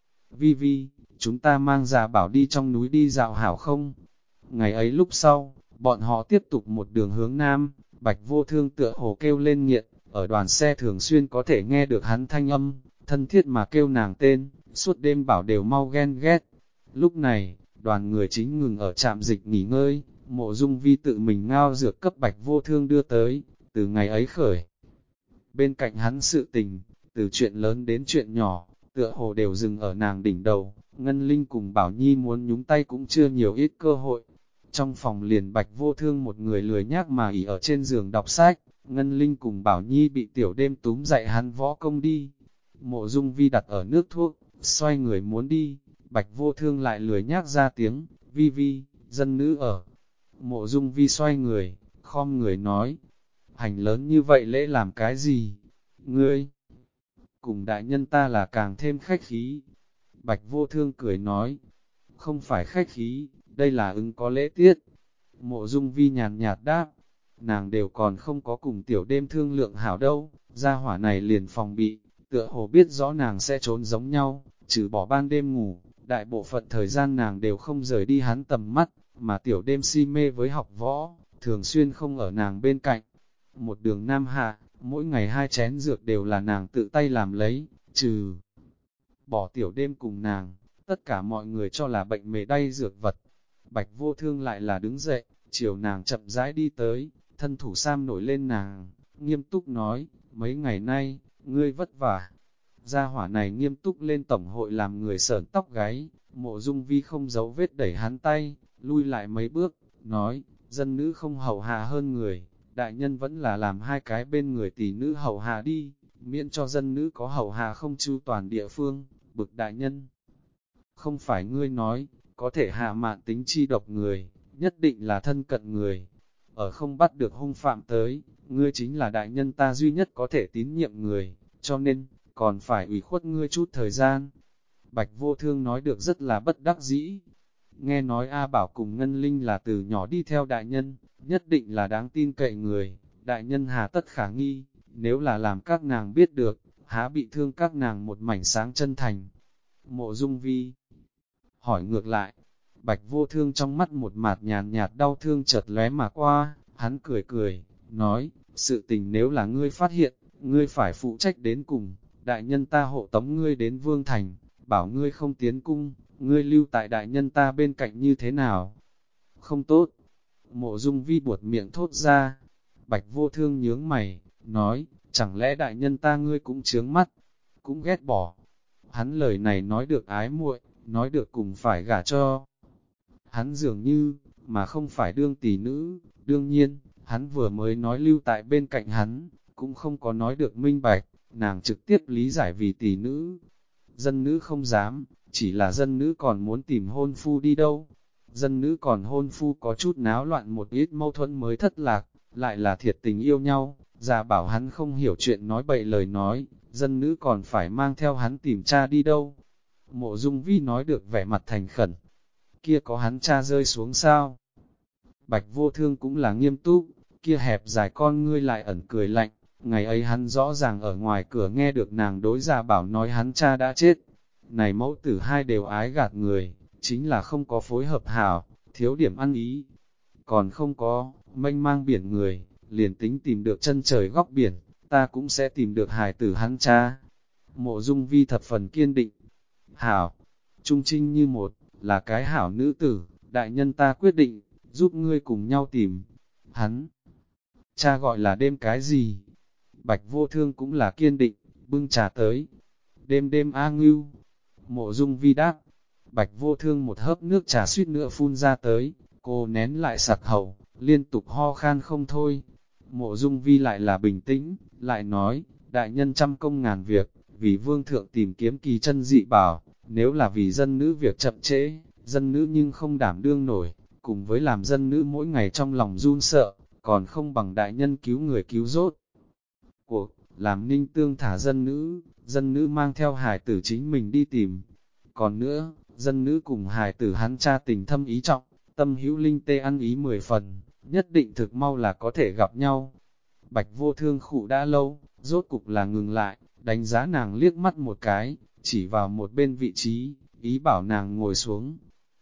Vi, chúng ta mang Già Bảo đi trong núi đi dạo hảo không? Ngày ấy lúc sau, bọn họ tiếp tục một đường hướng nam, Bạch Vô Thương tựa hồ kêu lên nghiện, ở đoàn xe thường xuyên có thể nghe được hắn thanh âm, thân thiết mà kêu nàng tên, suốt đêm bảo đều mau ghen ghét. Lúc này, đoàn người chính ngừng ở trạm dịch nghỉ ngơi, Mộ Dung Vi tự mình ngao dược cấp Bạch Vô Thương đưa tới, từ ngày ấy khởi. Bên cạnh hắn sự tình, từ chuyện lớn đến chuyện nhỏ, tựa hồ đều dừng ở nàng đỉnh đầu, Ngân Linh cùng Bảo Nhi muốn nhúng tay cũng chưa nhiều ít cơ hội. Trong phòng liền Bạch Vô Thương một người lười nhác mà ỉ ở trên giường đọc sách, Ngân Linh cùng Bảo Nhi bị tiểu đêm túm dạy hắn võ công đi. Mộ Dung Vi đặt ở nước thuốc, xoay người muốn đi, Bạch Vô Thương lại lười nhác ra tiếng, Vi, dân nữ ở. Mộ Dung Vi xoay người, khom người nói, hành lớn như vậy lễ làm cái gì? Ngươi, cùng đại nhân ta là càng thêm khách khí. Bạch Vô Thương cười nói, không phải khách khí, đây là ứng có lễ tiết. Mộ Dung Vi nhàn nhạt đáp, nàng đều còn không có cùng tiểu đêm thương lượng hảo đâu, gia hỏa này liền phòng bị, tựa hồ biết rõ nàng sẽ trốn giống nhau, trừ bỏ ban đêm ngủ, đại bộ phận thời gian nàng đều không rời đi hắn tầm mắt, mà tiểu đêm si mê với học võ, thường xuyên không ở nàng bên cạnh. Một đường nam hạ, mỗi ngày 2 chén dược đều là nàng tự tay làm lấy, trừ bỏ tiểu đêm cùng nàng, tất cả mọi người cho là bệnh mề đay dược vật. Bạch Vô Thương lại là đứng dậy, chiều nàng chậm rãi đi tới, thân thủ sam nổi lên nàng, nghiêm túc nói, mấy ngày nay, ngươi vất vả. Gia hỏa này nghiêm túc lên tổng hội làm người sởn tóc gáy, Mộ Dung Vi không giấu vết đẩy hắn tay, lui lại mấy bước, nói, dân nữ không hầu hạ hơn người, đại nhân vẫn là làm hai cái bên người tỷ nữ hầu hạ đi, miễn cho dân nữ có hầu hạ không chu toàn địa phương, bực đại nhân. Không phải ngươi nói, có thể hạ mạn tính chi độc người, nhất định là thân cận người. Ở không bắt được hung phạm tới, ngươi chính là đại nhân ta duy nhất có thể tín nhiệm người, cho nên, còn phải ủy khuất ngươi chút thời gian. Bạch Vô Thương nói được rất là bất đắc dĩ. Nghe nói A Bảo cùng Ngân Linh là từ nhỏ đi theo đại nhân, nhất định là đáng tin cậy người, đại nhân hà tất khả nghi, nếu là làm các nàng biết được, há bị thương các nàng một mảnh sáng chân thành. Mộ Dung Vi hỏi ngược lại, Bạch Vô Thương trong mắt một mạt nhàn nhạt đau thương chợt lóe mà qua, hắn cười cười, nói, sự tình nếu là ngươi phát hiện, ngươi phải phụ trách đến cùng, đại nhân ta hộ tống ngươi đến Vương Thành, bảo ngươi không tiến cung, ngươi lưu tại đại nhân ta bên cạnh như thế nào? Không tốt. Mộ Dung Vi buột miệng thốt ra. Bạch Vô Thương nhướng mày, nói, chẳng lẽ đại nhân ta ngươi cũng chướng mắt, cũng ghét bỏ. Hắn lời này nói được ái muội, nói được cùng phải gả cho. Hắn dường như, mà không phải đương tỷ nữ, đương nhiên, hắn vừa mới nói lưu tại bên cạnh hắn, cũng không có nói được minh bạch, nàng trực tiếp lý giải vì tỷ nữ. Dân nữ không dám, chỉ là dân nữ còn muốn tìm hôn phu đi đâu. Dân nữ còn hôn phu có chút náo loạn một ít mâu thuẫn mới thất lạc, lại là thiệt tình yêu nhau, già bảo hắn không hiểu chuyện nói bậy lời nói, dân nữ còn phải mang theo hắn tìm cha đi đâu. Mộ Dung Vi nói được vẻ mặt thành khẩn, kia có hắn cha rơi xuống sao? Bạch Vô Thương cũng là nghiêm túc, kia hẹp dài con ngươi lại ẩn cười lạnh, ngày ấy hắn rõ ràng ở ngoài cửa nghe được nàng đối già bảo nói hắn cha đã chết. Này mẫu tử hai đều ái gạt người, chính là không có phối hợp hảo, thiếu điểm ăn ý. Còn không có, mênh mang biển người, liền tính tìm được chân trời góc biển, ta cũng sẽ tìm được hài tử hắn cha. Mộ Dung Vi thập phần kiên định. Hảo, trung trinh như một, là cái hảo nữ tử, đại nhân ta quyết định, giúp ngươi cùng nhau tìm. Hắn, cha gọi là đêm cái gì? Bạch Vô Thương cũng là kiên định, bưng trà tới. Đêm đêm A Ngưu. Mộ Dung Vi đáp. Bạch Vô Thương một hớp nước trà suýt nữa phun ra tới, cô nén lại sặc hầu, liên tục ho khan không thôi. Mộ Dung Vi lại là bình tĩnh, lại nói, đại nhân trăm công ngàn việc, vì vương thượng tìm kiếm kỳ chân dị bảo, nếu là vì dân nữ việc chậm trễ, dân nữ nhưng không đảm đương nổi, cùng với làm dân nữ mỗi ngày trong lòng run sợ, còn không bằng đại nhân cứu người cứu rốt. Cuộc, làm Ninh Tương thả dân nữ mang theo hài tử chính mình đi tìm. Còn nữa, dân nữ cùng hài tử hắn cha tình thâm ý trọng, tâm hữu linh tê ăn ý 10 phần, nhất định thực mau là có thể gặp nhau. Bạch Vô Thương khụ đã lâu, rốt cục là ngừng lại, đánh giá nàng liếc mắt một cái, chỉ vào một bên vị trí, ý bảo nàng ngồi xuống.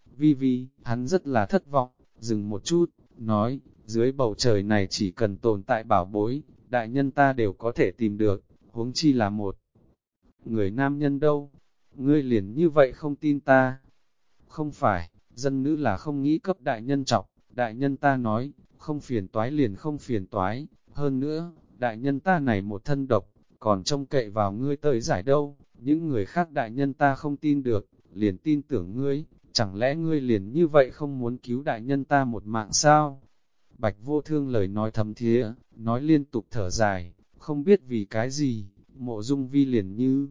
Vi, hắn rất là thất vọng, dừng một chút, nói, dưới bầu trời này chỉ cần tồn tại bảo bối, đại nhân ta đều có thể tìm được, huống chi là một người nam nhân đâu. Ngươi liền như vậy không tin ta? Không phải, dân nữ là không nghĩ cấp đại nhân trọng, đại nhân ta nói, không phiền toái liền không phiền toái, hơn nữa, đại nhân ta này một thân độc, còn trông cậy vào ngươi tới giải đâu, những người khác đại nhân ta không tin được, liền tin tưởng ngươi, chẳng lẽ ngươi liền như vậy không muốn cứu đại nhân ta một mạng sao? Bạch Vô Thương lời nói thấm thía, nói liên tục thở dài, không biết vì cái gì, Mộ Dung Vi liền như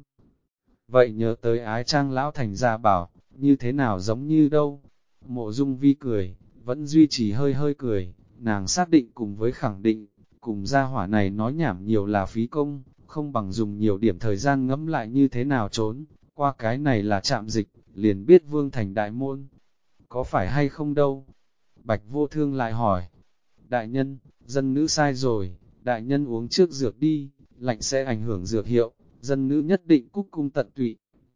vậy nhớ tới ái trang lão thành gia bảo, như thế nào giống như đâu. Mộ Dung Vi cười, vẫn duy trì hơi hơi cười, nàng xác định cùng với khẳng định, cùng gia hỏa này nói nhảm nhiều là phí công, không bằng dùng nhiều điểm thời gian ngẫm lại như thế nào trốn, qua cái này là trạm dịch, liền biết Vương Thành đại môn. Có phải hay không đâu? Bạch Vô Thương lại hỏi. Đại nhân, dân nữ sai rồi, đại nhân uống trước dược đi, lạnh sẽ ảnh hưởng dược hiệu, dân nữ nhất định cúc cung tận tụy.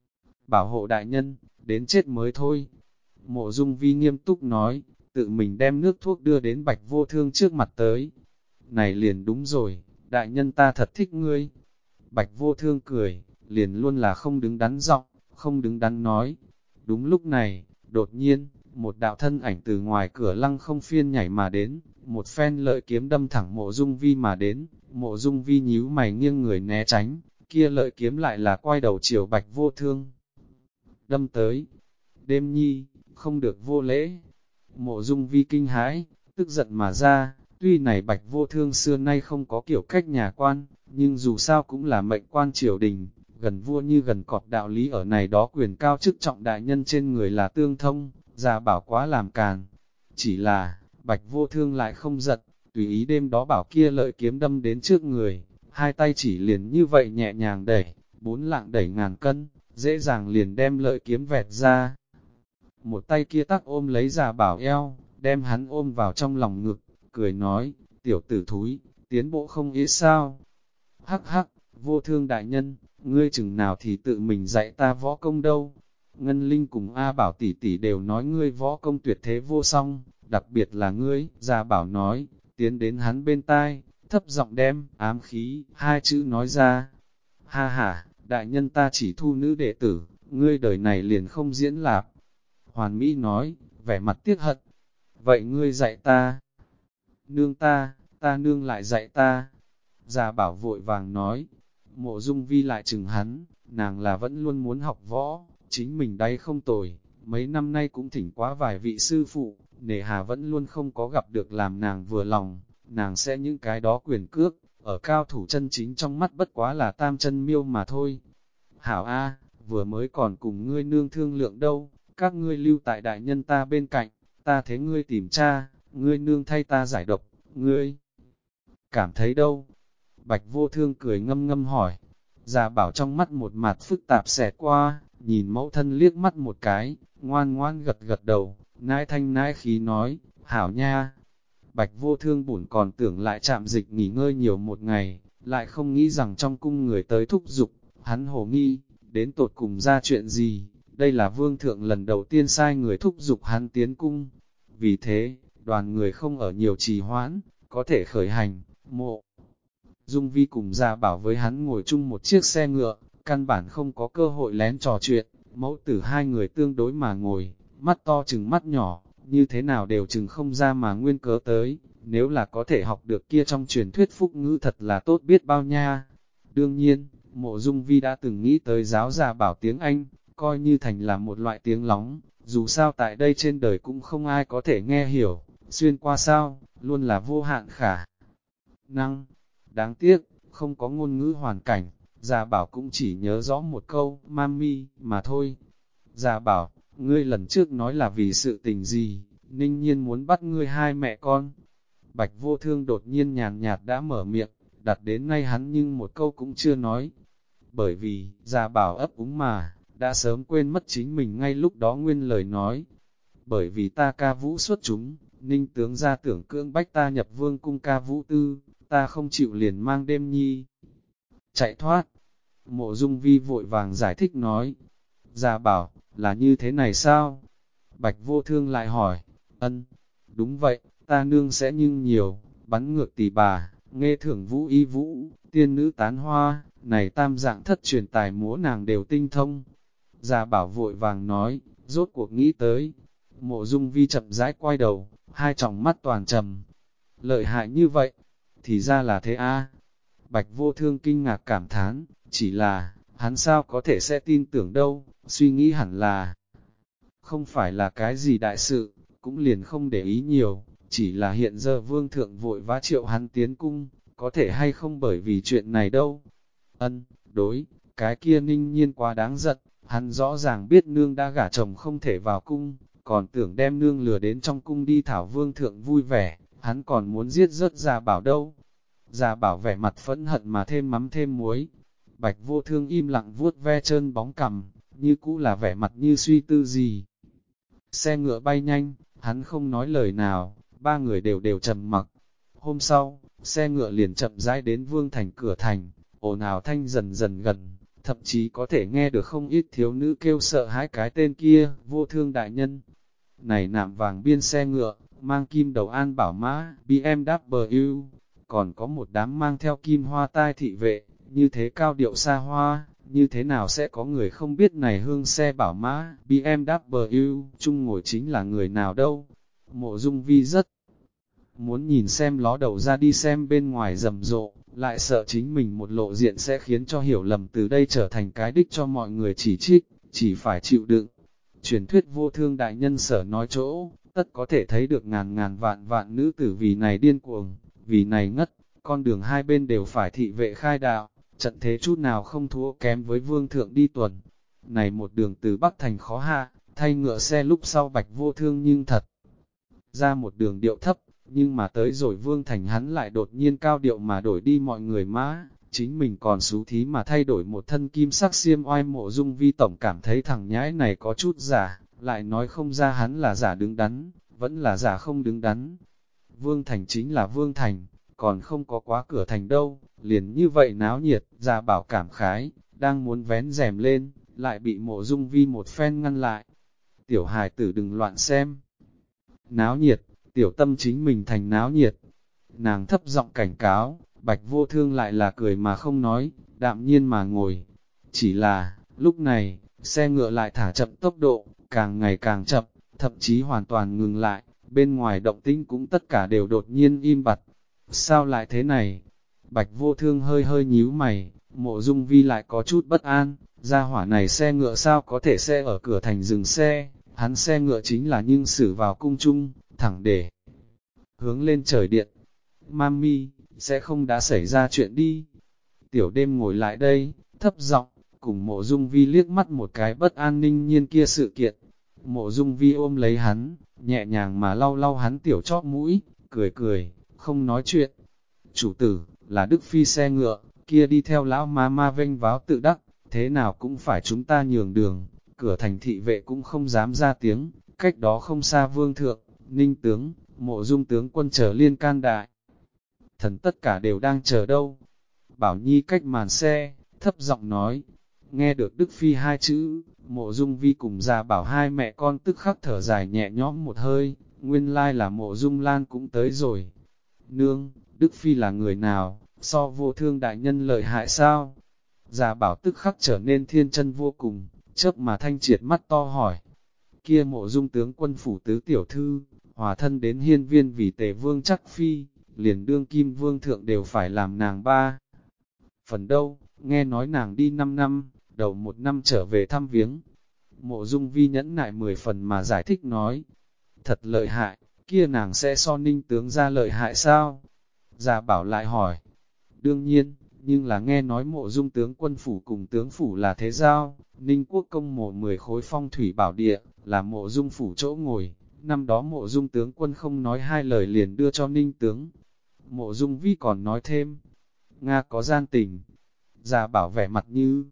Bảo hộ đại nhân, đến chết mới thôi. Mộ Dung Vi nghiêm túc nói, tự mình đem nước thuốc đưa đến Bạch Vô Thương trước mặt tới. Này liền đúng rồi, đại nhân ta thật thích ngươi. Bạch Vô Thương cười, liền luôn là không đứng đắn giọng, không đứng đắn nói. Đúng lúc này, đột nhiên, một đạo thân ảnh từ ngoài cửa lăng không phiên nhảy mà đến, một phen lợi kiếm đâm thẳng Mộ Dung Vi mà đến, Mộ Dung Vi nhíu mày nghiêng người né tránh, kia lợi kiếm lại là quay đầu chiều Bạch Vô Thương. Đâm tới, đêm nhi, không được vô lễ. Mộ Dung Vi kinh hãi, tức giận mà ra, tuy này Bạch Vô Thương xưa nay không có kiểu cách nhà quan, nhưng dù sao cũng là mệnh quan triều đình, gần vua như gần cọp, đạo lý ở này đó quyền cao chức trọng đại nhân trên người là tương thông, Gia Bảo quá làm càn. Chỉ là, Bạch Vô Thương lại không giận, tùy ý đêm đó bảo kia lợi kiếm đâm đến trước người, hai tay chỉ liền như vậy nhẹ nhàng đẩy, 4 lạng đẩy ngàn cân, dễ dàng liền đem lợi kiếm vẹt ra. Một tay kia tắc ôm lấy Gia Bảo eo, đem hắn ôm vào trong lòng ngực, cười nói, tiểu tử thúi, tiến bộ không ít sao. Hắc hắc, Vô Thương đại nhân, ngươi chừng nào thì tự mình dạy ta võ công đâu. Ngân Linh cùng A Bảo tỷ tỷ đều nói ngươi võ công tuyệt thế vô song, đặc biệt là ngươi, Gia Bảo nói, tiến đến hắn bên tai, thấp giọng đem, ám khí, hai chữ nói ra. Ha ha, đại nhân ta chỉ thu nữ đệ tử, ngươi đời này liền không diễn lạp. Hoàn Mỹ nói, vẻ mặt tiếc hận. Vậy ngươi dạy ta. Nương ta nương lại dạy ta. Gia Bảo vội vàng nói. Mộ Dung Vi lại chừng hắn, nàng là vẫn luôn muốn học võ, chính mình đây không tồi, mấy năm nay cũng thỉnh quá vài vị sư phụ, nề hà vẫn luôn không có gặp được làm nàng vừa lòng, nàng sẽ những cái đó quyền cước, ở cao thủ chân chính trong mắt bất quá là tam chân miêu mà thôi. Hảo A, vừa mới còn cùng ngươi nương thương lượng đâu, các ngươi lưu tại đại nhân ta bên cạnh, ta thấy ngươi tìm cha, ngươi nương thay ta giải độc, ngươi cảm thấy đâu? Bạch Vô Thương cười ngâm ngâm hỏi. Gia Bảo trong mắt một mặt phức tạp xẹt qua, nhìn mẫu thân liếc mắt một cái, ngoan ngoan gật gật đầu, nãi thanh nãi khí nói, hảo nha. Bạch Vô Thương bổn còn tưởng lại chạm dịch nghỉ ngơi nhiều một ngày, lại không nghĩ rằng trong cung người tới thúc giục, hắn hồ nghi, đến tột cùng ra chuyện gì, đây là vương thượng lần đầu tiên sai người thúc giục hắn tiến cung. Vì thế, đoàn người không ở nhiều trì hoãn, có thể khởi hành, Mộ Dung Vi cùng Gia Bảo với hắn ngồi chung một chiếc xe ngựa, căn bản không có cơ hội lén trò chuyện, mẫu tử hai người tương đối mà ngồi, mắt to chừng mắt nhỏ, như thế nào đều chừng không ra mà nguyên cớ tới, nếu là có thể học được kia trong truyền thuyết phúc ngữ thật là tốt biết bao nha. Đương nhiên, Mộ Dung Vi đã từng nghĩ tới giáo Gia Bảo tiếng Anh, coi như thành là một loại tiếng lóng, dù sao tại đây trên đời cũng không ai có thể nghe hiểu, xuyên qua sao, luôn là vô hạn khả năng. Đáng tiếc, không có ngôn ngữ hoàn cảnh, Gia Bảo cũng chỉ nhớ rõ một câu, mami, mà thôi. Gia Bảo, ngươi lần trước nói là vì sự tình gì, Ninh Nhiên muốn bắt ngươi hai mẹ con. Bạch Vô Thương đột nhiên nhàn nhạt đã mở miệng, đặt đến nay hắn nhưng một câu cũng chưa nói. Bởi vì, Gia Bảo ấp úng mà, đã sớm quên mất chính mình ngay lúc đó nguyên lời nói. Bởi vì ta ca vũ xuất chúng, Ninh tướng gia tưởng cưỡng bách ta nhập vương cung ca vũ tư, ta không chịu liền mang đêm nhi. Chạy thoát. Mộ Dung Vi vội vàng giải thích nói. Gia Bảo, là như thế này sao? Bạch Vô Thương lại hỏi. Ân, đúng vậy, ta nương sẽ nhưng nhiều, bắn ngược tỷ bà, nghe thưởng vũ y vũ, tiên nữ tán hoa, này tam dạng thất truyền tài múa nàng đều tinh thông. Gia Bảo vội vàng nói, rốt cuộc nghĩ tới. Mộ Dung Vi chậm rãi quay đầu, hai tròng mắt toàn trầm. Lợi hại như vậy, thì ra là thế a. Bạch Vô Thương kinh ngạc cảm thán, chỉ là, hắn sao có thể sẽ tin tưởng đâu, suy nghĩ hẳn là không phải là cái gì đại sự, cũng liền không để ý nhiều, chỉ là hiện giờ vương thượng vội vã triệu hắn tiến cung, có thể hay không bởi vì chuyện này đâu. Đối, cái kia Ninh Nhiên quá đáng giận, hắn rõ ràng biết nương đã gả chồng không thể vào cung, còn tưởng đem nương lừa đến trong cung đi thảo vương thượng vui vẻ, hắn còn muốn giết rớt Gia Bảo đâu. Gia Bảo vẻ mặt phẫn hận mà thêm mắm thêm muối. Bạch Vô Thương im lặng vuốt ve trơn bóng cằm, như cũ là vẻ mặt như suy tư gì. Xe ngựa bay nhanh, hắn không nói lời nào, ba người đều trầm mặc. Hôm sau, xe ngựa liền chậm rãi đến Vương Thành cửa thành, ồn ào thanh dần dần gần, thậm chí có thể nghe được không ít thiếu nữ kêu sợ hãi cái tên kia, Vô Thương đại nhân. Này nạm vàng biên xe ngựa, mang kim đầu an bảo mã, BMW, còn có một đám mang theo kim hoa tai thị vệ, như thế cao điệu xa hoa, như thế nào sẽ có người không biết này hương xe bảo mã, BMW, chung ngồi chính là người nào đâu. Mộ Dung Vi rất muốn nhìn xem ló đầu ra đi xem bên ngoài rầm rộ, lại sợ chính mình một lộ diện sẽ khiến cho hiểu lầm từ đây trở thành cái đích cho mọi người chỉ trích, chỉ phải chịu đựng. Truyền thuyết Vô Thương đại nhân sở nói chỗ, tất có thể thấy được ngàn ngàn vạn vạn nữ tử vì này điên cuồng, vì này ngất, con đường hai bên đều phải thị vệ khai đạo, trận thế chút nào không thua kém với vương thượng đi tuần. Này một đường từ Bắc Thành khó hạ, thay ngựa xe lúc sau Bạch Vô Thương nhưng thật ra một đường điệu thấp, nhưng mà tới rồi Vương Thành hắn lại đột nhiên cao điệu mà đổi đi mọi người mã, chính mình còn xú thí mà thay đổi một thân kim sắc xiêm oai. Mộ Dung Vi tổng cảm thấy thằng nhãi này có chút giả, lại nói không ra hắn là giả đứng đắn, vẫn là giả không đứng đắn. Vương Thành chính là Vương Thành, còn không có quá cửa thành đâu, liền như vậy náo nhiệt. Gia Bảo cảm khái, đang muốn vén rèm lên, lại bị Mộ Dung Vi một phen ngăn lại. Tiểu hài tử đừng loạn xem. Náo nhiệt, tiểu tâm chính mình thành náo nhiệt. Nàng thấp giọng cảnh cáo, Bạch Vô Thương lại là cười mà không nói, đạm nhiên mà ngồi. Chỉ là, lúc này, xe ngựa lại thả chậm tốc độ, càng ngày càng chậm, thậm chí hoàn toàn ngừng lại, bên ngoài động tĩnh cũng tất cả đều đột nhiên im bặt. Sao lại thế này? Bạch Vô Thương hơi hơi nhíu mày, Mộ Dung Vi lại có chút bất an, gia hỏa này xe ngựa sao có thể xe ở cửa thành dừng xe, hắn xe ngựa chính là nhưng xử vào cung trung, thẳng để hướng lên trời điện. Mami, sẽ không đã xảy ra chuyện đi. Tiểu đêm ngồi lại đây, thấp giọng cùng Mộ Dung Vi liếc mắt một cái bất an ninh nhiên kia sự kiện. Mộ Dung Vi ôm lấy hắn, nhẹ nhàng mà lau lau hắn tiểu chóp mũi, cười cười, không nói chuyện. Chủ tử, là Đức Phi xe ngựa, kia đi theo lão ma ma vênh váo tự đắc, thế nào cũng phải chúng ta nhường đường, cửa thành thị vệ cũng không dám ra tiếng, cách đó không xa Vương Thượng, Ninh Tướng, Mộ Dung tướng quân chờ liên can đại. Thần tất cả đều đang chờ đâu. Bảo Nhi cách màn xe, thấp giọng nói, nghe được Đức Phi hai chữ, Mộ Dung Vi cùng Gia Bảo hai mẹ con tức khắc thở dài nhẹ nhõm một hơi, nguyên lai là Mộ Dung Lan cũng tới rồi. Nương, Đức Phi là người nào, so Vô Thương đại nhân lợi hại sao? Gia Bảo tức khắc trở nên thiên chân vô cùng, chớp mà thanh triệt mắt to hỏi. Kia Mộ Dung tướng quân phủ tứ tiểu thư, hòa thân đến hiên viên vì Tề Vương chắc Phi, liền đương kim vương thượng đều phải làm nàng ba. Phần đâu, nghe nói nàng đi 5 năm, đầu 1 năm trở về thăm viếng. Mộ Dung Vi nhẫn nại 10 phần mà giải thích nói, thật lợi hại, kia nàng sẽ so Ninh tướng ra lợi hại sao? Gia Bảo lại hỏi, đương nhiên, nhưng là nghe nói Mộ Dung tướng quân phủ cùng tướng phủ là thế giao, Ninh quốc công mộ 10 khối phong thủy bảo địa, là Mộ Dung phủ chỗ ngồi, năm đó Mộ Dung tướng quân không nói hai lời liền đưa cho Ninh tướng. Mộ Dung Vi còn nói thêm, Nga có gian tình. Gia Bảo vẻ mặt như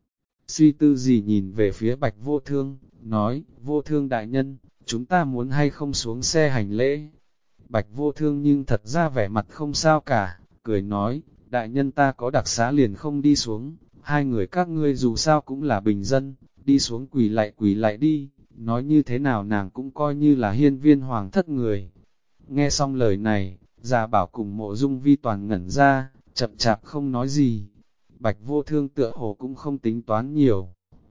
suy tư gì nhìn về phía Bạch Vô Thương, nói, Vô Thương đại nhân, chúng ta muốn hay không xuống xe hành lễ. Bạch Vô Thương nhưng thật ra vẻ mặt không sao cả, cười nói, đại nhân ta có đặc xá liền không đi xuống, hai người các ngươi dù sao cũng là bình dân, đi xuống quỳ lại đi, nói như thế nào nàng cũng coi như là hiên viên hoàng thất người. Nghe xong lời này, Gia Bảo cùng Mộ Dung Vi toàn ngẩn ra, chậm chạp không nói gì. Bạch Vô Thương tựa hồ cũng không tính toán nhiều.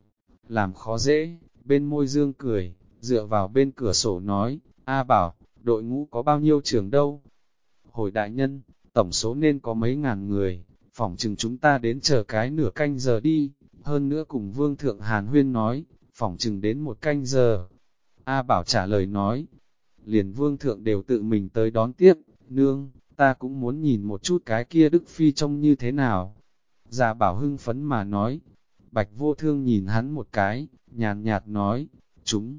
Làm khó dễ, bên môi dương cười, dựa vào bên cửa sổ nói, A Bảo, đội ngũ có bao nhiêu trường đâu? Hồi đại nhân, tổng số nên có mấy ngàn người, phỏng chừng chúng ta đến chờ cái nửa canh giờ đi, hơn nữa cùng Vương Thượng Hàn Huyên nói, phỏng chừng đến 1 canh giờ. A Bảo trả lời nói, liền Vương Thượng đều tự mình tới đón tiếp, nương, ta cũng muốn nhìn một chút cái kia Đức Phi trông như thế nào. Gia Bảo hưng phấn mà nói, Bạch Vô Thương nhìn hắn một cái, nhàn nhạt nói, chúng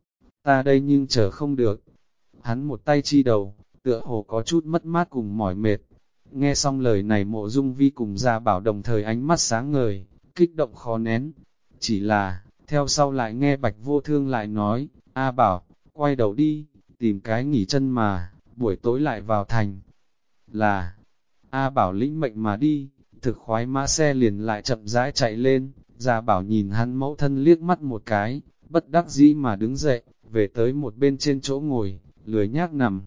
ta đây nhưng chờ không được. Hắn một tay chi đầu, tựa hồ có chút mất mát cùng mỏi mệt. Nghe xong lời này Mộ Dung Vi cùng Gia Bảo đồng thời ánh mắt sáng ngời, kích động khó nén. Chỉ là, theo sau lại nghe Bạch Vô Thương lại nói, A Bảo, quay đầu đi, tìm cái nghỉ chân mà, buổi tối lại vào thành. Là, A Bảo lĩnh mệnh mà đi, thực khoái mã xe liền lại chậm rãi chạy lên. Gia Bảo nhìn hắn mẫu thân liếc mắt một cái, bất đắc dĩ mà đứng dậy, về tới một bên trên chỗ ngồi, lười nhác nằm.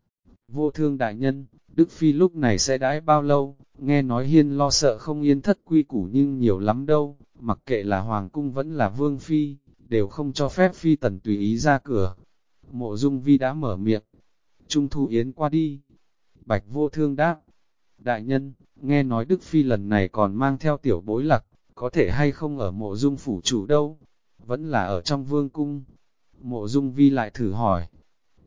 Vô Thương đại nhân, Đức Phi lúc này sẽ đãi bao lâu, nghe nói Hiên lo sợ không yên thất quy củ nhưng nhiều lắm đâu, mặc kệ là Hoàng cung vẫn là Vương Phi, đều không cho phép Phi tần tùy ý ra cửa. Mộ Dung Vi đã mở miệng, Trung thu yến qua đi. Bạch Vô Thương đáp, đại nhân, nghe nói Đức Phi lần này còn mang theo tiểu bối lạc, có thể hay không ở Mộ Dung phủ chủ đâu, vẫn là ở trong Vương cung. Mộ Dung Vi lại thử hỏi,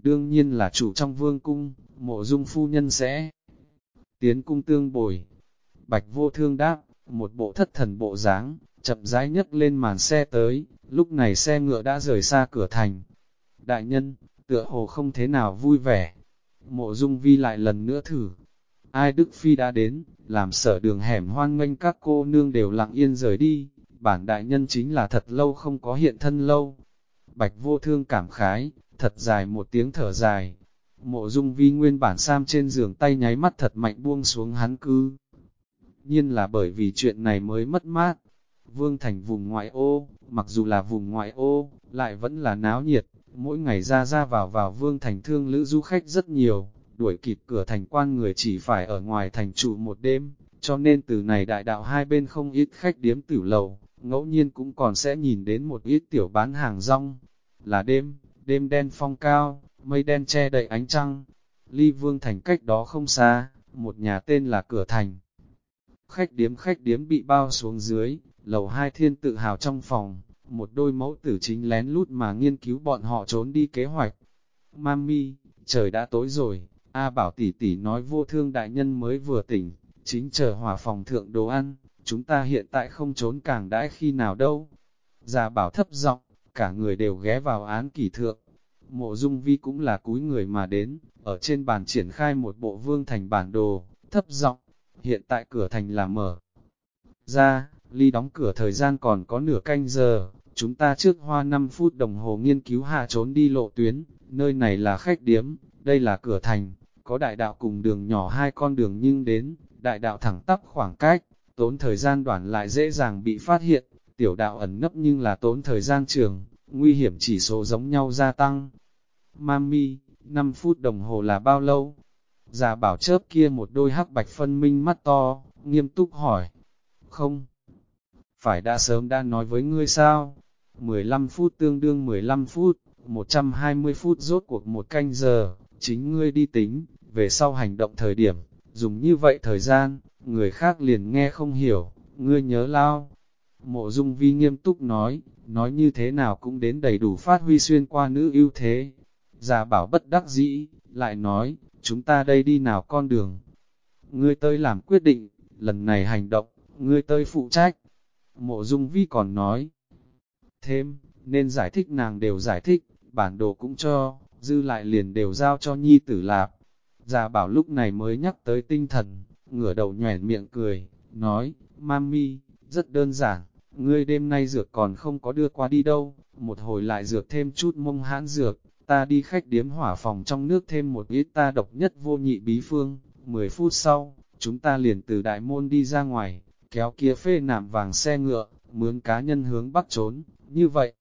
đương nhiên là chủ trong vương cung, Mộ Dung phu nhân sẽ tiến cung tương bồi. Bạch Vô Thương đáp, một bộ thất thần bộ dáng, chậm rãi nhấc lên màn xe tới, lúc này xe ngựa đã rời xa cửa thành. Đại nhân, tựa hồ không thế nào vui vẻ. Mộ Dung Vi lại lần nữa thử. Ai Đức Phi đã đến, làm Sở Đường hẻm hoan nghênh các cô nương đều lặng yên rời đi, bản đại nhân chính là thật lâu không có hiện thân lâu. Bạch Vô Thương cảm khái, thật dài một tiếng thở dài. Mộ Dung Vi nguyên bản sam trên giường tay nháy mắt thật mạnh buông xuống hắn cư. Nhiên là bởi vì chuyện này mới mất mát. Vương Thành vùng ngoại ô, mặc dù là vùng ngoại ô, lại vẫn là náo nhiệt, mỗi ngày ra ra vào Vương Thành thương lữ du khách rất nhiều, đuổi kịp cửa thành quan người chỉ phải ở ngoài thành trụ một đêm, cho nên từ này đại đạo hai bên không ít khách điếm tử lầu, ngẫu nhiên cũng còn sẽ nhìn đến một ít tiểu bán hàng rong. Là đêm đen phong cao, mây đen che đậy ánh trăng, ly Vương Thành cách đó không xa, một nhà tên là Cửa Thành. Khách điếm bị bao xuống dưới, lầu 2 thiên tự hào trong phòng, một đôi mẫu tử chính lén lút mà nghiên cứu bọn họ trốn đi kế hoạch. Mami, trời đã tối rồi, A Bảo tỷ tỷ nói Vô Thương đại nhân mới vừa tỉnh, chính chờ hỏa phòng thượng đồ ăn, chúng ta hiện tại không trốn càng đãi khi nào đâu. Già Bảo thấp giọng, cả người đều ghé vào án kỷ thượng. Mộ Dung Vi cũng là cúi người mà đến, ở trên bàn triển khai một bộ Vương Thành bản đồ, thấp giọng, hiện tại cửa thành là mở ra, ly đóng cửa thời gian còn có nửa canh giờ, chúng ta trước hoa 5 phút đồng hồ nghiên cứu hạ trốn đi lộ tuyến, nơi này là khách điếm, đây là cửa thành, có đại đạo cùng đường nhỏ hai con đường nhưng đến, đại đạo thẳng tắp khoảng cách, tốn thời gian đoạn lại dễ dàng bị phát hiện, tiểu đạo ẩn nấp nhưng là tốn thời gian trường, nguy hiểm chỉ số giống nhau gia tăng. Mami, 5 phút đồng hồ là bao lâu? Già Bảo chớp kia một đôi hắc bạch phân minh mắt to, nghiêm túc hỏi. Không, phải đã sớm đã nói với ngươi sao? 15 phút tương đương 15 phút, 120 phút rốt cuộc một canh giờ, chính ngươi đi tính, về sau hành động thời điểm, dùng như vậy thời gian, người khác liền nghe không hiểu, ngươi nhớ lao. Mộ Dung Vi nghiêm túc nói như thế nào cũng đến đầy đủ phát huy xuyên qua nữ ưu thế. Già Bảo bất đắc dĩ, lại nói, chúng ta đây đi nào con đường. Ngươi tới làm quyết định, lần này hành động, ngươi tới phụ trách. Mộ Dung Vi còn nói thêm, nên giải thích nàng đều giải thích, bản đồ cũng cho, dư lại liền đều giao cho nhi tử lạp. Già Bảo lúc này mới nhắc tới tinh thần, ngửa đầu nhoẻn miệng cười, nói, Mami, rất đơn giản, ngươi đêm nay dược còn không có đưa qua đi đâu, một hồi lại dược thêm chút mông hãn dược, ta đi khách điếm hỏa phòng trong nước thêm một ít ta độc nhất vô nhị bí phương, 10 phút sau, chúng ta liền từ đại môn đi ra ngoài, kéo kia phê nạm vàng xe ngựa, mướn cá nhân hướng bắc trốn, như vậy.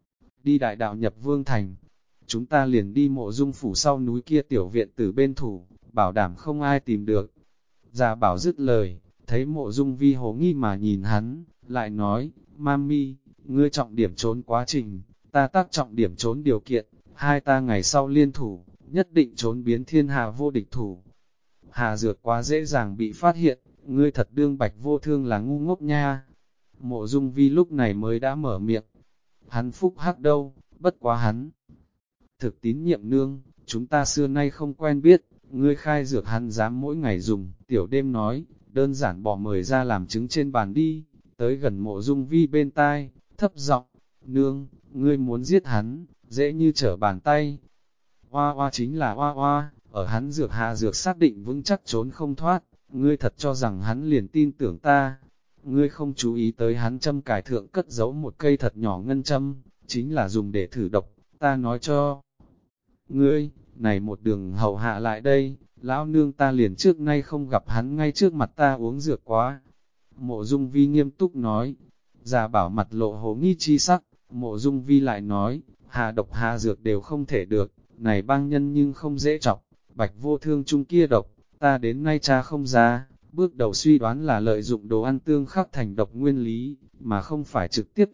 Đi đại đạo nhập Vương Thành, chúng ta liền đi Mộ Dung phủ sau núi kia tiểu viện từ bên thủ, bảo đảm không ai tìm được. Già Bảo dứt lời, thấy Mộ Dung Vi hồ nghi mà nhìn hắn, lại nói, Mami, ngươi trọng điểm trốn quá trình, ta tác trọng điểm trốn điều kiện, hai ta ngày sau liên thủ, nhất định trốn biến thiên hạ vô địch thủ. Hà Dược quá dễ dàng bị phát hiện, ngươi thật đương Bạch Vô Thương là ngu ngốc nha. Mộ Dung Vi lúc này mới đã mở miệng. Hắn phúc hắc đâu, bất quá hắn. Thực tín nhiệm nương, chúng ta xưa nay không quen biết, ngươi khai dược hắn dám mỗi ngày dùng. Tiểu đêm nói, đơn giản bỏ mời ra làm trứng trên bàn đi, tới gần Mộ Dung Vi bên tai, thấp giọng, nương, ngươi muốn giết hắn, dễ như trở bàn tay. Hoa hoa chính là hoa hoa, ở hắn dược hạ dược xác định vững chắc trốn không thoát, ngươi thật cho rằng hắn liền tin tưởng ta. Ngươi không chú ý tới hắn châm cài thượng cất giấu một cây thật nhỏ ngân châm, chính là dùng để thử độc, ta nói cho. Ngươi, này một đường hầu hạ lại đây, lão nương ta liền trước nay không gặp hắn ngay trước mặt ta uống dược quá. Mộ Dung Vi nghiêm túc nói, Già Bảo mặt lộ hồ nghi chi sắc, Mộ Dung Vi lại nói, hạ độc hạ dược đều không thể được, này bang nhân nhưng không dễ chọc, Bạch Vô Thương chung kia độc, ta đến nay cha không ra. Bước đầu suy đoán là lợi dụng đồ ăn tương khắc thành độc nguyên lý, mà không phải trực tiếp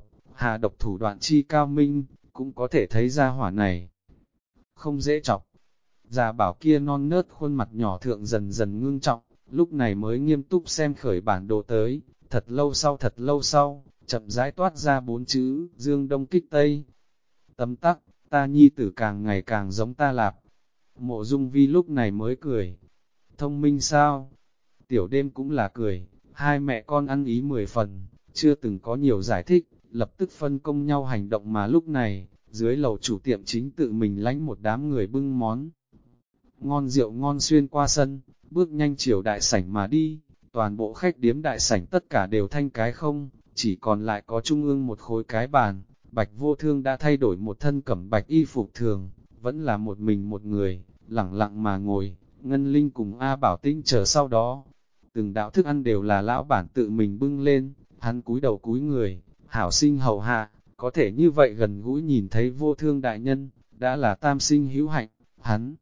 hạ độc thủ đoạn chi cao minh, cũng có thể thấy ra hỏa này. Không dễ chọc. Già Bảo kia non nớt khuôn mặt nhỏ thượng dần dần ngưng trọng, lúc này mới nghiêm túc xem khởi bản đồ tới, thật lâu sau, chậm rãi toát ra 4 chữ, Dương Đông Kích Tây. ta nhi tử càng ngày càng giống ta lạp. Mộ Dung Vi lúc này mới cười. Thông minh sao? Tiểu đêm cũng là cười, hai mẹ con ăn ý 10 phần, chưa từng có nhiều giải thích, lập tức phân công nhau hành động mà lúc này, dưới lầu chủ tiệm chính tự mình lánh một đám người bưng món. Ngon rượu ngon xuyên qua sân, bước nhanh chiều đại sảnh mà đi, toàn bộ khách điếm đại sảnh tất cả đều thanh cái không, chỉ còn lại có trung ương một khối cái bàn. Bạch Vô Thương đã thay đổi một thân cẩm bạch y phục thường, vẫn là một mình một người, lẳng lặng mà ngồi, Ngân Linh cùng A Bảo Tinh chờ sau đó. Từng đạo thức ăn đều là lão bản tự mình bưng lên, hắn cúi đầu cúi người, hảo sinh hầu hạ, có thể như vậy gần gũi nhìn thấy Vô Thương đại nhân, đã là tam sinh hữu hạnh, hắn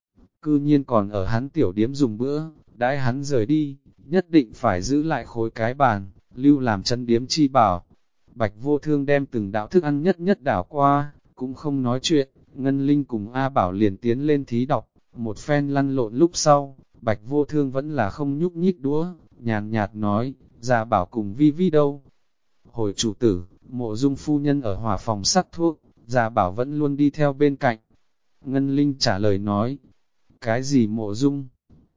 cư nhiên còn ở hắn tiểu điếm dùng bữa, đãi hắn rời đi, nhất định phải giữ lại khối cái bàn, lưu làm chân điếm chi bảo. Bạch Vô Thương đem từng đạo thức ăn nhất nhất đảo qua, cũng không nói chuyện, Ngân Linh cùng A Bảo liền tiến lên thí đọc, một phen lăn lộn lúc sau, Bạch Vô Thương vẫn là không nhúc nhích đũa, nhàn nhạt nói, Gia Bảo cùng Vi Vi đâu? Hồi chủ tử, Mộ Dung phu nhân ở hỏa phòng sắc thuốc, Gia Bảo vẫn luôn đi theo bên cạnh. Ngân Linh trả lời nói, cái gì Mộ Dung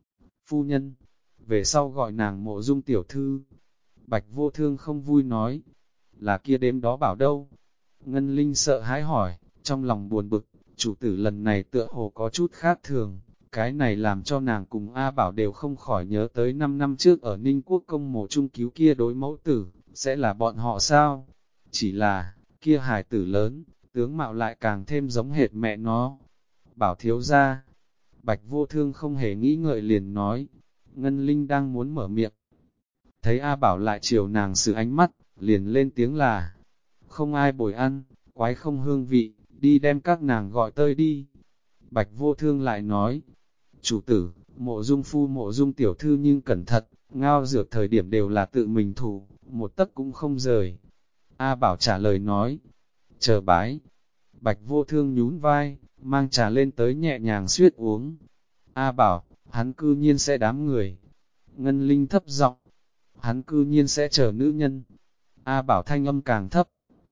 phu nhân? Về sau gọi nàng Mộ Dung tiểu thư. Bạch Vô Thương không vui nói, là kia đêm đó bảo đâu? Ngân Linh sợ hãi hỏi, trong lòng buồn bực, chủ tử lần này tựa hồ có chút khác thường, cái này làm cho nàng cùng A Bảo đều không khỏi nhớ tới 5 năm trước ở Ninh Quốc công mộ trung cứu kia đối mẫu tử, sẽ là bọn họ sao? Chỉ là, kia hài tử lớn, tướng mạo lại càng thêm giống hệt mẹ nó. Bảo thiếu ra, Bạch Vô Thương không hề nghĩ ngợi liền nói, Ngân Linh đang muốn mở miệng. Thấy A Bảo lại chiều nàng sự ánh mắt, liền lên tiếng là, không ai bồi ăn, quái không hương vị, đi đem các nàng gọi tơi đi. Bạch Vô Thương lại nói, chủ tử, Mộ Dung phu Mộ Dung tiểu thư nhưng cẩn thận, ngao dược thời điểm đều là tự mình thủ, một tấc cũng không rời. A Bảo trả lời nói, chờ bái. Bạch Vô Thương nhún vai, mang trà lên tới nhẹ nhàng suyết uống. A Bảo, hắn cư nhiên sẽ đám người. Ngân Linh thấp giọng, hắn cư nhiên sẽ chờ nữ nhân. A Bảo thanh âm càng thấp.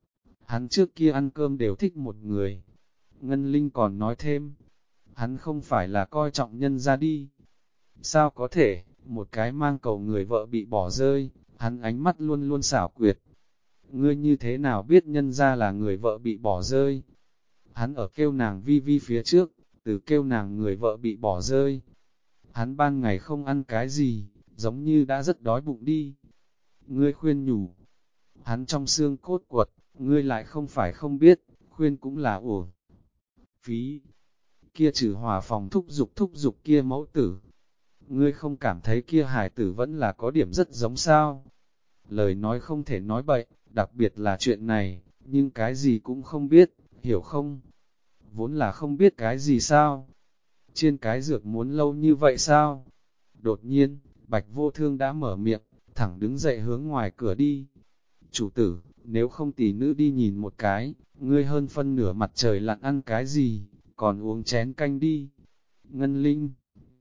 Hắn trước kia ăn cơm đều thích một người. Ngân Linh còn nói thêm, hắn không phải là coi trọng nhân ra đi. Sao có thể, một cái mang cầu người vợ bị bỏ rơi, hắn ánh mắt luôn luôn xảo quyệt. Ngươi như thế nào biết nhân ra là người vợ bị bỏ rơi? Hắn ở kêu nàng Vi Vi phía trước, từ kêu nàng người vợ bị bỏ rơi. Hắn ban ngày không ăn cái gì, giống như đã rất đói bụng đi. Ngươi khuyên nhủ, hắn trong xương cốt quật, ngươi lại không phải không biết, khuyên cũng là uổng phí. Kia trừ hòa phòng thúc giục kia mẫu tử. Ngươi không cảm thấy kia hài tử vẫn là có điểm rất giống sao? Lời nói không thể nói bậy, đặc biệt là chuyện này, nhưng cái gì cũng không biết, hiểu không? Vốn là không biết cái gì sao? Trên cái dược muốn lâu như vậy sao? Đột nhiên, Bạch Vô Thương đã mở miệng, thẳng đứng dậy hướng ngoài cửa đi. Chủ tử, nếu không tỷ nữ đi nhìn một cái, ngươi hơn phân nửa mặt trời lặn ăn cái gì, còn uống chén canh đi. Ngân Linh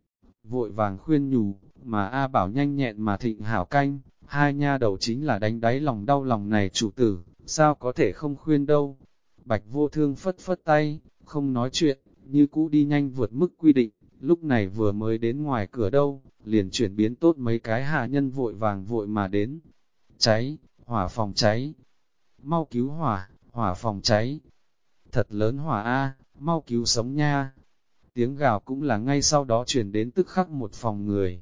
vội vàng khuyên nhủ, mà A Bảo nhanh nhẹn mà thịnh hảo canh, hai nha đầu chính là đánh đáy lòng đau lòng này chủ tử, sao có thể không khuyên đâu. Bạch Vô Thương phất phất tay, không nói chuyện, như cũ đi nhanh vượt mức quy định, lúc này vừa mới đến ngoài cửa đâu, liền chuyển biến tốt mấy cái hạ nhân vội vàng vội mà đến. Cháy, hỏa phòng cháy, mau cứu hỏa, hỏa phòng cháy, thật lớn hỏa A, mau cứu sống nha. Tiếng gào cũng là ngay sau đó truyền đến tức khắc một phòng người.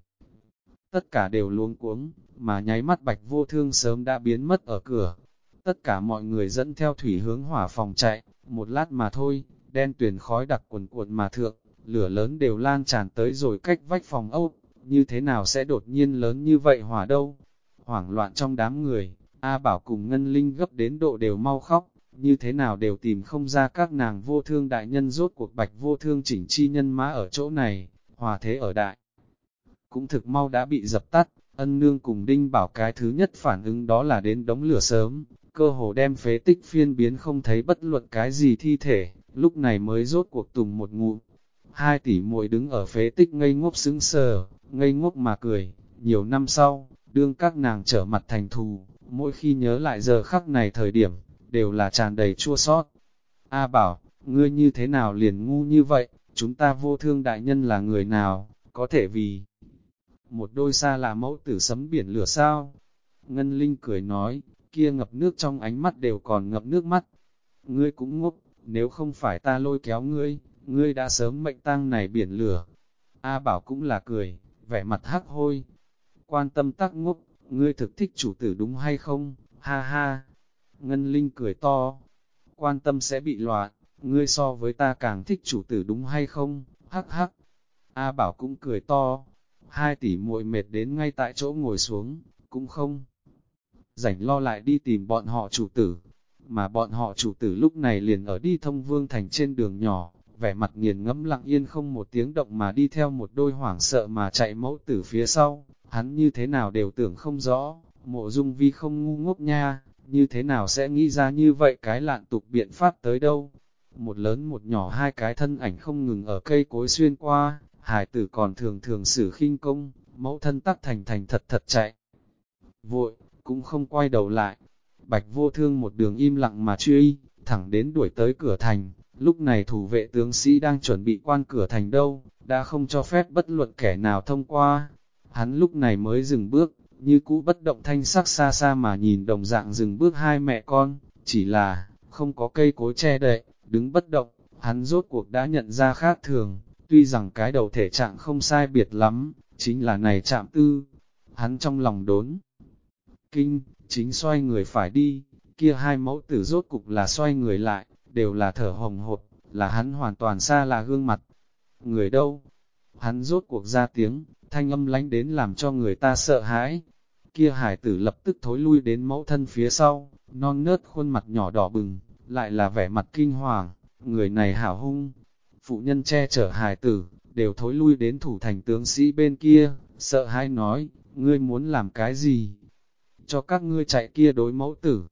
Tất cả đều luống cuống, mà nháy mắt Bạch Vô Thương sớm đã biến mất ở cửa. Tất cả mọi người dẫn theo thủy hướng hỏa phòng chạy, một lát mà thôi, đen tuyền khói đặc cuồn cuộn mà thượng, lửa lớn đều lan tràn tới rồi cách vách phòng ốc, như thế nào sẽ đột nhiên lớn như vậy hỏa đâu? Hoảng loạn trong đám người, A Bảo cùng Ngân Linh gấp đến độ đều mau khóc, như thế nào đều tìm không ra các nàng Vô Thương đại nhân. Rốt cuộc Bạch Vô Thương chỉnh chi nhân mã ở chỗ này, hòa thế ở đại. Cũng thực mau đã bị dập tắt, Ân Nương cùng Đinh Bảo cái thứ nhất phản ứng đó là đến đống lửa sớm, cơ hồ đem phế tích phiên biến không thấy bất luận cái gì thi thể, lúc này mới rốt cuộc tùng một ngụm. Hai tỷ muội đứng ở phế tích ngây ngốc sững sờ, ngây ngốc mà cười, nhiều năm sau, đương các nàng trở mặt thành thù, mỗi khi nhớ lại giờ khắc này thời điểm, đều là tràn đầy chua xót. A Bảo, ngươi như thế nào liền ngu như vậy, chúng ta vô thương đại nhân là người nào, có thể vì một đôi xa là mẫu tử sấm biển lửa sao? Ngân Linh cười nói, kia ngập nước trong ánh mắt đều còn ngập nước mắt. Ngươi cũng ngốc, nếu không phải ta lôi kéo ngươi, ngươi đã sớm mệnh tang này biển lửa. A Bảo cũng là cười, vẻ mặt hắc hôi. Quan tâm tắc ngốc, ngươi thực thích chủ tử đúng hay không? Ha ha. Ngân Linh cười to. Quan tâm sẽ bị loạn, ngươi so với ta càng thích chủ tử đúng hay không? Hắc hắc. A Bảo cũng cười to. Hai tỷ muội mệt đến ngay tại chỗ ngồi xuống, cũng không rảnh lo lại đi tìm bọn họ chủ tử. Mà bọn họ chủ tử lúc này liền ở đi thông vương thành trên đường nhỏ, vẻ mặt nghiền ngẫm lặng yên không một tiếng động mà đi theo một đôi hoảng sợ mà chạy mẫu tử phía sau. Hắn như thế nào đều tưởng không rõ, Mộ Dung Vi không ngu ngốc nha, như thế nào sẽ nghĩ ra như vậy cái lạn tục biện pháp tới đâu. Một lớn một nhỏ hai cái thân ảnh không ngừng ở cây cối xuyên qua, hải tử còn thường thường sử khinh công, mẫu thân tắc thành thành thật thật chạy. Vội, cũng không quay đầu lại. Bạch Vô Thương một đường im lặng mà truy, thẳng đến đuổi tới cửa thành. Lúc này thủ vệ tướng sĩ đang chuẩn bị quan cửa thành đâu, đã không cho phép bất luận kẻ nào thông qua. Hắn lúc này mới dừng bước, như cũ bất động thanh sắc xa xa mà nhìn đồng dạng dừng bước hai mẹ con, chỉ là, không có cây cối che đậy, đứng bất động, hắn rốt cuộc đã nhận ra khác thường, tuy rằng cái đầu thể trạng không sai biệt lắm, chính là này chạm tư. Hắn trong lòng đốn kinh, chính xoay người phải đi, kia hai mẫu tử rốt cục là xoay người lại, đều là thở hồng hộc, là hắn hoàn toàn xa là gương mặt. Người đâu? Hắn rốt cuộc ra tiếng, thanh âm lánh đến làm cho người ta sợ hãi. Kia hải tử lập tức thối lui đến mẫu thân phía sau, non nớt khuôn mặt nhỏ đỏ bừng, lại là vẻ mặt kinh hoàng, người này hảo hung. Phụ nhân che chở hải tử, đều thối lui đến thủ thành tướng sĩ bên kia, sợ hãi nói, ngươi muốn làm cái gì? Cho các ngươi chạy kia đối mẫu tử.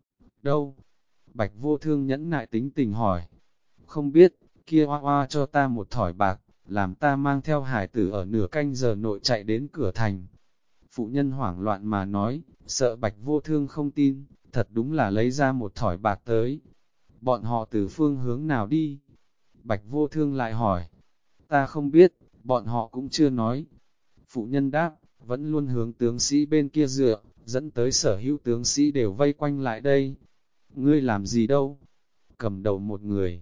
Đâu? Bạch Vô Thương nhẫn nại tính tình hỏi. Không biết, kia hoa hoa cho ta một thỏi bạc, làm ta mang theo hải tử ở nửa canh giờ nội chạy đến cửa thành. Phụ nhân hoảng loạn mà nói, sợ Bạch Vô Thương không tin, thật đúng là lấy ra một thỏi bạc tới. Bọn họ từ phương hướng nào đi? Bạch Vô Thương lại hỏi. Ta không biết, bọn họ cũng chưa nói. Phụ nhân đáp, vẫn luôn hướng tướng sĩ bên kia dựa, dẫn tới sở hữu tướng sĩ đều vây quanh lại đây. Ngươi làm gì đâu? Cầm đầu một người.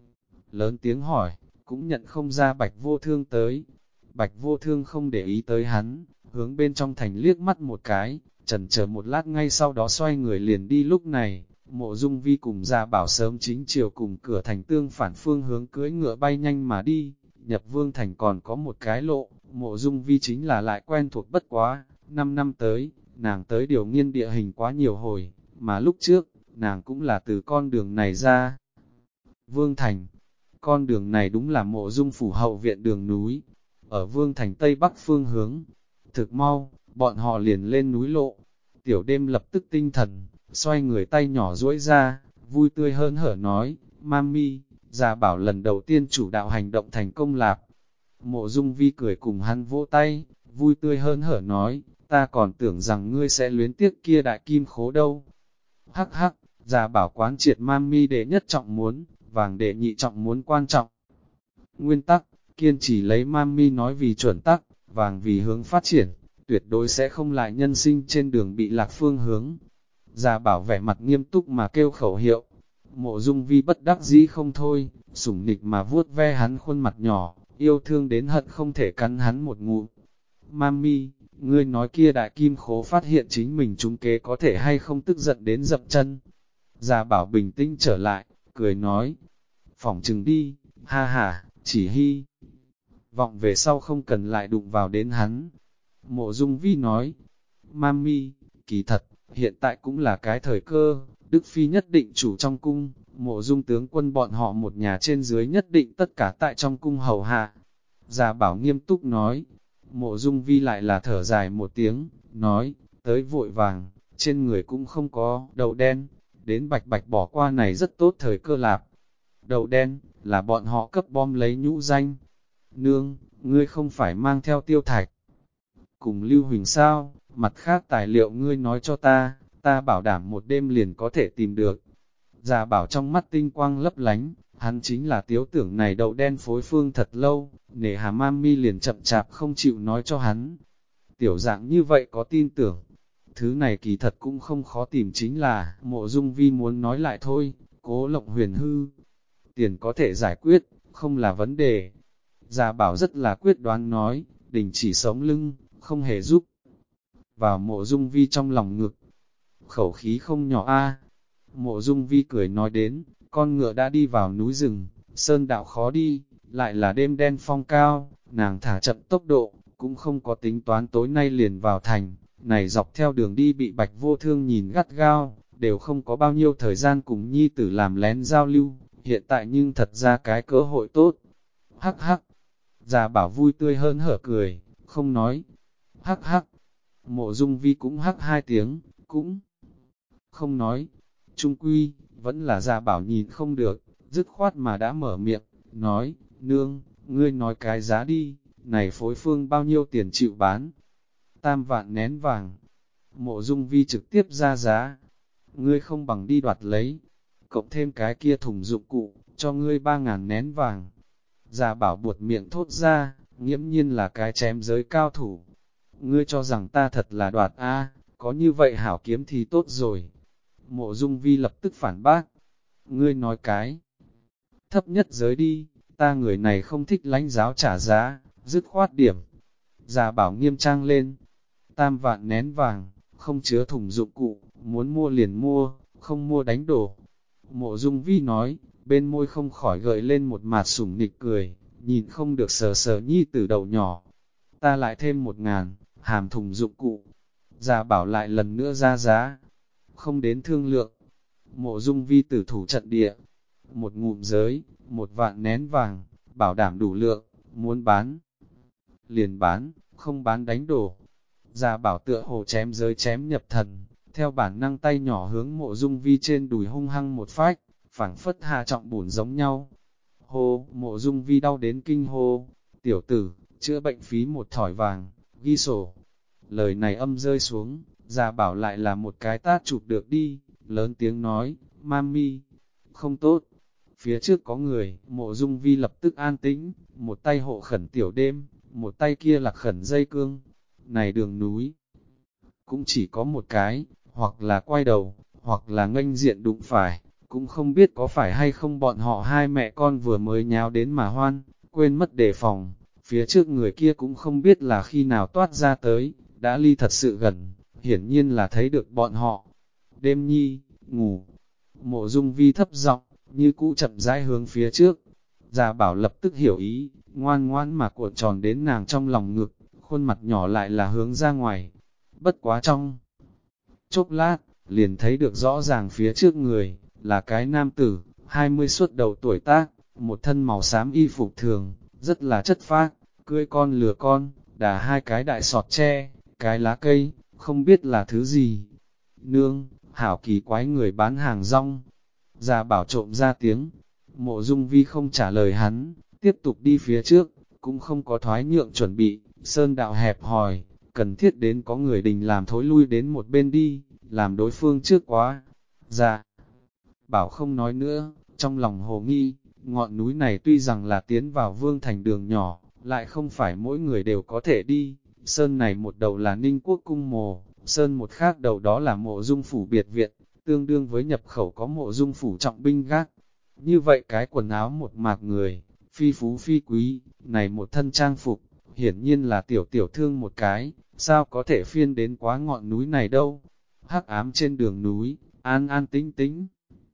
Lớn tiếng hỏi, cũng nhận không ra Bạch Vô Thương tới. Bạch Vô Thương không để ý tới hắn, hướng bên trong thành liếc mắt một cái, chần chờ một lát ngay sau đó xoay người liền đi. Lúc này, Mộ Dung Vi cùng Gia Bảo sớm chính chiều cùng cửa thành tương phản phương hướng cưỡi ngựa bay nhanh mà đi. Nhập Vương thành còn có một cái lộ, Mộ Dung Vi chính là lại quen thuộc bất quá. 5 năm tới, nàng tới điều nghiên địa hình quá nhiều hồi, mà lúc trước, nàng cũng là từ con đường này ra. Vương thành, con đường này đúng là Mộ Dung phủ hậu viện đường núi, ở Vương thành Tây Bắc phương hướng. Thực mau, bọn họ liền lên núi lộ. Tiểu đêm lập tức tinh thần, xoay người tay nhỏ duỗi ra, vui tươi hớn hở nói, Mami, Gia Bảo lần đầu tiên chủ đạo hành động thành công lạp. Mộ Dung Vi cười cùng hắn vỗ tay, vui tươi hớn hở nói, ta còn tưởng rằng ngươi sẽ luyến tiếc kia đại kim khố đâu. Hắc hắc, Gia Bảo quán triệt Mami đệ nhất trọng muốn, vàng đệ nhị trọng muốn quan trọng. Nguyên tắc, kiên trì lấy Mami nói vì chuẩn tắc, vàng vì hướng phát triển, tuyệt đối sẽ không lại nhân sinh trên đường bị lạc phương hướng. Gia Bảo vẻ mặt nghiêm túc mà kêu khẩu hiệu. Mộ Dung Vi bất đắc dĩ không thôi, sủng nịch mà vuốt ve hắn khuôn mặt nhỏ, yêu thương đến hận không thể cắn hắn một ngụm. Mami, ngươi nói kia đại kim khố phát hiện chính mình trúng kế có thể hay không tức giận đến dậm chân. Gia Bảo bình tĩnh trở lại, cười nói, phỏng chừng đi, ha ha, chỉ hy vọng về sau không cần lại đụng vào đến hắn. Mộ Dung Vi nói, Mami, kỳ thật, hiện tại cũng là cái thời cơ, Đức Phi nhất định chủ trong cung, Mộ Dung tướng quân bọn họ một nhà trên dưới nhất định tất cả tại trong cung hầu hạ. Gia Bảo nghiêm túc nói, Mộ Dung Vi lại là thở dài một tiếng, nói, tới vội vàng, trên người cũng không có đậu đen, đến bạch bạch bỏ qua này rất tốt thời cơ lạp. Đậu đen, là bọn họ cấp bom lấy nhũ danh. Nương, ngươi không phải mang theo tiêu thạch. Cùng Lưu Huỳnh sao, mặt khác tài liệu ngươi nói cho ta bảo đảm một đêm liền có thể tìm được. Gia Bảo trong mắt tinh quang lấp lánh, Hắn chính là tiếu tưởng này đậu đen phối phương thật lâu, nể hà mami liền chậm chạp không chịu nói cho hắn. Tiểu dạng như vậy có tin tưởng. Thứ này kỳ thật cũng không khó tìm, chính là Mộ Dung Vi muốn nói lại thôi, Cố Lộng Huyền hư. Tiền có thể giải quyết, không là vấn đề. Gia Bảo rất là quyết đoán nói, đình chỉ sống lưng, không hề giúp. Vào Mộ Dung Vi trong lòng ngực, khẩu khí không nhỏ a. Mộ Dung Vi cười nói đến, con ngựa đã đi vào núi rừng, sơn đạo khó đi, lại là đêm đen phong cao, nàng thả chậm tốc độ, cũng không có tính toán tối nay liền vào thành, này dọc theo đường đi bị Bạch Vô Thương nhìn gắt gao, đều không có bao nhiêu thời gian cùng nhi tử làm lén giao lưu, hiện tại nhưng thật ra cái cơ hội tốt. Hắc hắc, Gia Bảo vui tươi hơn hở cười, không nói. Hắc hắc, Mộ Dung Vi cũng hắc hai tiếng, cũng không nói. Trung quy, vẫn là Gia Bảo nhìn không được, dứt khoát mà đã mở miệng, nói, nương, ngươi nói cái giá đi, này phối phương bao nhiêu tiền chịu bán? 3 vạn nén vàng. Mộ Dung Vi trực tiếp ra giá, ngươi không bằng đi đoạt lấy, cộng thêm cái kia thùng dụng cụ, cho ngươi 3.000 nén vàng. Gia Bảo buột miệng thốt ra, nghiễm nhiên là cái chém giới cao thủ. Ngươi cho rằng ta thật là đoạt a, có như vậy hảo kiếm thì tốt rồi. Mộ Dung Vi lập tức phản bác. Ngươi nói cái thấp nhất giới đi, ta người này không thích lãnh giáo trả giá, dứt khoát điểm. Gia Bảo nghiêm trang lên. 3 vạn nén vàng, không chứa thùng dụng cụ, muốn mua liền mua, không mua đánh đổ. Mộ Dung Vi nói, bên môi không khỏi gợi lên một mạt sủng nịch cười, nhìn không được sờ sờ nhi tử đầu nhỏ. Ta lại thêm 1.000, hàm thùng dụng cụ. Gia Bảo lại lần nữa ra giá, không đến thương lượng. Mộ Dung Vi tử thủ trận địa, một ngụm giới, 1 vạn nén vàng, bảo đảm đủ lượng, muốn bán liền bán, không bán đánh đổ. Gia Bảo tựa hồ chém giới chém nhập thần, theo bản năng tay nhỏ hướng Mộ Dung Vi trên đùi hung hăng một phách, phảng phất hạ trọng bổn giống nhau. Hô, Mộ Dung Vi đau đến kinh hô, tiểu tử, chữa bệnh phí 1 thỏi vàng, ghi sổ. Lời này âm rơi xuống, Gia Bảo lại là một cái tát chụp được đi, lớn tiếng nói, Mami, không tốt. Phía trước có người, Mộ Dung Vi lập tức an tĩnh, một tay hộ khẩn tiểu đêm, một tay kia lạc khẩn dây cương. Này đường núi, cũng chỉ có một cái, hoặc là quay đầu, hoặc là nghênh diện đụng phải, cũng không biết có phải hay không bọn họ hai mẹ con vừa mới nháo đến mà hoan, quên mất đề phòng, phía trước người kia cũng không biết là khi nào toát ra tới, đã ly thật sự gần, hiển nhiên là thấy được bọn họ. Đêm nhi, ngủ, Mộ Dung Vi thấp giọng, như cũ chậm rãi hướng phía trước. Gia Bảo lập tức hiểu ý, ngoan ngoan mà cuộn tròn đến nàng trong lòng ngực, khuôn mặt nhỏ lại là hướng ra ngoài. Bất quá trong chốc lát, liền thấy được rõ ràng phía trước người, là cái nam tử, 20 xuất đầu tuổi tác, một thân màu xám y phục thường, rất là chất phác, cưỡi con lừa con, đà 2 cái đại sọt tre, cái lá cây, không biết là thứ gì. Nương, hảo kỳ quái người bán hàng rong. Gia Bảo trộm ra tiếng, Mộ Dung Vi không trả lời hắn, tiếp tục đi phía trước, cũng không có thoái nhượng chuẩn bị, sơn đạo hẹp hòi, cần thiết đến có người đình làm thối lui đến một bên đi, làm đối phương trước quá. Gia Bảo không nói nữa, trong lòng hồ nghi, ngọn núi này tuy rằng là tiến vào vương thành đường nhỏ, lại không phải mỗi người đều có thể đi, sơn này một đầu là Ninh Quốc cung mồ, sơn một khác đầu đó là Mộ Dung phủ biệt viện, tương đương với nhập khẩu có Mộ Dung phủ trọng binh gác. Như vậy cái quần áo một mạc người, phi phú phi quý, này một thân trang phục, hiển nhiên là tiểu tiểu thương một cái, sao có thể phiên đến quá ngọn núi này đâu. Hắc ám trên đường núi, an an tĩnh tĩnh.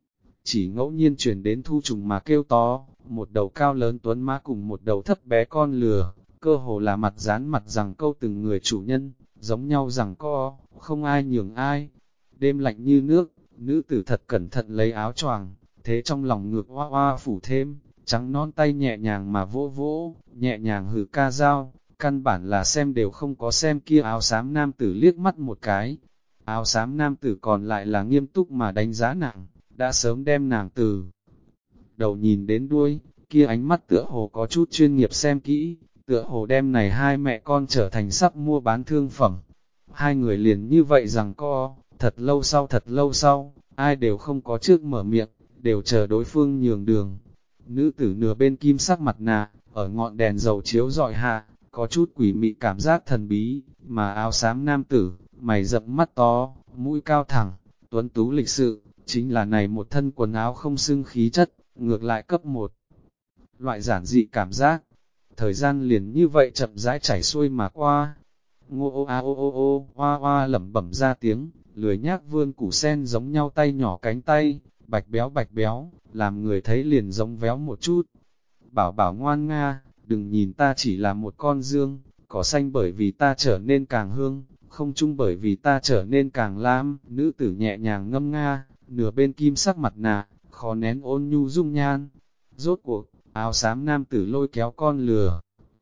Chỉ ngẫu nhiên truyền đến thu trùng mà kêu to, một đầu cao lớn tuấn mã cùng một đầu thấp bé con lừa, cơ hồ là mặt dán mặt rằng câu từng người chủ nhân, giống nhau rằng co, không ai nhường ai. Đêm lạnh như nước, nữ tử thật cẩn thận lấy áo choàng, thế trong lòng ngược hoa hoa phủ thêm, trắng non tay nhẹ nhàng mà vỗ vỗ, nhẹ nhàng hừ ca dao, căn bản là xem đều không có xem kia áo xám nam tử liếc mắt một cái. Áo xám nam tử còn lại là nghiêm túc mà đánh giá nàng, đã sớm đem nàng từ đầu nhìn đến đuôi, kia ánh mắt tựa hồ có chút chuyên nghiệp xem kỹ, tựa hồ đem này hai mẹ con trở thành sắp mua bán thương phẩm. Hai người liền như vậy rằng co, thật lâu sau, ai đều không có trước mở miệng, đều chờ đối phương nhường đường. Nữ tử nửa bên kim sắc mặt nạ, ở ngọn đèn dầu chiếu rọi hạ, có chút quỷ mị cảm giác thần bí, mà áo xám nam tử, mày rậm mắt to, mũi cao thẳng, tuấn tú lịch sự, chính là này một thân quần áo không xưng khí chất, ngược lại cấp một loại giản dị cảm giác. Thời gian liền như vậy chậm rãi chảy xuôi mà qua. Ngô ô a ô ô ô, hoa hoa lẩm bẩm ra tiếng, lười nhác vươn củ sen giống nhau tay nhỏ cánh tay, bạch béo, làm người thấy liền giống véo một chút. Bảo bảo ngoan nga, đừng nhìn ta chỉ là một con dương, cỏ xanh bởi vì ta trở nên càng hương, không chung bởi vì ta trở nên càng lam. Nữ tử nhẹ nhàng ngâm nga, nửa bên kim sắc mặt nạ, khó nén ôn nhu dung nhan. Rốt cuộc, áo xám nam tử lôi kéo con lừa.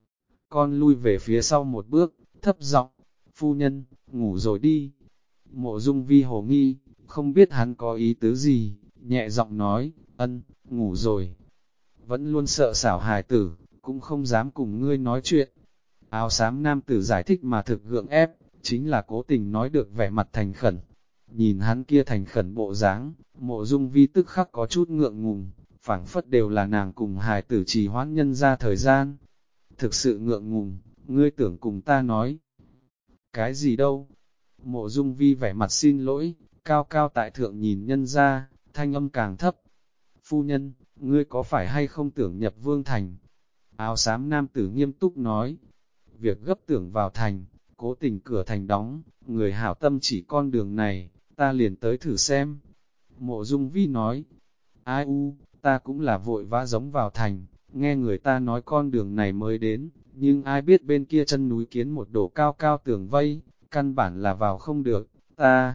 Con lui về phía sau một bước, thấp giọng, phu nhân, ngủ rồi đi. Mộ Dung Vi hồ nghi, không biết hắn có ý tứ gì, nhẹ giọng nói, ân, ngủ rồi. Vẫn luôn sợ xảo hài tử, cũng không dám cùng ngươi nói chuyện. Áo xám nam tử giải thích mà thực gượng ép, chính là cố tình nói được vẻ mặt thành khẩn. Nhìn hắn kia thành khẩn bộ dáng, Mộ Dung Vi tức khắc có chút ngượng ngùng, phảng phất đều là nàng cùng hài tử trì hoãn nhân ra thời gian. Thực sự ngượng ngùng, ngươi tưởng cùng ta nói. Cái gì đâu? Mộ Dung Vi vẻ mặt xin lỗi, cao cao tại thượng nhìn nhân ra, thanh âm càng thấp. Phu nhân, ngươi có phải hay không tưởng nhập vương thành? Áo xám nam tử nghiêm túc nói. Việc gấp tưởng vào thành, cố tình cửa thành đóng, người hảo tâm chỉ con đường này, ta liền tới thử xem. Mộ Dung Vi nói, ai u, ta cũng là vội vã giống vào thành, nghe người ta nói con đường này mới đến, nhưng ai biết bên kia chân núi kiến một đổ cao cao tường vây, căn bản là vào không được, ta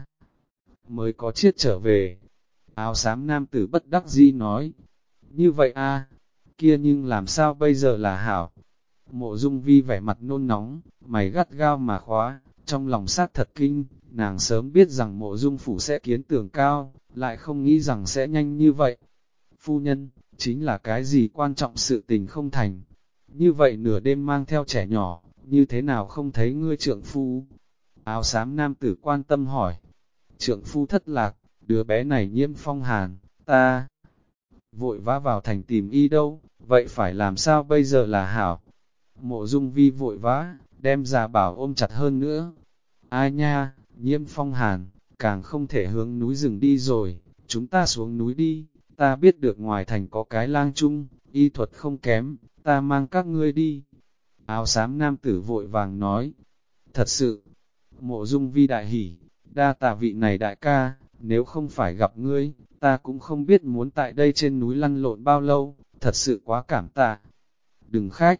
mới có chiết trở về. Áo xám nam tử bất đắc dĩ nói, như vậy a, kia nhưng làm sao bây giờ là hảo? Mộ Dung Vi vẻ mặt nôn nóng, mày gắt gao mà khóa, trong lòng sát thật kinh, nàng sớm biết rằng Mộ Dung phủ sẽ kiến tường cao, lại không nghĩ rằng sẽ nhanh như vậy. Phu nhân, chính là cái gì quan trọng sự tình không thành. Như vậy nửa đêm mang theo trẻ nhỏ, như thế nào không thấy ngươi trượng phu? Áo xám nam tử quan tâm hỏi. Trượng phu thất lạc, đứa bé này nhiễm phong hàn, ta vội vã vào thành tìm y đâu, vậy phải làm sao bây giờ là hảo? Mộ Dung Vi vội vã, đem già bảo ôm chặt hơn nữa. Ai nha, nhiễm phong hàn, càng không thể hướng núi rừng đi rồi, chúng ta xuống núi đi, ta biết được ngoài thành có cái lang chung, y thuật không kém, ta mang các ngươi đi. Áo xám nam tử vội vàng nói, thật sự, Mộ Dung Vi đại hỉ, đa tạ vị này đại ca, nếu không phải gặp ngươi, ta cũng không biết muốn tại đây trên núi lăn lộn bao lâu, thật sự quá cảm tạ. Đừng khách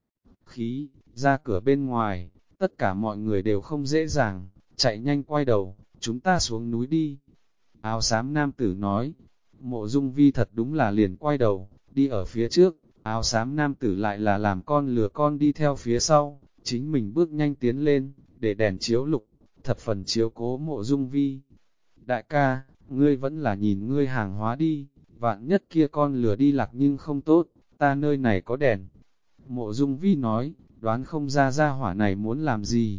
khí, ra cửa bên ngoài, tất cả mọi người đều không dễ dàng, chạy nhanh quay đầu, chúng ta xuống núi đi. Áo xám nam tử nói, Mộ Dung Vi thật đúng là liền quay đầu, đi ở phía trước, áo xám nam tử lại là làm con lừa con đi theo phía sau, chính mình bước nhanh tiến lên, để đèn chiếu lục, thập phần chiếu cố Mộ Dung Vi. Đại ca, ngươi vẫn là nhìn ngươi hàng hóa đi, vạn nhất kia con lừa đi lạc nhưng không tốt, ta nơi này có đèn. Mộ Dung Vi nói, đoán không ra hỏa này muốn làm gì.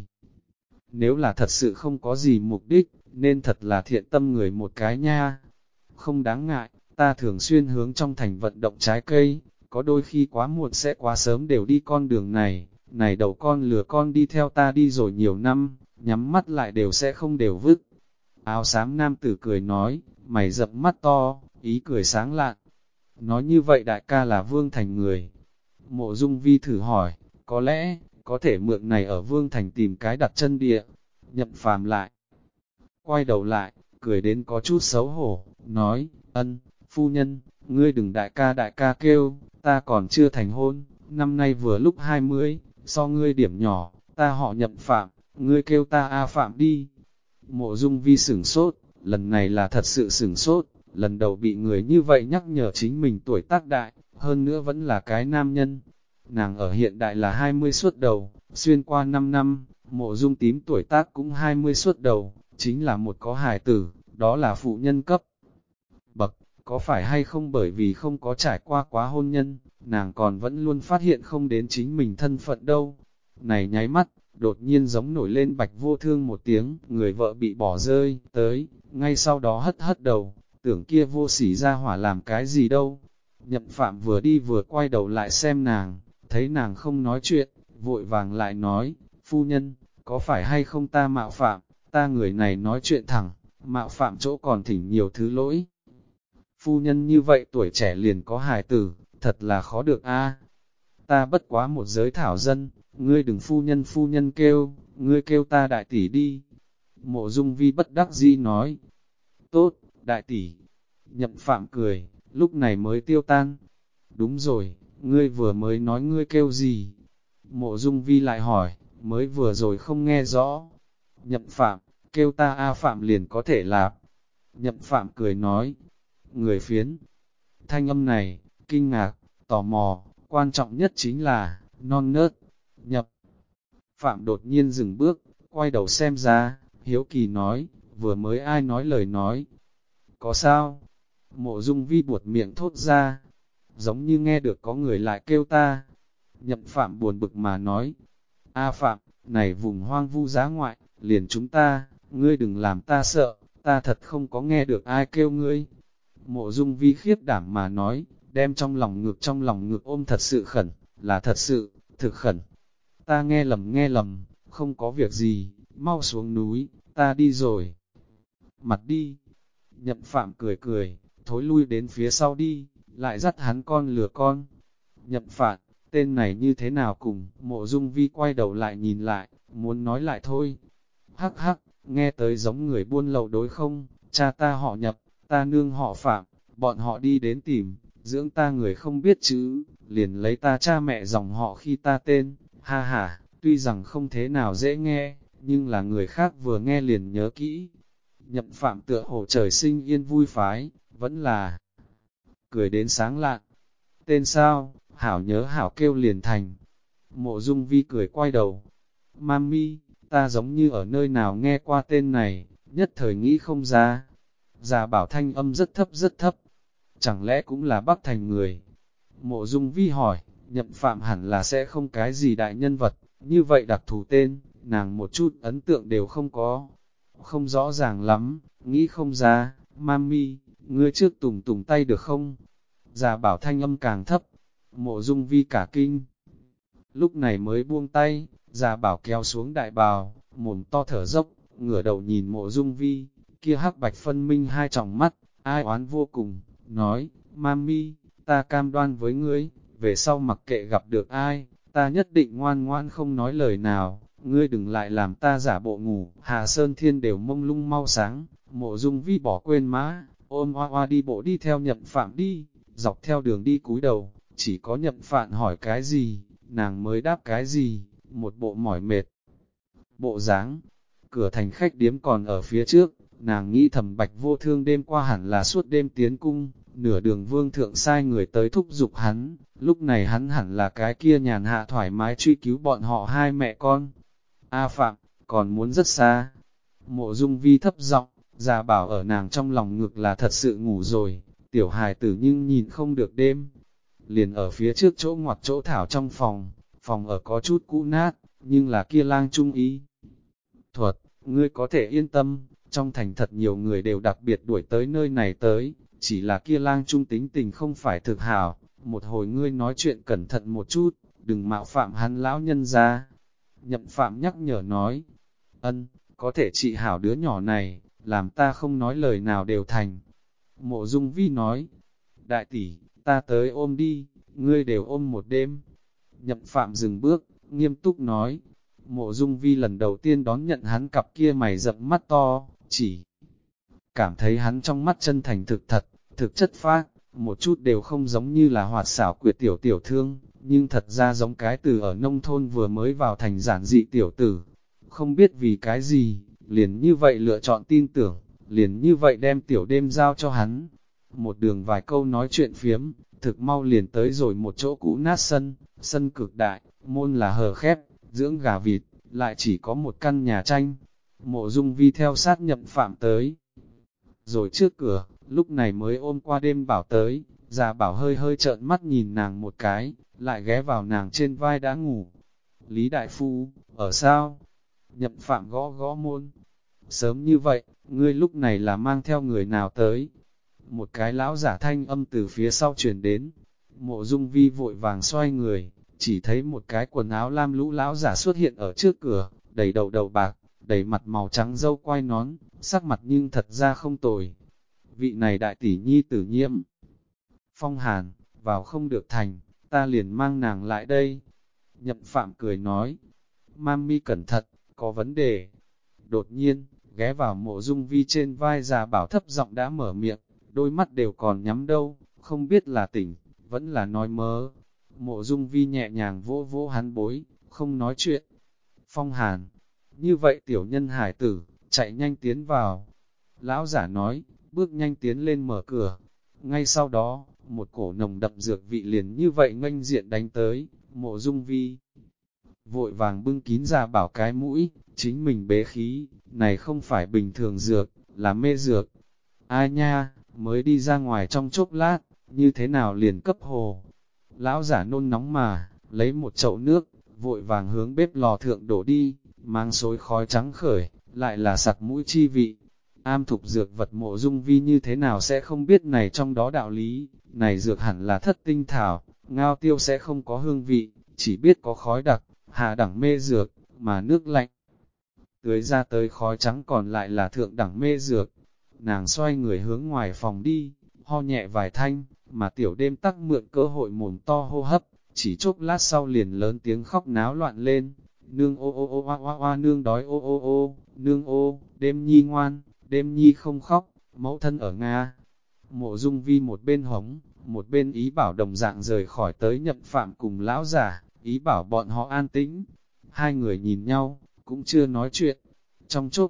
Nếu là thật sự không có gì mục đích, nên thật là thiện tâm người một cái nha. Không đáng ngại, ta thường xuyên hướng trong thành vận động trái cây, có đôi khi quá muộn sẽ quá sớm đều đi con đường này, này đầu con lừa con đi theo ta đi rồi nhiều năm, nhắm mắt lại đều sẽ không đều vứt. Áo xám nam tử cười nói, mày rậm mắt to, ý cười sáng lạn. Nói như vậy đại ca là Vương Thành người. Mộ Dung Vi thử hỏi, có lẽ, có thể mượn này ở Vương Thành tìm cái đặt chân địa. Nhậm Phàm lại, quay đầu lại, cười đến có chút xấu hổ, nói, ân, phu nhân, ngươi đừng đại ca kêu, ta còn chưa thành hôn, năm nay vừa lúc 20, so ngươi điểm nhỏ, ta họ Nhậm Phạm, ngươi kêu ta A Phạm đi. Mộ Dung Vi sửng sốt, lần này là thật sự sửng sốt, lần đầu bị người như vậy nhắc nhở chính mình tuổi tác đại, hơn nữa vẫn là cái nam nhân. Nàng ở hiện đại là 20 suốt đầu, xuyên qua 5 năm, Mộ Dung tím tuổi tác cũng 20 suốt đầu, chính là một có hài tử, đó là phụ nhân cấp bậc, có phải hay không bởi vì không có trải qua quá hôn nhân, nàng còn vẫn luôn phát hiện không đến chính mình thân phận đâu. Này nháy mắt, đột nhiên giống nổi lên Bạch Vô Thương một tiếng, người vợ bị bỏ rơi, tới, ngay sau đó hất hất đầu, tưởng kia vô sỉ ra hỏa làm cái gì đâu. Nhậm Phạm vừa đi vừa quay đầu lại xem nàng, thấy nàng không nói chuyện, vội vàng lại nói, phu nhân, có phải hay không ta mạo phạm, ta người này nói chuyện thẳng, mạo phạm chỗ còn thỉnh nhiều thứ lỗi. Phu nhân như vậy tuổi trẻ liền có hài tử, thật là khó được a. Ta bất quá một giới thảo dân, ngươi đừng phu nhân kêu, ngươi kêu ta đại tỷ đi. Mộ Dung Vi bất đắc dĩ nói, tốt, đại tỷ. Nhậm Phạm cười, lúc này mới tiêu tan. Đúng rồi, ngươi vừa mới nói ngươi kêu gì? Mộ Dung Vi lại hỏi, mới vừa rồi không nghe rõ. Nhậm Phạm, kêu ta A Phạm liền có thể lạp. Nhậm Phạm cười nói, người phiến. Thanh âm này, kinh ngạc, tò mò, quan trọng nhất chính là, non nớt. Nhậm Phạm đột nhiên dừng bước, quay đầu xem ra, hiếu kỳ nói, vừa mới ai nói lời nói. Có sao? Mộ Dung Vi buột miệng thốt ra, giống như nghe được có người lại kêu ta. Nhậm Phạm buồn bực mà nói, A Phạm, này vùng hoang vu giá ngoại, liền chúng ta, ngươi đừng làm ta sợ, ta thật không có nghe được ai kêu ngươi. Mộ Dung Vi khiếp đảm mà nói, đem trong lòng ngực ôm thật sự khẩn, là thật sự, thực khẩn. Ta nghe lầm, không có việc gì, mau xuống núi, ta đi rồi. Mặt đi. Nhậm Phạm cười cười, thối lui đến phía sau đi, lại dắt hắn con lừa con. Nhậm Phạm, tên này như thế nào cùng, Mộ Dung Vi quay đầu lại nhìn lại, muốn nói lại thôi. Hắc hắc, nghe tới giống người buôn lậu đối không, cha ta họ Nhậm, ta nương họ Phạm, bọn họ đi đến tìm, dưỡng ta người không biết chữ, liền lấy ta cha mẹ dòng họ khi ta tên, ha ha, tuy rằng không thế nào dễ nghe, nhưng là người khác vừa nghe liền nhớ kỹ. Nhậm Phạm tựa hồ trời sinh yên vui phái, vẫn là cười đến sáng lạn. Tên sao, hảo nhớ hảo kêu liền thành. Mộ Dung Vi cười quay đầu. Mami, ta giống như ở nơi nào nghe qua tên này, nhất thời nghĩ không ra. Già bảo thanh âm rất thấp. Chẳng lẽ cũng là Bắc Thành người? Mộ Dung Vi hỏi, Nhậm Phạm hẳn là sẽ không cái gì đại nhân vật, như vậy đặc thù tên, nàng một chút ấn tượng đều không có. Không rõ ràng lắm, nghĩ không ra, Mami, ngươi trước tùng tay được không? Già bảo thanh âm càng thấp, Mộ Dung Vi cả kinh. Lúc này mới buông tay, già bảo kéo xuống đại bào, mồm to thở dốc, ngửa đầu nhìn Mộ Dung Vi, kia hắc bạch phân minh hai tròng mắt, ai oán vô cùng, nói, Mami, ta cam đoan với ngươi, về sau mặc kệ gặp được ai, ta nhất định ngoan ngoan không nói lời nào, ngươi đừng lại làm ta giả bộ ngủ. Hà Sơn Thiên đều mông lung mau sáng, Mộ Dung Vi bỏ quên má, ôm hoa hoa đi bộ đi theo Nhậm Phạm đi, dọc theo đường đi cúi đầu, chỉ có Nhậm Phạm hỏi cái gì, nàng mới đáp cái gì, một bộ mỏi mệt. Bộ dáng, cửa thành khách điếm còn ở phía trước, nàng nghĩ thầm Bạch Vô Thương đêm qua hẳn là suốt đêm tiến cung, nửa đường vương thượng sai người tới thúc giục hắn, lúc này hắn hẳn là cái kia nhàn hạ thoải mái truy cứu bọn họ hai mẹ con. A Phạm, còn muốn rất xa. Mộ Dung Vi thấp giọng, già bảo ở nàng trong lòng ngực là thật sự ngủ rồi, tiểu hài tử nhưng nhìn không được đêm. Liền ở phía trước chỗ ngoặt chỗ thảo trong phòng ở có chút cũ nát, nhưng là kia lang trung ý. Thuật, ngươi có thể yên tâm, trong thành thật nhiều người đều đặc biệt đuổi tới nơi này tới, chỉ là kia lang trung tính tình không phải thực hảo, một hồi ngươi nói chuyện cẩn thận một chút, đừng mạo phạm hắn lão nhân ra. Nhậm Phạm nhắc nhở nói, ân, có thể trị hảo đứa nhỏ này, làm ta không nói lời nào đều thành. Mộ Dung Vi nói, đại tỷ, ta tới ôm đi, ngươi đều ôm một đêm. Nhậm Phạm dừng bước, nghiêm túc nói, Mộ Dung Vi lần đầu tiên đón nhận hắn cặp kia mày rậm mắt to, chỉ cảm thấy hắn trong mắt chân thành thực thật, thực chất phác, một chút đều không giống như là hoạt xảo quyệt tiểu thương, nhưng thật ra giống cái từ ở nông thôn vừa mới vào thành giản dị tiểu tử. Không biết vì cái gì, liền như vậy lựa chọn tin tưởng, liền như vậy đem tiểu đêm giao cho hắn. Một đường vài câu nói chuyện phiếm, thực mau liền tới rồi một chỗ cũ nát sân cực đại, môn là hờ khép, dưỡng gà vịt, lại chỉ có một căn nhà tranh. Mộ Dung Vi theo sát Nhậm Phạm tới. Rồi trước cửa, lúc này mới ôm qua đêm bảo tới, già bảo hơi hơi trợn mắt nhìn nàng một cái, lại ghé vào nàng trên vai đã ngủ. Lý Đại Phu, ở sao? Nhậm Phạm gõ gõ môn. Sớm như vậy, ngươi lúc này là mang theo người nào tới? một cái lão giả thanh âm từ phía sau truyền đến. Mộ Dung Vi vội vàng xoay người, chỉ thấy một cái quần áo lam lũ lão giả xuất hiện ở trước cửa, đầy đầu đầu bạc, đầy mặt màu trắng râu quai nón, sắc mặt nhưng thật ra không tồi. Vị này đại tỷ nhi tử Nhiễm Phong Hàn, vào không được thành, ta liền mang nàng lại đây. Nhậm Phạm cười nói, Mami cẩn thận, có vấn đề. Đột nhiên, ghé vào Mộ Dung Vi trên vai già bảo thấp giọng đã mở miệng, đôi mắt đều còn nhắm đâu, không biết là tỉnh, vẫn là nói mớ. Mộ Dung Vi nhẹ nhàng vỗ vỗ hắn bối, không nói chuyện. Phong Hàn, như vậy tiểu nhân hải tử, chạy nhanh tiến vào. Lão giả nói, bước nhanh tiến lên mở cửa. Ngay sau đó, một cổ nồng đậm dược vị liền như vậy nghênh diện đánh tới. Mộ Dung Vi vội vàng bưng kín ra bảo cái mũi, chính mình bế khí, này không phải bình thường dược, là mê dược. Ai nha, mới đi ra ngoài trong chốc lát, như thế nào liền cấp hồ. Lão giả nôn nóng mà, lấy một chậu nước, vội vàng hướng bếp lò thượng đổ đi, mang xối khói trắng khởi, lại là sặc mũi chi vị. Am thục dược vật Mộ Dung Vi như thế nào sẽ không biết này trong đó đạo lý, này dược hẳn là thất tinh thảo, ngao tiêu sẽ không có hương vị, chỉ biết có khói đặc, hạ đẳng mê dược, mà nước lạnh tưới ra tới khói trắng còn lại là thượng đẳng mê dược. Nàng xoay người hướng ngoài phòng đi, ho nhẹ vài thanh, mà tiểu đêm tắc mượn cơ hội mồm to hô hấp, chỉ chốc lát sau liền lớn tiếng khóc náo loạn lên. Nương ô ô ô oa oa oa, nương đói ô ô ô, nương ô, đêm nhi ngoan, đêm nhi không khóc, mẫu thân ở Nga. Mộ Dung Vi một bên hống, một bên ý bảo đồng dạng rời khỏi tới Nhậm Phạm cùng lão giả, ý bảo bọn họ an tĩnh. Hai người nhìn nhau, cũng chưa nói chuyện. Trong chốc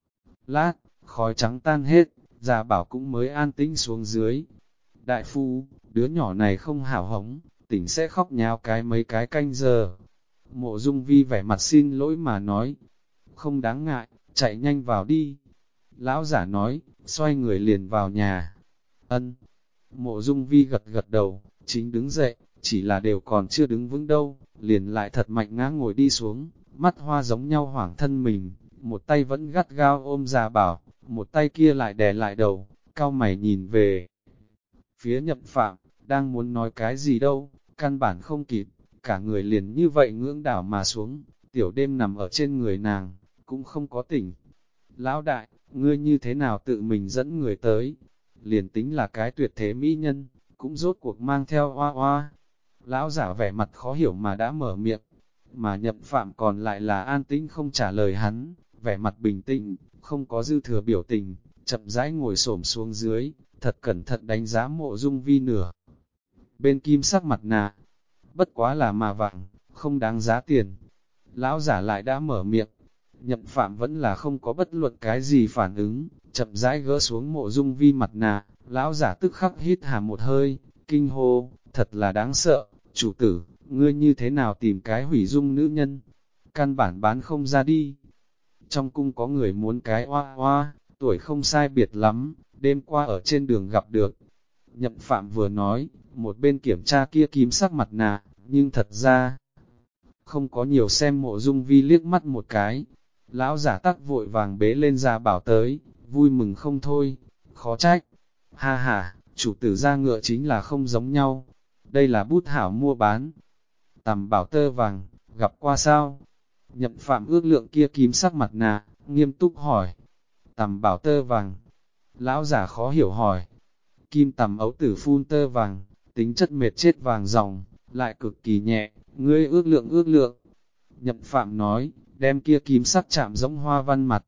lát, khói trắng tan hết, già bảo cũng mới an tĩnh xuống dưới. Đại phu, đứa nhỏ này không hảo hống, tỉnh sẽ khóc nháo cái mấy cái canh giờ. Mộ Dung Vi vẻ mặt xin lỗi mà nói, không đáng ngại, chạy nhanh vào đi. Lão giả nói, xoay người liền vào nhà. Ân. Mộ Dung Vi gật gật đầu, chính đứng dậy, chỉ là đều còn chưa đứng vững đâu, liền lại thật mạnh ngã ngồi đi xuống, mắt hoa giống nhau hoảng thân mình, một tay vẫn gắt gao ôm già bảo, một tay kia lại đè lại đầu, cau mày nhìn về phía Nhậm Phạm, đang muốn nói cái gì đâu, căn bản không kịp, cả người liền như vậy ngưỡng đảo mà xuống, tiểu đêm nằm ở trên người nàng, cũng không có tỉnh. Lão đại, ngươi như thế nào tự mình dẫn người tới? Liền tính là cái tuyệt thế mỹ nhân, cũng rốt cuộc mang theo oa oa. Lão giả vẻ mặt khó hiểu mà đã mở miệng, mà Nhậm Phạm còn lại là an tĩnh không trả lời hắn, vẻ mặt bình tĩnh, không có dư thừa biểu tình, chậm rãi ngồi xổm xuống dưới, thật cẩn thận đánh giá Mộ Dung Vi nửa. Bên kim sắc mặt nạ, bất quá là mà vàng, không đáng giá tiền. Lão giả lại đã mở miệng, Nhậm Phạm vẫn là không có bất luận cái gì phản ứng, chậm rãi gỡ xuống Mộ Dung Vi mặt nạ, lão giả tức khắc hít hà một hơi, kinh hô, thật là đáng sợ, chủ tử, ngươi như thế nào tìm cái hủy dung nữ nhân, căn bản bán không ra đi. Trong cung có người muốn cái oa oa, tuổi không sai biệt lắm, đêm qua ở trên đường gặp được. Nhậm Phạm vừa nói, một bên kiểm tra kia kim sắc mặt nạ, nhưng thật ra không có nhiều xem Mộ Dung Vi liếc mắt một cái. Lão giả tắc vội vàng bế lên ra bảo tới, vui mừng không thôi, khó trách. Ha ha, chủ tử ra ngựa chính là không giống nhau, đây là bút hảo mua bán. Tầm bảo tơ vàng, gặp qua sao? Nhậm Phạm ước lượng kia kim sắc mặt nạ, nghiêm túc hỏi. Tầm bảo tơ vàng. Lão giả khó hiểu hỏi. Kim tầm ấu tử phun tơ vàng, tính chất mệt chết vàng dòng, lại cực kỳ nhẹ, ngươi ước lượng ước lượng. Nhậm Phạm nói, đem kia kim sắc chạm giống hoa văn mặt.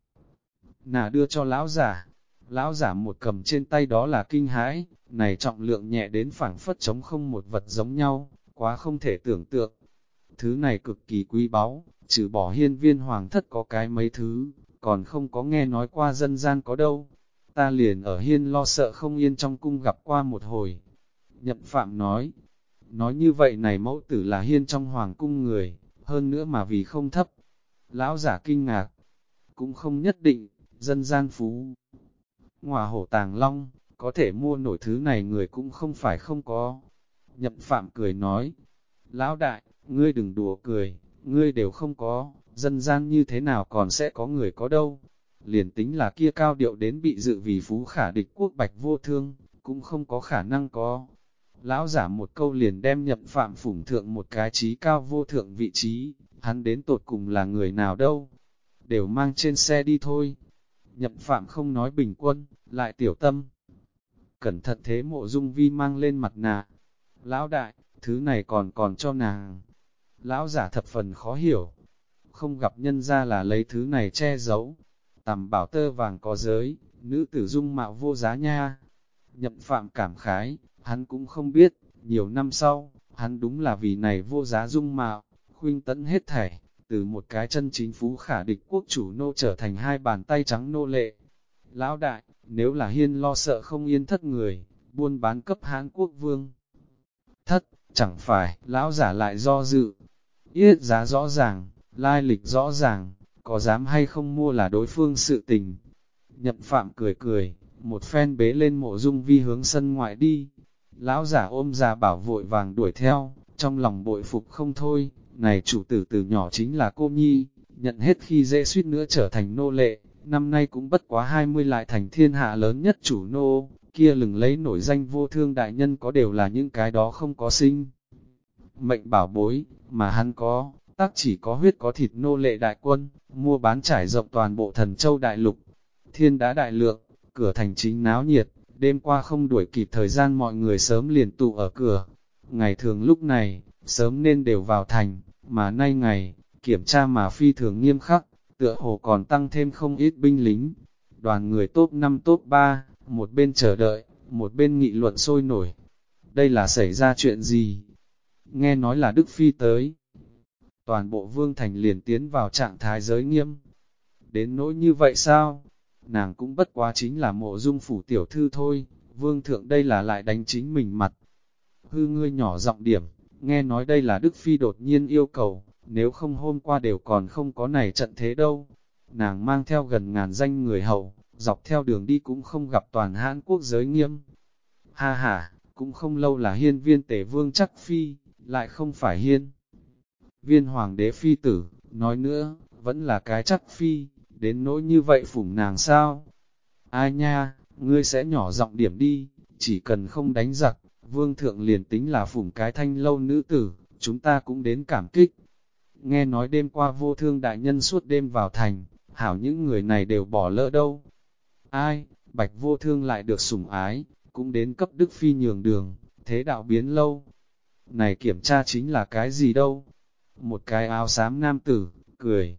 Nà đưa cho lão giả. Lão giả một cầm trên tay đó là kinh hãi, này trọng lượng nhẹ đến phảng phất trống không một vật giống nhau, quá không thể tưởng tượng. Thứ này cực kỳ quý báu, trừ bỏ hiên viên hoàng thất có cái mấy thứ, còn không có nghe nói qua dân gian có đâu. Ta liền ở hiên lo sợ không yên trong cung gặp qua một hồi. Nhậm Phạm nói như vậy này mẫu tử là hiên trong hoàng cung người, hơn nữa mà vì không thấp. Lão giả kinh ngạc, cũng không nhất định, dân gian phú. Ngòa hổ tàng long, có thể mua nổi thứ này người cũng không phải không có. Nhậm Phạm cười nói, lão đại, ngươi đừng đùa cười, ngươi đều không có, dân gian như thế nào còn sẽ có người có đâu. Liền tính là kia cao điệu đến bị dự vì phú khả địch quốc bạch vô thương, cũng không có khả năng có. Lão giả một câu liền đem Nhậm Phạm phủng thượng một cái trí cao vô thượng vị trí, hắn đến tột cùng là người nào đâu, đều mang trên xe đi thôi. Nhậm Phạm không nói bình quân, lại tiểu tâm. Cẩn thận thế Mộ Dung Vi mang lên mặt nạ. Lão đại, thứ này còn cho nàng. Lão giả thập phần khó hiểu. Không gặp nhân ra là lấy thứ này che giấu. Tầm bảo tơ vàng có giới, nữ tử dung mạo vô giá nha. Nhậm Phạm cảm khái, hắn cũng không biết, nhiều năm sau, hắn đúng là vì này vô giá dung mạo, khuynh tẫn hết thảy, từ một cái chân chính phú khả địch quốc chủ nô trở thành hai bàn tay trắng nô lệ. Lão đại, nếu là Hiên lo sợ không yên thất người, buôn bán cấp Hán Quốc vương. Thất, chẳng phải, lão giả lại do dự. Yết giá rõ ràng, lai lịch rõ ràng, có dám hay không mua là đối phương sự tình. Nhậm Phạm cười cười, một phen bế lên Mộ Dung Vi hướng sân ngoại đi. Lão giả ôm già bảo vội vàng đuổi theo, trong lòng bội phục không thôi, này chủ tử từ nhỏ chính là cô nhi, nhận hết khi dễ suýt nữa trở thành nô lệ, năm nay cũng bất quá 20 lại thành thiên hạ lớn nhất chủ nô, kia lừng lấy nổi danh vô thương đại nhân có đều là những cái đó không có sinh. Mệnh bảo bối, mà hắn có, tác chỉ có huyết có thịt nô lệ đại quân, mua bán trải rộng toàn bộ Thần Châu đại lục. Thiên đã đại lượng, cửa thành chính náo nhiệt, đêm qua không đuổi kịp thời gian mọi người sớm liền tụ ở cửa. Ngày thường lúc này, sớm nên đều vào thành, mà nay ngày, kiểm tra mà phi thường nghiêm khắc, tựa hồ còn tăng thêm không ít binh lính. Đoàn người top 5 top 3, một bên chờ đợi, một bên nghị luận sôi nổi. Đây là xảy ra chuyện gì? Nghe nói là Đức Phi tới. Toàn bộ vương thành liền tiến vào trạng thái giới nghiêm. Đến nỗi như vậy sao? Nàng cũng bất quá chính là Mộ Dung phủ tiểu thư thôi, vương thượng đây là lại đánh chính mình mặt. Hư ngươi nhỏ giọng điểm, nghe nói đây là Đức Phi đột nhiên yêu cầu, nếu không hôm qua đều còn không có này trận thế đâu. Nàng mang theo gần ngàn danh người hầu, dọc theo đường đi cũng không gặp toàn Hán Quốc giới nghiêm. Ha ha, cũng không lâu là hiên viên tể vương chắc phi, lại không phải hiên viên hoàng đế phi tử, nói nữa, vẫn là cái chắc phi, đến nỗi như vậy phủng nàng sao? Ai nha, ngươi sẽ nhỏ giọng điểm đi, chỉ cần không đánh giặc, vương thượng liền tính là phủng cái thanh lâu nữ tử, chúng ta cũng đến cảm kích. Nghe nói đêm qua vô thương đại nhân suốt đêm vào thành, hảo những người này đều bỏ lỡ đâu. Ai, bạch vô thương lại được sủng ái, cũng đến cấp Đức Phi nhường đường, thế đạo biến lâu. Này kiểm tra chính là cái gì đâu? Một cái áo xám nam tử, cười.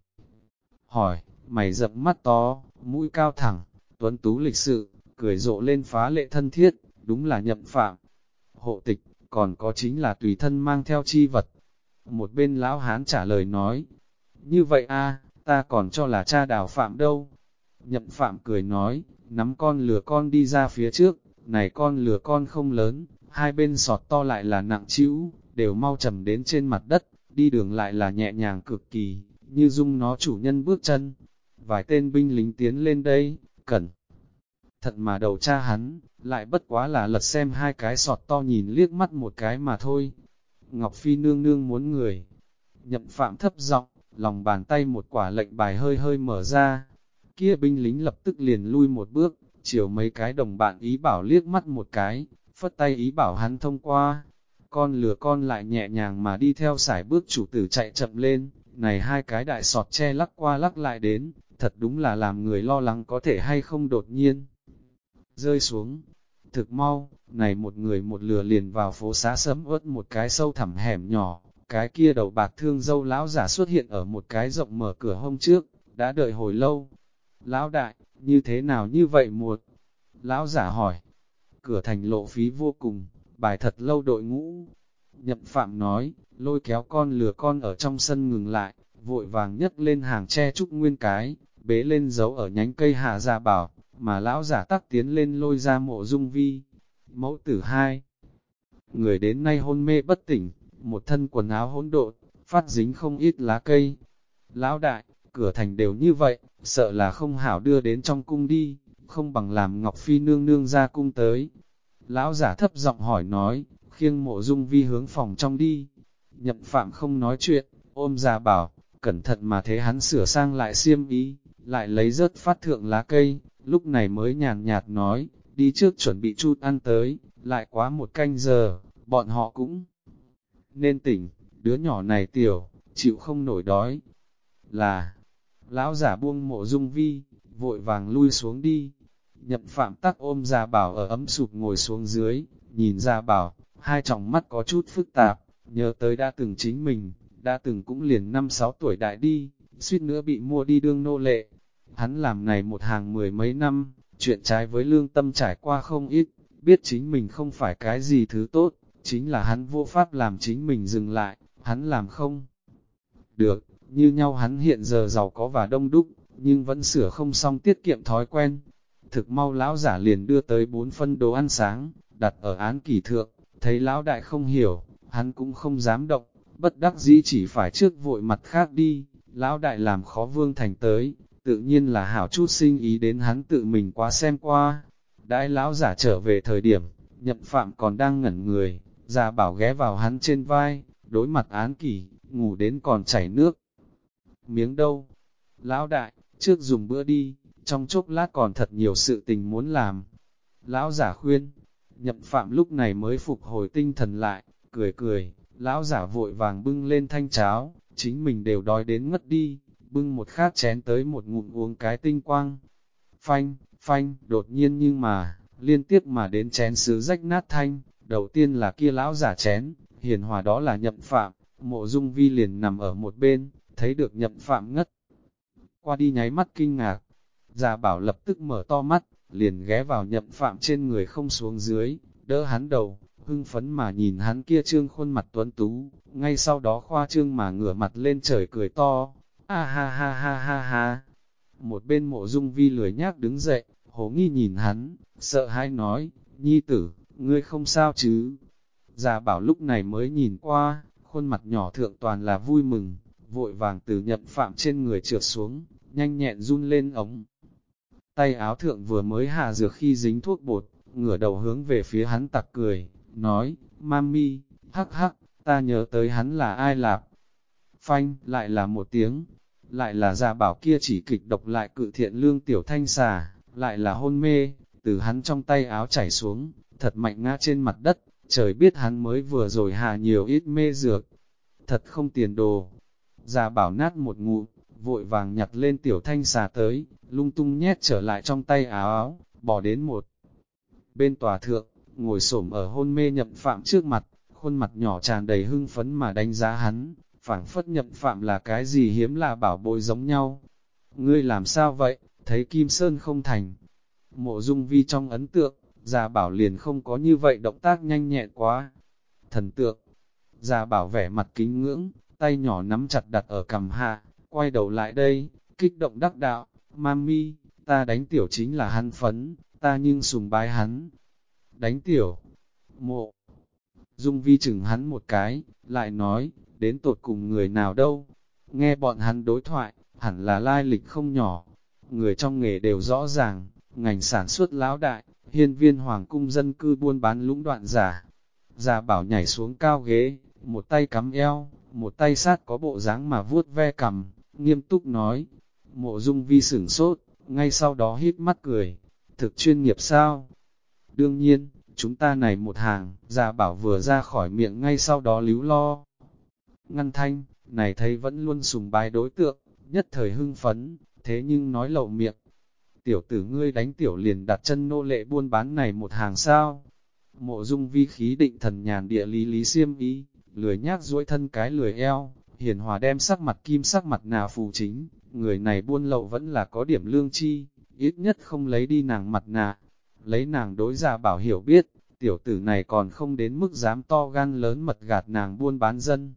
Hỏi, mày rậm mắt to, mũi cao thẳng, tuấn tú lịch sự, cười rộ lên phá lệ thân thiết, đúng là Nhậm Phạm. Hộ tịch, còn có chính là tùy thân mang theo chi vật. Một bên lão hán trả lời nói, như vậy a, ta còn cho là cha Đào Phạm đâu. Nhậm Phạm cười nói, nắm con lừa con đi ra phía trước, này con lừa con không lớn, hai bên sọt to lại là nặng trĩu, đều mau trầm đến trên mặt đất, đi đường lại là nhẹ nhàng cực kỳ, như dung nó chủ nhân bước chân. Vài tên binh lính tiến lên đây, cẩn thận mà đầu cha hắn, lại bất quá là lật xem hai cái sọt to nhìn liếc mắt một cái mà thôi. Ngọc Phi nương nương muốn người. Nhậm Phạm thấp giọng, lòng bàn tay một quả lệnh bài hơi hơi mở ra. Kia binh lính lập tức liền lui một bước, chiều mấy cái đồng bạn ý bảo liếc mắt một cái, phất tay ý bảo hắn thông qua. Con lừa con lại nhẹ nhàng mà đi theo sải bước chủ tử chạy chậm lên, này hai cái đại sọt che lắc qua lắc lại đến, thật đúng là làm người lo lắng có thể hay không đột nhiên rơi xuống. Thực mau, này một người một lừa liền vào phố xá sẫm uất một cái sâu thẳm hẻm nhỏ, cái kia đầu bạc thương dâu lão giả xuất hiện ở một cái rộng mở cửa hông trước, đã đợi hồi lâu. Lão đại, như thế nào như vậy muộn? Lão giả hỏi. Cửa thành lộ phí vô cùng, bài thật lâu đội ngũ. Nhậm Phạm nói, lôi kéo con lừa con ở trong sân ngừng lại, vội vàng nhấc lên hàng tre trúc nguyên cái, bế lên dấu ở nhánh cây hạ ra bảo, mà lão giả tắc tiến lên lôi ra Mộ Dung Vi. Mẫu tử hai người đến nay hôn mê bất tỉnh, một thân quần áo hỗn độn, phát dính không ít lá cây. Lão đại, cửa thành đều như vậy, sợ là không hảo đưa đến trong cung đi, không bằng làm Ngọc Phi nương nương ra cung tới. Lão giả thấp giọng hỏi nói, khiêng Mộ Dung Vi hướng phòng trong đi. Nhậm Phạm không nói chuyện, ôm già bảo, cẩn thận mà thế hắn sửa sang lại xiêm y, lại lấy rớt phát thượng lá cây, lúc này mới nhàn nhạt nói, đi trước chuẩn bị chút ăn tới, lại quá một canh giờ, bọn họ cũng nên tỉnh, đứa nhỏ này tiểu, chịu không nổi đói. Là, lão giả buông Mộ Dung Vi, vội vàng lui xuống đi. Nhậm Phạm tắc ôm Gia Bảo ở ấm sụp ngồi xuống dưới, nhìn Gia Bảo, hai tròng mắt có chút phức tạp, nhớ tới đã từng chính mình, đã từng cũng liền 5-6 tuổi đại đi, suýt nữa bị mua đi đương nô lệ. Hắn làm này một hàng 10 mấy năm, chuyện trái với lương tâm trải qua không ít, biết chính mình không phải cái gì thứ tốt, chính là hắn vô pháp làm chính mình dừng lại, hắn làm không được, như nhau hắn hiện giờ giàu có và đông đúc, nhưng vẫn sửa không xong tiết kiệm thói quen. Thực mau lão giả liền đưa tới 4 phân đồ ăn sáng, đặt ở án kỷ thượng, thấy lão đại không hiểu, hắn cũng không dám động, bất đắc dĩ chỉ phải trước vội mặt khác đi, lão đại làm khó Vương Thành tới, tự nhiên là hảo chút sinh ý đến hắn tự mình quá xem qua. Đãi lão giả trở về thời điểm, Nhậm Phạm còn đang ngẩn người, Gia Bảo ghé vào hắn trên vai, đối mặt án kỷ, ngủ đến còn chảy nước. Miếng đâu? Lão đại, trước dùng bữa đi, trong chốc lát còn thật nhiều sự tình muốn làm. Lão giả khuyên, Nhậm Phạm lúc này mới phục hồi tinh thần lại, cười cười, lão giả vội vàng bưng lên thanh cháo, chính mình đều đói đến ngất đi, bưng một khát chén tới một ngụm uống cái tinh quang. Phanh, phanh, đột nhiên nhưng mà, liên tiếp mà đến chén sứ rách nát thanh, đầu tiên là kia lão giả chén, hiền hòa đó là Nhậm Phạm, Mộ Dung Vi liền nằm ở một bên, thấy được Nhậm Phạm ngất. Qua đi nháy mắt kinh ngạc, Gia Bảo lập tức mở to mắt, liền ghé vào Nhậm Phạm trên người không xuống dưới, đỡ hắn đầu, hưng phấn mà nhìn hắn kia trương khuôn mặt tuấn tú, ngay sau đó khoa trương mà ngửa mặt lên trời cười to, a ha ha ha ha ha. Một bên Mộ Dung Vi lười nhác đứng dậy, hồ nghi nhìn hắn, sợ hãi nói, nhi tử, ngươi không sao chứ? Gia Bảo lúc này mới nhìn qua, khuôn mặt nhỏ thượng toàn là vui mừng, vội vàng từ Nhậm Phạm trên người trượt xuống, nhanh nhẹn run lên ống. Tay áo thượng vừa mới hạ dược khi dính thuốc bột, ngửa đầu hướng về phía hắn tặc cười, nói, Mami, hắc hắc, ta nhớ tới hắn là ai lạp. Phanh, lại là một tiếng, lại là Gia Bảo kia chỉ kịch độc lại cự thiện lương tiểu thanh xà, lại là hôn mê, từ hắn trong tay áo chảy xuống, thật mạnh ngã trên mặt đất, trời biết hắn mới vừa rồi hạ nhiều ít mê dược, thật không tiền đồ. Gia Bảo nát một ngụm, vội vàng nhặt lên tiểu thanh xà tới, lung tung nhét trở lại trong tay áo, bỏ đến một bên tòa thượng, ngồi xổm ở hôn mê Nhậm Phạm trước mặt, khuôn mặt nhỏ tràn đầy hưng phấn mà đánh giá hắn, phảng phất Nhậm Phạm là cái gì hiếm lạ bảo bối giống nhau. Ngươi làm sao vậy, thấy Kim Sơn không thành? Mộ Dung Vi trong ấn tượng, Gia Bảo liền không có như vậy động tác nhanh nhẹn quá. Thần tượng, Gia Bảo vẻ mặt kính ngưỡng, tay nhỏ nắm chặt đặt ở cằm hạ, quay đầu lại đây, kích động đắc đạo, Mami, ta đánh tiểu chính là hắn phấn, ta nhưng sùng bái hắn. Đánh tiểu, Mộ Dung Vi chừng hắn một cái, lại nói, đến tột cùng người nào đâu. Nghe bọn hắn đối thoại, hẳn là lai lịch không nhỏ. Người trong nghề đều rõ ràng, ngành sản xuất lão đại, hiên viên hoàng cung dân cư buôn bán lũng đoạn giả. Gia Bảo nhảy xuống cao ghế, một tay cắm eo, một tay sát có bộ dáng mà vuốt ve cằm, nghiêm túc nói. Mộ Dung Vi sửng sốt, ngay sau đó hít mắt cười, thực chuyên nghiệp sao? Đương nhiên, chúng ta này một hàng, Gia Bảo vừa ra khỏi miệng ngay sau đó líu lo. Ngăn thanh, này thấy vẫn luôn sùng bái đối tượng, nhất thời hưng phấn, thế nhưng nói lậu miệng. Tiểu tử ngươi đánh tiểu liền đặt chân nô lệ buôn bán này một hàng sao? Mộ Dung Vi khí định thần nhàn địa lý lý xiêm ý, lười nhác duỗi thân cái lười eo, hiền hòa đem sắc mặt kim sắc mặt nào phù chính, người này buôn lậu vẫn là có điểm lương chi, ít nhất không lấy đi nàng mặt nạ. Lấy nàng đối Gia Bảo hiểu biết, tiểu tử này còn không đến mức dám to gan lớn mật gạt nàng buôn bán dân.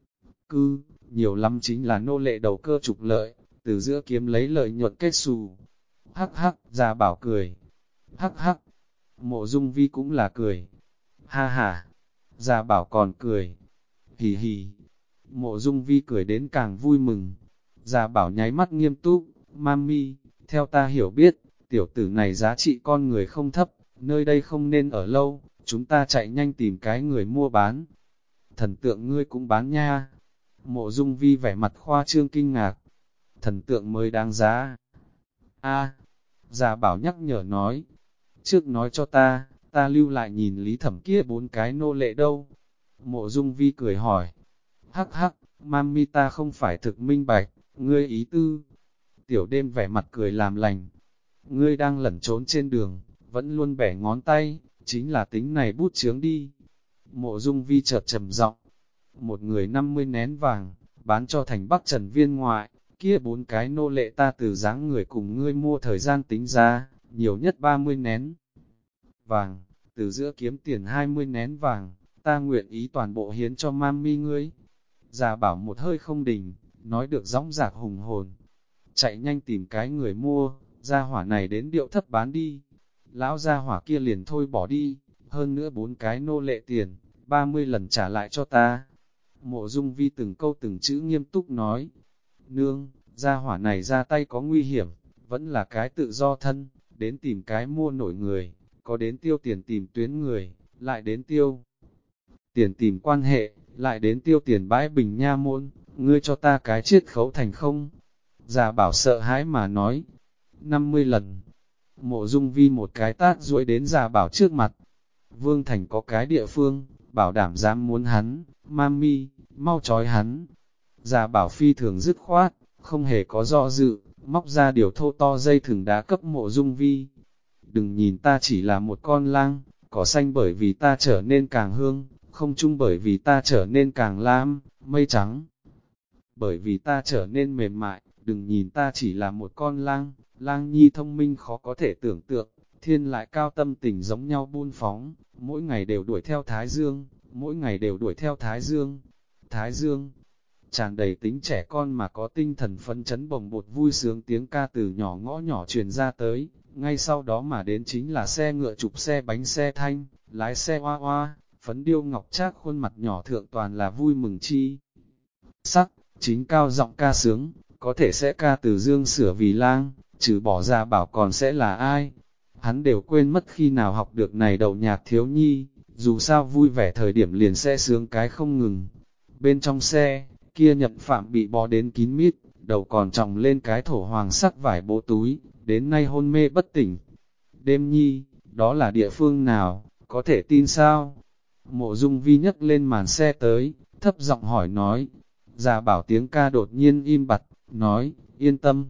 Cư, nhiều lắm chính là nô lệ đầu cơ trục lợi, từ giữa kiếm lấy lợi nhuận kết xù. Hắc hắc, Gia Bảo cười. Hắc hắc, Mộ Dung Vi cũng là cười. Ha ha, Gia Bảo còn cười. Hì hì, Mộ Dung Vi cười đến càng vui mừng. Gia Bảo nháy mắt nghiêm túc, Mami, theo ta hiểu biết, tiểu tử này giá trị con người không thấp, nơi đây không nên ở lâu, chúng ta chạy nhanh tìm cái người mua bán. Thần tượng ngươi cũng bán nha. Mộ Dung Vi vẻ mặt khoa trương kinh ngạc. Thần tượng mới đáng giá. A, Gia Bảo nhắc nhở nói, trước nói cho ta lưu lại nhìn Lý Thẩm kia 4 cái nô lệ đâu. Mộ Dung Vi cười hỏi, hắc hắc, mami ta không phải thực minh bạch, ngươi ý tư. Tiểu đêm vẻ mặt cười làm lành, ngươi đang lẩn trốn trên đường, vẫn luôn bẻ ngón tay, chính là tính này bút chướng đi. Mộ Dung Vi chợt trầm giọng, một người 50 nén vàng, bán cho thành Bắc Trần Viên ngoại, kia 4 cái nô lệ ta từ dáng người cùng ngươi mua thời gian tính ra, nhiều nhất 30 nén vàng, từ giữa kiếm tiền 20 nén vàng, ta nguyện ý toàn bộ hiến cho mami ngươi. Già bảo một hơi không đình, nói được dõng dạc hùng hồn, chạy nhanh tìm cái người mua, gia hỏa này đến điệu thấp bán đi. Lão gia hỏa kia liền thôi bỏ đi, hơn nữa 4 cái nô lệ tiền, 30 lần trả lại cho ta. Mộ Dung Vi từng câu từng chữ nghiêm túc nói, nương, gia hỏa này ra tay có nguy hiểm, vẫn là cái tự do thân, đến tìm cái mua nổi người, có đến tiêu tiền tìm tuyến người, lại đến tiêu tiền tìm quan hệ, lại đến tiêu tiền bãi bình nha môn, ngươi cho ta cái chiết khấu thành không? Già bảo sợ hãi mà nói, 50 lần. Mộ Dung Vi một cái tát duỗi đến già bảo trước mặt. Vương Thành có cái địa phương, bảo đảm dám muốn hắn, mami, mau trói hắn. Già bảo phi thường dứt khoát, không hề có do dự, móc ra điều thô to dây thừng đá cấp Mộ Dung Vi. Đừng nhìn ta chỉ là một con lang, cỏ xanh bởi vì ta trở nên càng hương, không trung bởi vì ta trở nên càng lam, mây trắng. Bởi vì ta trở nên mềm mại, đừng nhìn ta chỉ là một con lang, lang nhi thông minh khó có thể tưởng tượng, thiên lại cao tâm tình giống nhau buôn phóng, mỗi ngày đều đuổi theo Thái Dương, mỗi ngày đều đuổi theo Thái Dương. Thái Dương, tràn đầy tính trẻ con mà có tinh thần phấn chấn bồng bột vui sướng tiếng ca từ nhỏ ngõ nhỏ truyền ra tới, ngay sau đó mà đến chính là xe ngựa chụp xe bánh xe thanh, lái xe hoa hoa, phấn điêu ngọc trác khuôn mặt nhỏ thượng toàn là vui mừng chi. Sắc, chính cao giọng ca sướng, có thể sẽ ca từ dương sửa vì lang, trừ bỏ ra bảo còn sẽ là ai. Hắn đều quên mất khi nào học được này đầu nhạc thiếu nhi, dù sao vui vẻ thời điểm liền sẽ sướng cái không ngừng. Bên trong xe, kia Nhậm Phạm bị bó đến kín mít, đầu còn tròng lên cái thổ hoàng sắc vải bố túi, đến nay hôn mê bất tỉnh. Đêm nhi, đó là địa phương nào, có thể tin sao? Mộ Dung Vi nhấc lên màn xe tới, thấp giọng hỏi nói. Già bảo tiếng ca đột nhiên im bặt, nói, yên tâm.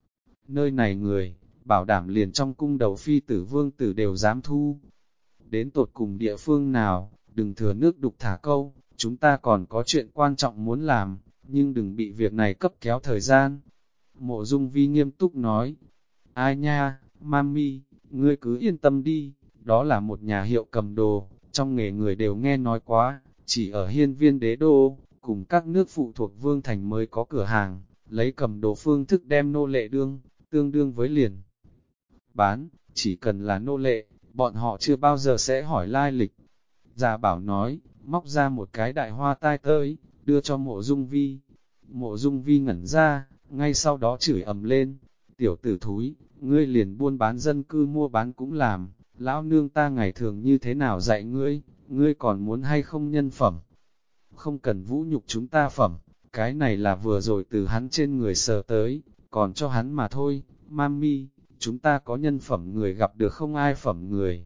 Nơi này người, bảo đảm liền trong cung đầu phi tử vương tử đều dám thu. Đến tột cùng địa phương nào, đừng thừa nước đục thả câu, chúng ta còn có chuyện quan trọng muốn làm, nhưng đừng bị việc này cấp kéo thời gian. Mộ Dung Vi nghiêm túc nói, ai nha, mami, ngươi cứ yên tâm đi, đó là một nhà hiệu cầm đồ, trong nghề người đều nghe nói quá, chỉ ở hiên viên đế đô, cùng các nước phụ thuộc vương thành mới có cửa hàng, lấy cầm đồ phương thức đem nô lệ tương đương với liền. Bán, chỉ cần là nô lệ, bọn họ chưa bao giờ sẽ hỏi lai lịch. Già bảo nói, móc ra một cái đại hoa tai tới, đưa cho Mộ Dung Vi. Mộ Dung Vi ngẩn ra, ngay sau đó chửi ầm lên, tiểu tử thúi, ngươi liền buôn bán dân cư mua bán cũng làm, lão nương ta ngày thường như thế nào dạy ngươi, ngươi còn muốn hay không nhân phẩm. Không cần vũ nhục chúng ta phẩm, cái này là vừa rồi từ hắn trên người sờ tới, còn cho hắn mà thôi, mami, chúng ta có nhân phẩm người gặp được không ai phẩm người.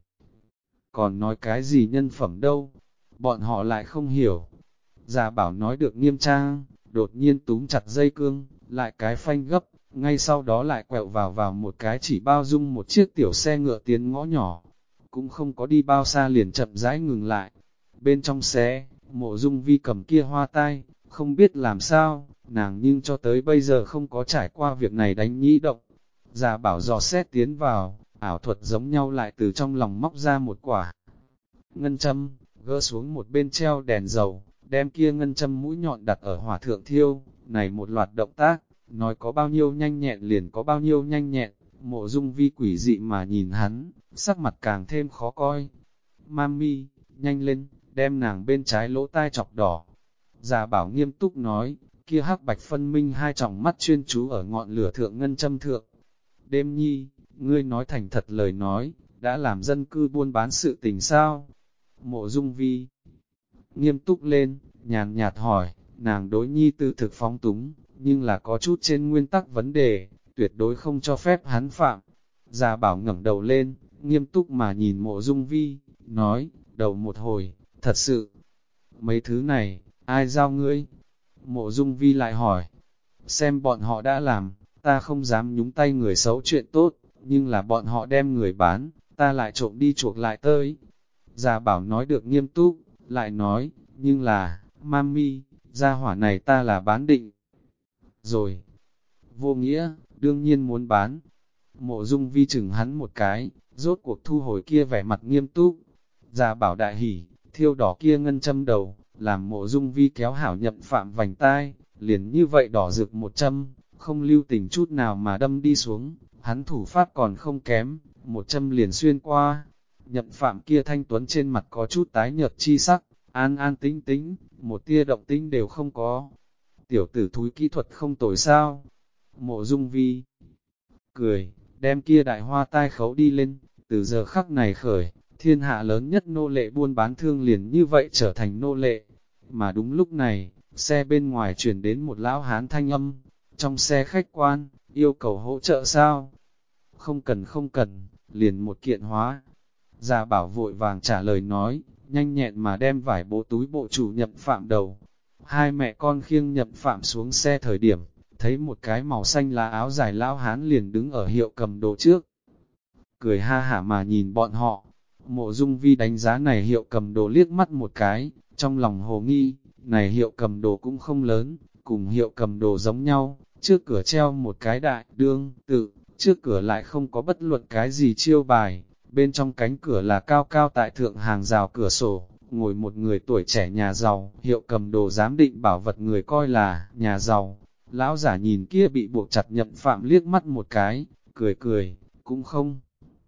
Còn nói cái gì nhân phẩm đâu, bọn họ lại không hiểu. Già bảo nói được nghiêm trang, đột nhiên túm chặt dây cương, lại cái phanh gấp, ngay sau đó lại quẹo vào một cái chỉ bao dung một chiếc tiểu xe ngựa tiến ngõ nhỏ. Cũng không có đi bao xa liền chậm rãi ngừng lại. Bên trong xe, Mộ Dung Vi cầm kia hoa tai, không biết làm sao, nàng nhưng cho tới bây giờ không có trải qua việc này đánh nhĩ động. Già bảo dò xét tiến vào, ảo thuật giống nhau lại từ trong lòng móc ra một quả ngân châm, gỡ xuống một bên treo đèn dầu, đem kia ngân châm mũi nhọn đặt ở hỏa thượng thiêu, này một loạt động tác, nói có bao nhiêu nhanh nhẹn liền có bao nhiêu nhanh nhẹn. Mộ Dung Vi quỷ dị mà nhìn hắn, sắc mặt càng thêm khó coi. Mami, nhanh lên, đem nàng bên trái lỗ tai chọc đỏ. Già bảo nghiêm túc nói, kia hắc bạch phân minh hai tròng mắt chuyên chú ở ngọn lửa thượng ngân châm thượng. Đêm nhi, ngươi nói thành thật lời nói, đã làm dân cư buôn bán sự tình sao? Mộ Dung Vi nghiêm túc lên, nhàn nhạt hỏi, nàng đối nhi tư thực phóng túng, nhưng là có chút trên nguyên tắc vấn đề, tuyệt đối không cho phép hắn phạm. Già bảo ngẩng đầu lên, nghiêm túc mà nhìn Mộ Dung Vi, nói, đầu một hồi, thật sự, mấy thứ này, ai giao ngươi? Mộ Dung Vi lại hỏi, xem bọn họ đã làm, ta không dám nhúng tay người xấu chuyện tốt, nhưng là bọn họ đem người bán, ta lại trộm đi chuộc lại tới. Gia Bảo nói được nghiêm túc, lại nói, nhưng là, mami, gia hỏa này ta là bán định. Rồi, vô nghĩa, đương nhiên muốn bán. Mộ Dung Vi chừng hắn một cái, rốt cuộc thu hồi kia vẻ mặt nghiêm túc. Gia Bảo đại hỉ, thiêu đỏ kia ngân châm đầu, làm Mộ Dung Vi kéo hảo Nhậm Phạm vành tai, liền như vậy đỏ rực một châm, không lưu tình chút nào mà đâm đi xuống, hắn thủ pháp còn không kém, một châm liền xuyên qua. Nhậm Phạm kia thanh tuấn trên mặt có chút tái nhợt chi sắc, an an tĩnh tĩnh, một tia động tĩnh đều không có. Tiểu tử thúi kỹ thuật không tồi sao? Mộ Dung Vi cười, đem kia đại hoa tai khấu đi lên, từ giờ khắc này khởi, thiên hạ lớn nhất nô lệ buôn bán thương liền như vậy trở thành nô lệ. Mà đúng lúc này, xe bên ngoài truyền đến một lão hán thanh âm, trong xe khách quan, yêu cầu hỗ trợ sao? Không cần, liền một kiện hóa. Gia Bảo vội vàng trả lời nói, nhanh nhẹn mà đem vải bố túi bộ chủ Nhậm Phạm đầu. Hai mẹ con khiêng Nhậm Phạm xuống xe thời điểm, thấy một cái màu xanh lá áo dài lão hán liền đứng ở hiệu cầm đồ trước. Cười ha hả mà nhìn bọn họ, Mộ Dung Vi đánh giá này hiệu cầm đồ liếc mắt một cái, trong lòng hồ nghi, này hiệu cầm đồ cũng không lớn, cùng hiệu cầm đồ giống nhau, trước cửa treo một cái đại đương tự, trước cửa lại không có bất luận cái gì chiêu bài, bên trong cánh cửa là cao cao tại thượng hàng rào cửa sổ, ngồi một người tuổi trẻ nhà giàu, hiệu cầm đồ giám định bảo vật người coi là nhà giàu. Lão giả nhìn kia bị buộc chặt Nhậm Phạm liếc mắt một cái, cười cười, cũng không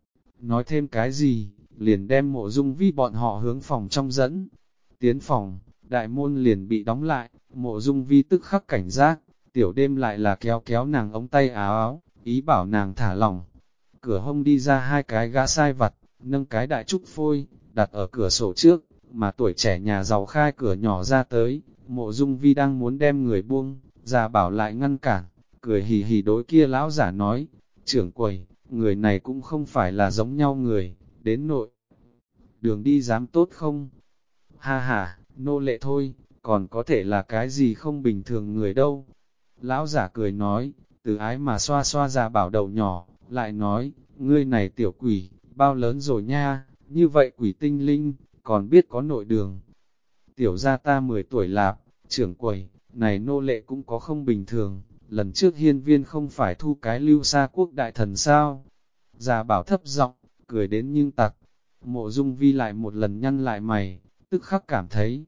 nói thêm cái gì, liền đem Mộ Dung Vi bọn họ hướng phòng trong dẫn. Tiến phòng, đại môn liền bị đóng lại, Mộ Dung Vi tức khắc cảnh giác, tiểu đêm lại là kéo kéo nàng ống tay áo áo, ý bảo nàng thả lỏng. Cửa hông đi ra hai cái gã sai vặt, nâng cái đại trúc phôi, đặt ở cửa sổ trước, mà tuổi trẻ nhà giàu khai cửa nhỏ ra tới, Mộ Dung Vi đang muốn đem người buông, Gia Bảo lại ngăn cản, cười hì hì đối kia lão giả nói, trưởng quầy, người này cũng không phải là giống nhau người, đến nội. Đường đi dám tốt không? Ha ha, nô lệ thôi, còn có thể là cái gì không bình thường người đâu. Lão giả cười nói, từ ái mà xoa xoa Gia Bảo đầu nhỏ, lại nói, ngươi này tiểu quỷ, bao lớn rồi nha, như vậy quỷ tinh linh, còn biết có nội đường. Tiểu gia ta 10 tuổi lạp, trưởng quầy, này nô lệ cũng có không bình thường, lần trước hiên viên không phải thu cái lưu xa quốc đại thần sao. Gia Bảo thấp giọng, cười đến nhưng tặc, Mộ Dung Vi lại một lần nhăn lại mày, tức khắc cảm thấy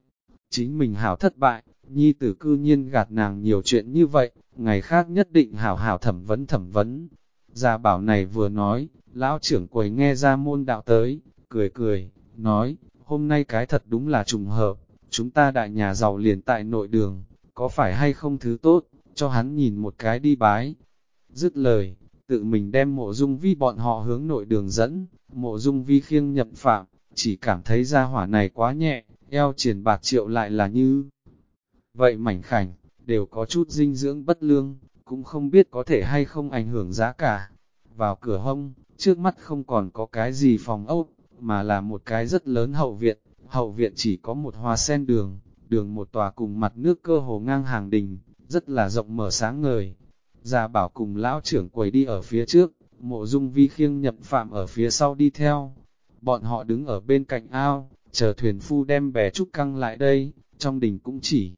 chính mình hảo thất bại, nhi tử cư nhiên gạt nàng nhiều chuyện như vậy, ngày khác nhất định hảo hảo thẩm vấn. Gia Bảo này vừa nói, lão trưởng quầy nghe ra môn đạo tới, cười cười, nói, hôm nay cái thật đúng là trùng hợp, chúng ta đại nhà giàu liền tại nội đường, có phải hay không thứ tốt, cho hắn nhìn một cái đi bái. Dứt lời, tự mình đem Mộ Dung Vi bọn họ hướng nội đường dẫn, Mộ Dung Vi khiêng Nhậm Phạm, chỉ cảm thấy gia hỏa này quá nhẹ, eo triển bạc triệu lại là như vậy mảnh khảnh, đều có chút dinh dưỡng bất lương, cũng không biết có thể hay không ảnh hưởng giá cả. Vào cửa hông, trước mắt không còn có cái gì phòng ốc, mà là một cái rất lớn hậu viện chỉ có một hoa sen đường, đường một tòa cùng mặt nước cơ hồ ngang hàng đình, rất là rộng mở sáng ngời. Gia Bảo cùng lão trưởng quầy đi ở phía trước, Mộ Dung Vi khiêng Nhậm Phạm ở phía sau đi theo. Bọn họ đứng ở bên cạnh ao, chờ thuyền phu đem bè trúc căng lại đây, trong đình cũng chỉ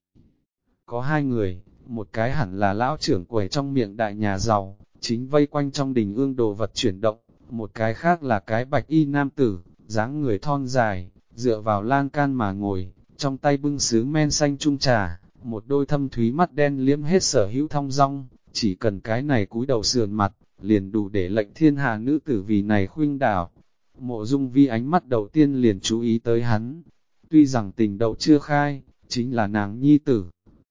có hai người, một cái hẳn là lão trưởng quầy trong miệng đại nhà giàu, chính vây quanh trong đình ương đồ vật chuyển động, một cái khác là cái bạch y nam tử, dáng người thon dài, dựa vào lan can mà ngồi, trong tay bưng sứ men xanh chung trà, một đôi thâm thúy mắt đen liếm hết sở hữu thong dong, chỉ cần cái này cúi đầu sườn mặt, liền đủ để lệnh thiên hạ nữ tử vì này khuynh đảo. Mộ Dung Vi ánh mắt đầu tiên liền chú ý tới hắn, tuy rằng tình đầu chưa khai, chính là nàng nhi tử.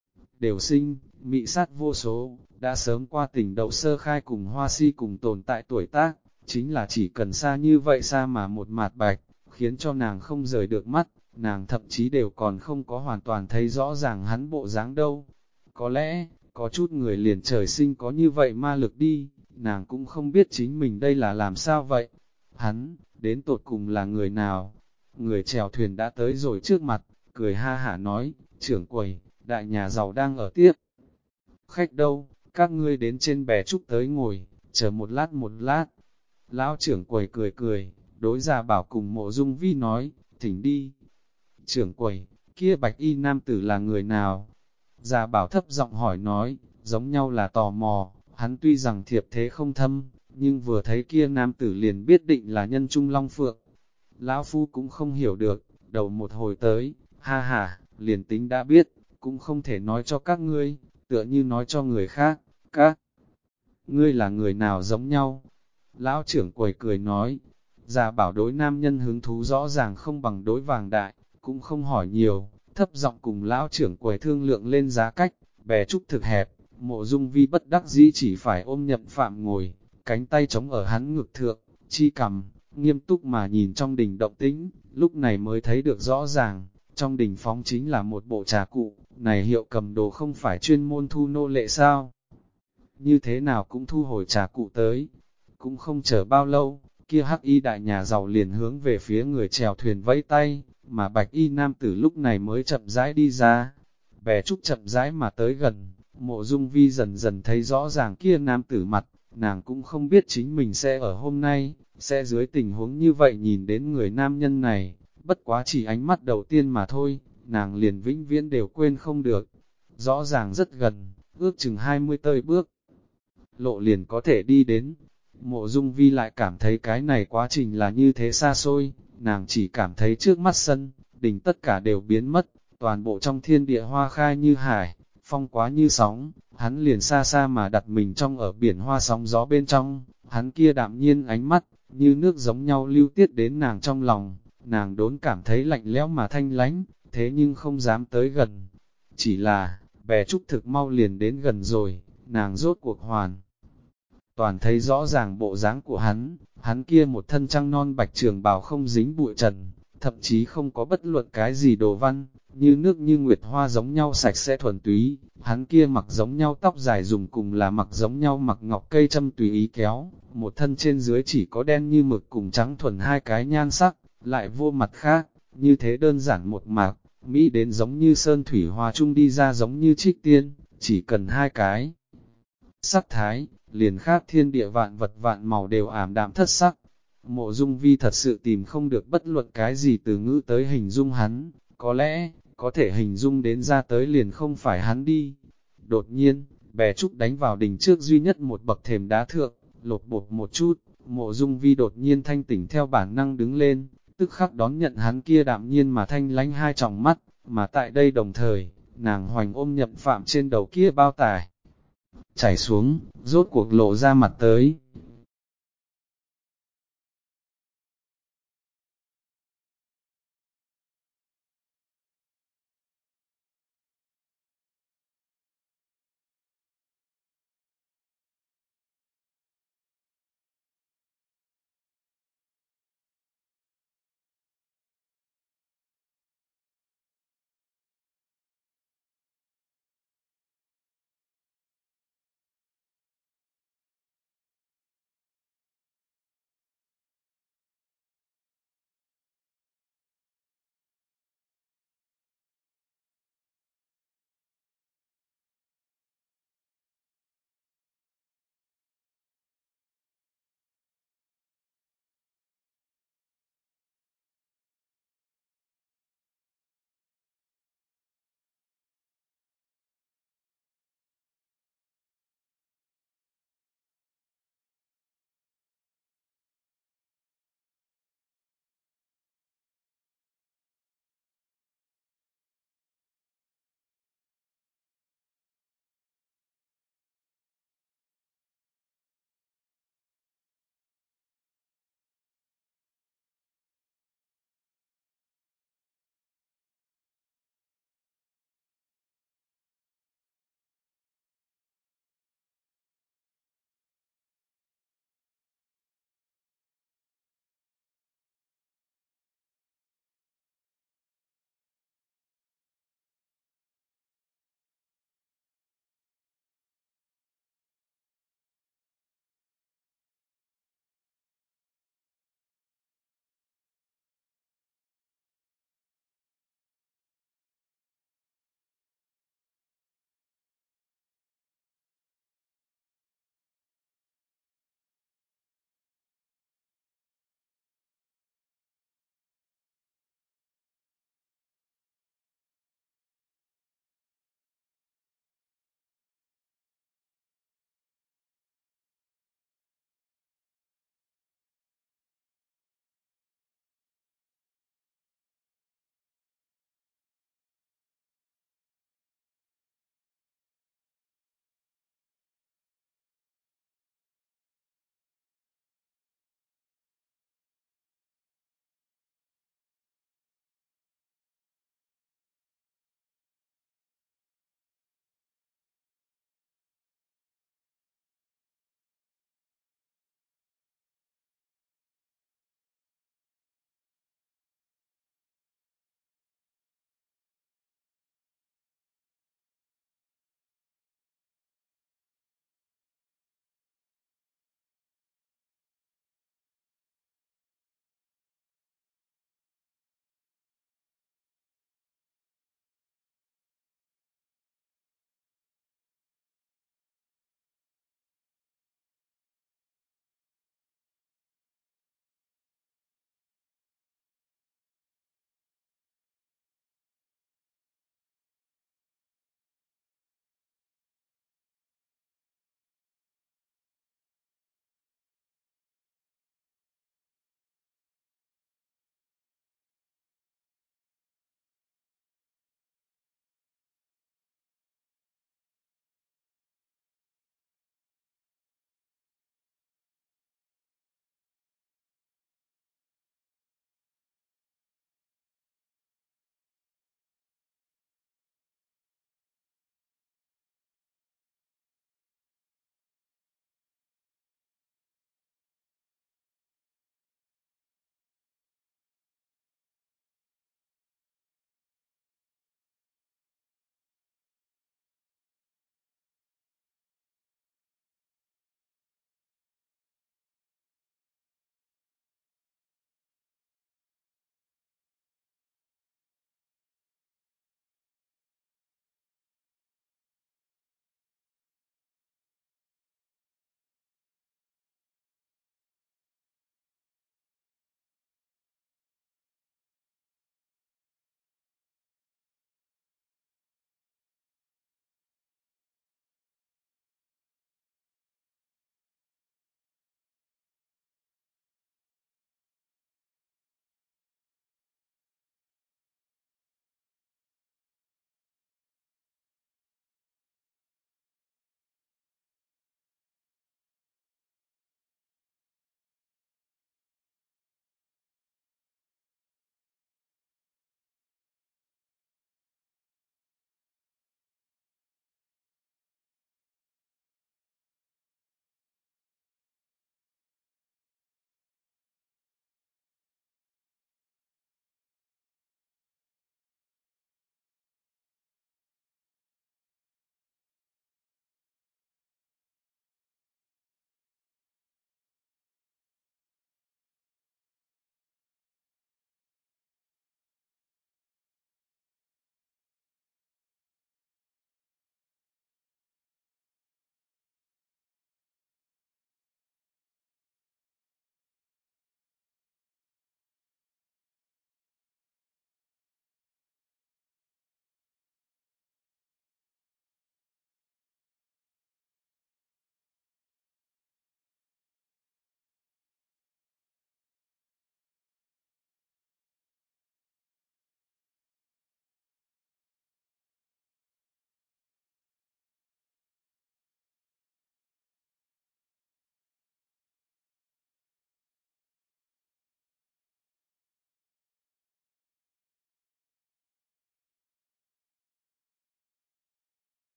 Đều sinh, mị sát vô số, đã sớm qua tình đầu sơ khai cùng hoa si cùng tồn tại tuổi tác, chính là chỉ cần xa như vậy xa mà một mạt bạch, khiến cho nàng không rời được mắt, nàng thậm chí đều còn không có hoàn toàn thấy rõ ràng hắn bộ dáng đâu. Có lẽ, có chút người liền trời sinh có như vậy ma lực đi, nàng cũng không biết chính mình đây là làm sao vậy. hắn, đến tột cùng là người nào? Người chèo thuyền đã tới rồi trước mặt, cười ha hả nói, trưởng quầy, đại nhà giàu đang ở tiếp. Khách đâu, các ngươi đến trên bè trúc tới ngồi, chờ một lát một lát. Lão trưởng quầy cười cười, đối Gia Bảo cùng Mộ Dung Vi nói, thỉnh đi. Trưởng quầy, kia bạch y nam tử là người nào? Gia Bảo thấp giọng hỏi nói, giống nhau là tò mò, hắn tuy rằng thiệp thế không thâm, nhưng vừa thấy kia nam tử liền biết định là nhân trung long phượng. Lão Phu cũng không hiểu được, đầu một hồi tới, ha ha, liền tính đã biết, cũng không thể nói cho các ngươi, tựa như nói cho người khác, các ngươi là người nào giống nhau. Lão trưởng quầy cười nói, Gia Bảo đối nam nhân hứng thú rõ ràng không bằng đối vàng đại, cũng không hỏi nhiều, thấp giọng cùng lão trưởng quầy thương lượng lên giá cách, bè trúc thực hẹp, Mộ Dung Vi bất đắc dĩ chỉ phải ôm Nhậm Phạm ngồi, cánh tay chống ở hắn ngực thượng, chi cầm, nghiêm túc mà nhìn trong đình động tĩnh, lúc này mới thấy được rõ ràng, trong đình phóng chính là một bộ trà cụ, này hiệu cầm đồ không phải chuyên môn thu nô lệ sao? Như thế nào cũng thu hồi trà cụ tới, cũng không chờ bao lâu, kia hắc y đại nhà giàu liền hướng về phía người chèo thuyền vẫy tay, mà bạch y nam tử lúc này mới chậm rãi đi ra, bè trúc chậm rãi mà tới gần, Mộ Dung Vi dần dần thấy rõ ràng kia nam tử mặt, nàng cũng không biết chính mình sẽ ở hôm nay, sẽ dưới tình huống như vậy nhìn đến người nam nhân này, bất quá chỉ ánh mắt đầu tiên mà thôi, nàng liền vĩnh viễn đều quên không được, rõ ràng rất gần, ước chừng 20 tơi bước, lộ liền có thể đi đến. Mộ Dung Vi lại cảm thấy cái này quá trình là như thế xa xôi, nàng chỉ cảm thấy trước mắt sân, đình tất cả đều biến mất, toàn bộ trong thiên địa hoa khai như hải, phong quá như sóng, hắn liền xa xa mà đặt mình trong ở biển hoa sóng gió bên trong, hắn kia đạm nhiên ánh mắt, như nước giống nhau lưu tiết đến nàng trong lòng, nàng đốn cảm thấy lạnh lẽo mà thanh lánh, thế nhưng không dám tới gần. Chỉ là, bè trúc thực mau liền đến gần rồi, nàng rốt cuộc toàn thấy rõ ràng bộ dáng của hắn kia một thân trăng non bạch trường bào không dính bụi trần, thậm chí không có bất luận cái gì đồ văn, như nước như nguyệt hoa giống nhau sạch sẽ thuần túy, hắn kia mặc giống nhau tóc dài dùng cùng là mặc giống nhau mặc ngọc cây châm tùy ý kéo, một thân trên dưới chỉ có đen như mực cùng trắng thuần hai cái nhan sắc, lại vô mặt khác, như thế đơn giản một mạc, Mỹ đến giống như sơn thủy hoa chung đi ra giống như trích tiên, chỉ cần hai cái sắc thái, liền khác thiên địa vạn vật vạn màu đều ảm đạm thất sắc. Mộ Dung Vi thật sự tìm không được bất luận cái gì từ ngữ tới hình dung hắn, có lẽ, có thể hình dung đến ra tới liền không phải hắn đi. Đột nhiên, bè trúc đánh vào đỉnh trước duy nhất một bậc thềm đá thượng, lột bột một chút, Mộ Dung Vi đột nhiên thanh tỉnh theo bản năng đứng lên, tức khắc đón nhận hắn kia đạm nhiên mà thanh lánh hai tròng mắt, mà tại đây đồng thời, nàng hoành ôm Nhậm Phạm trên đầu kia bao tải chảy xuống, rốt cuộc lộ ra mặt tới,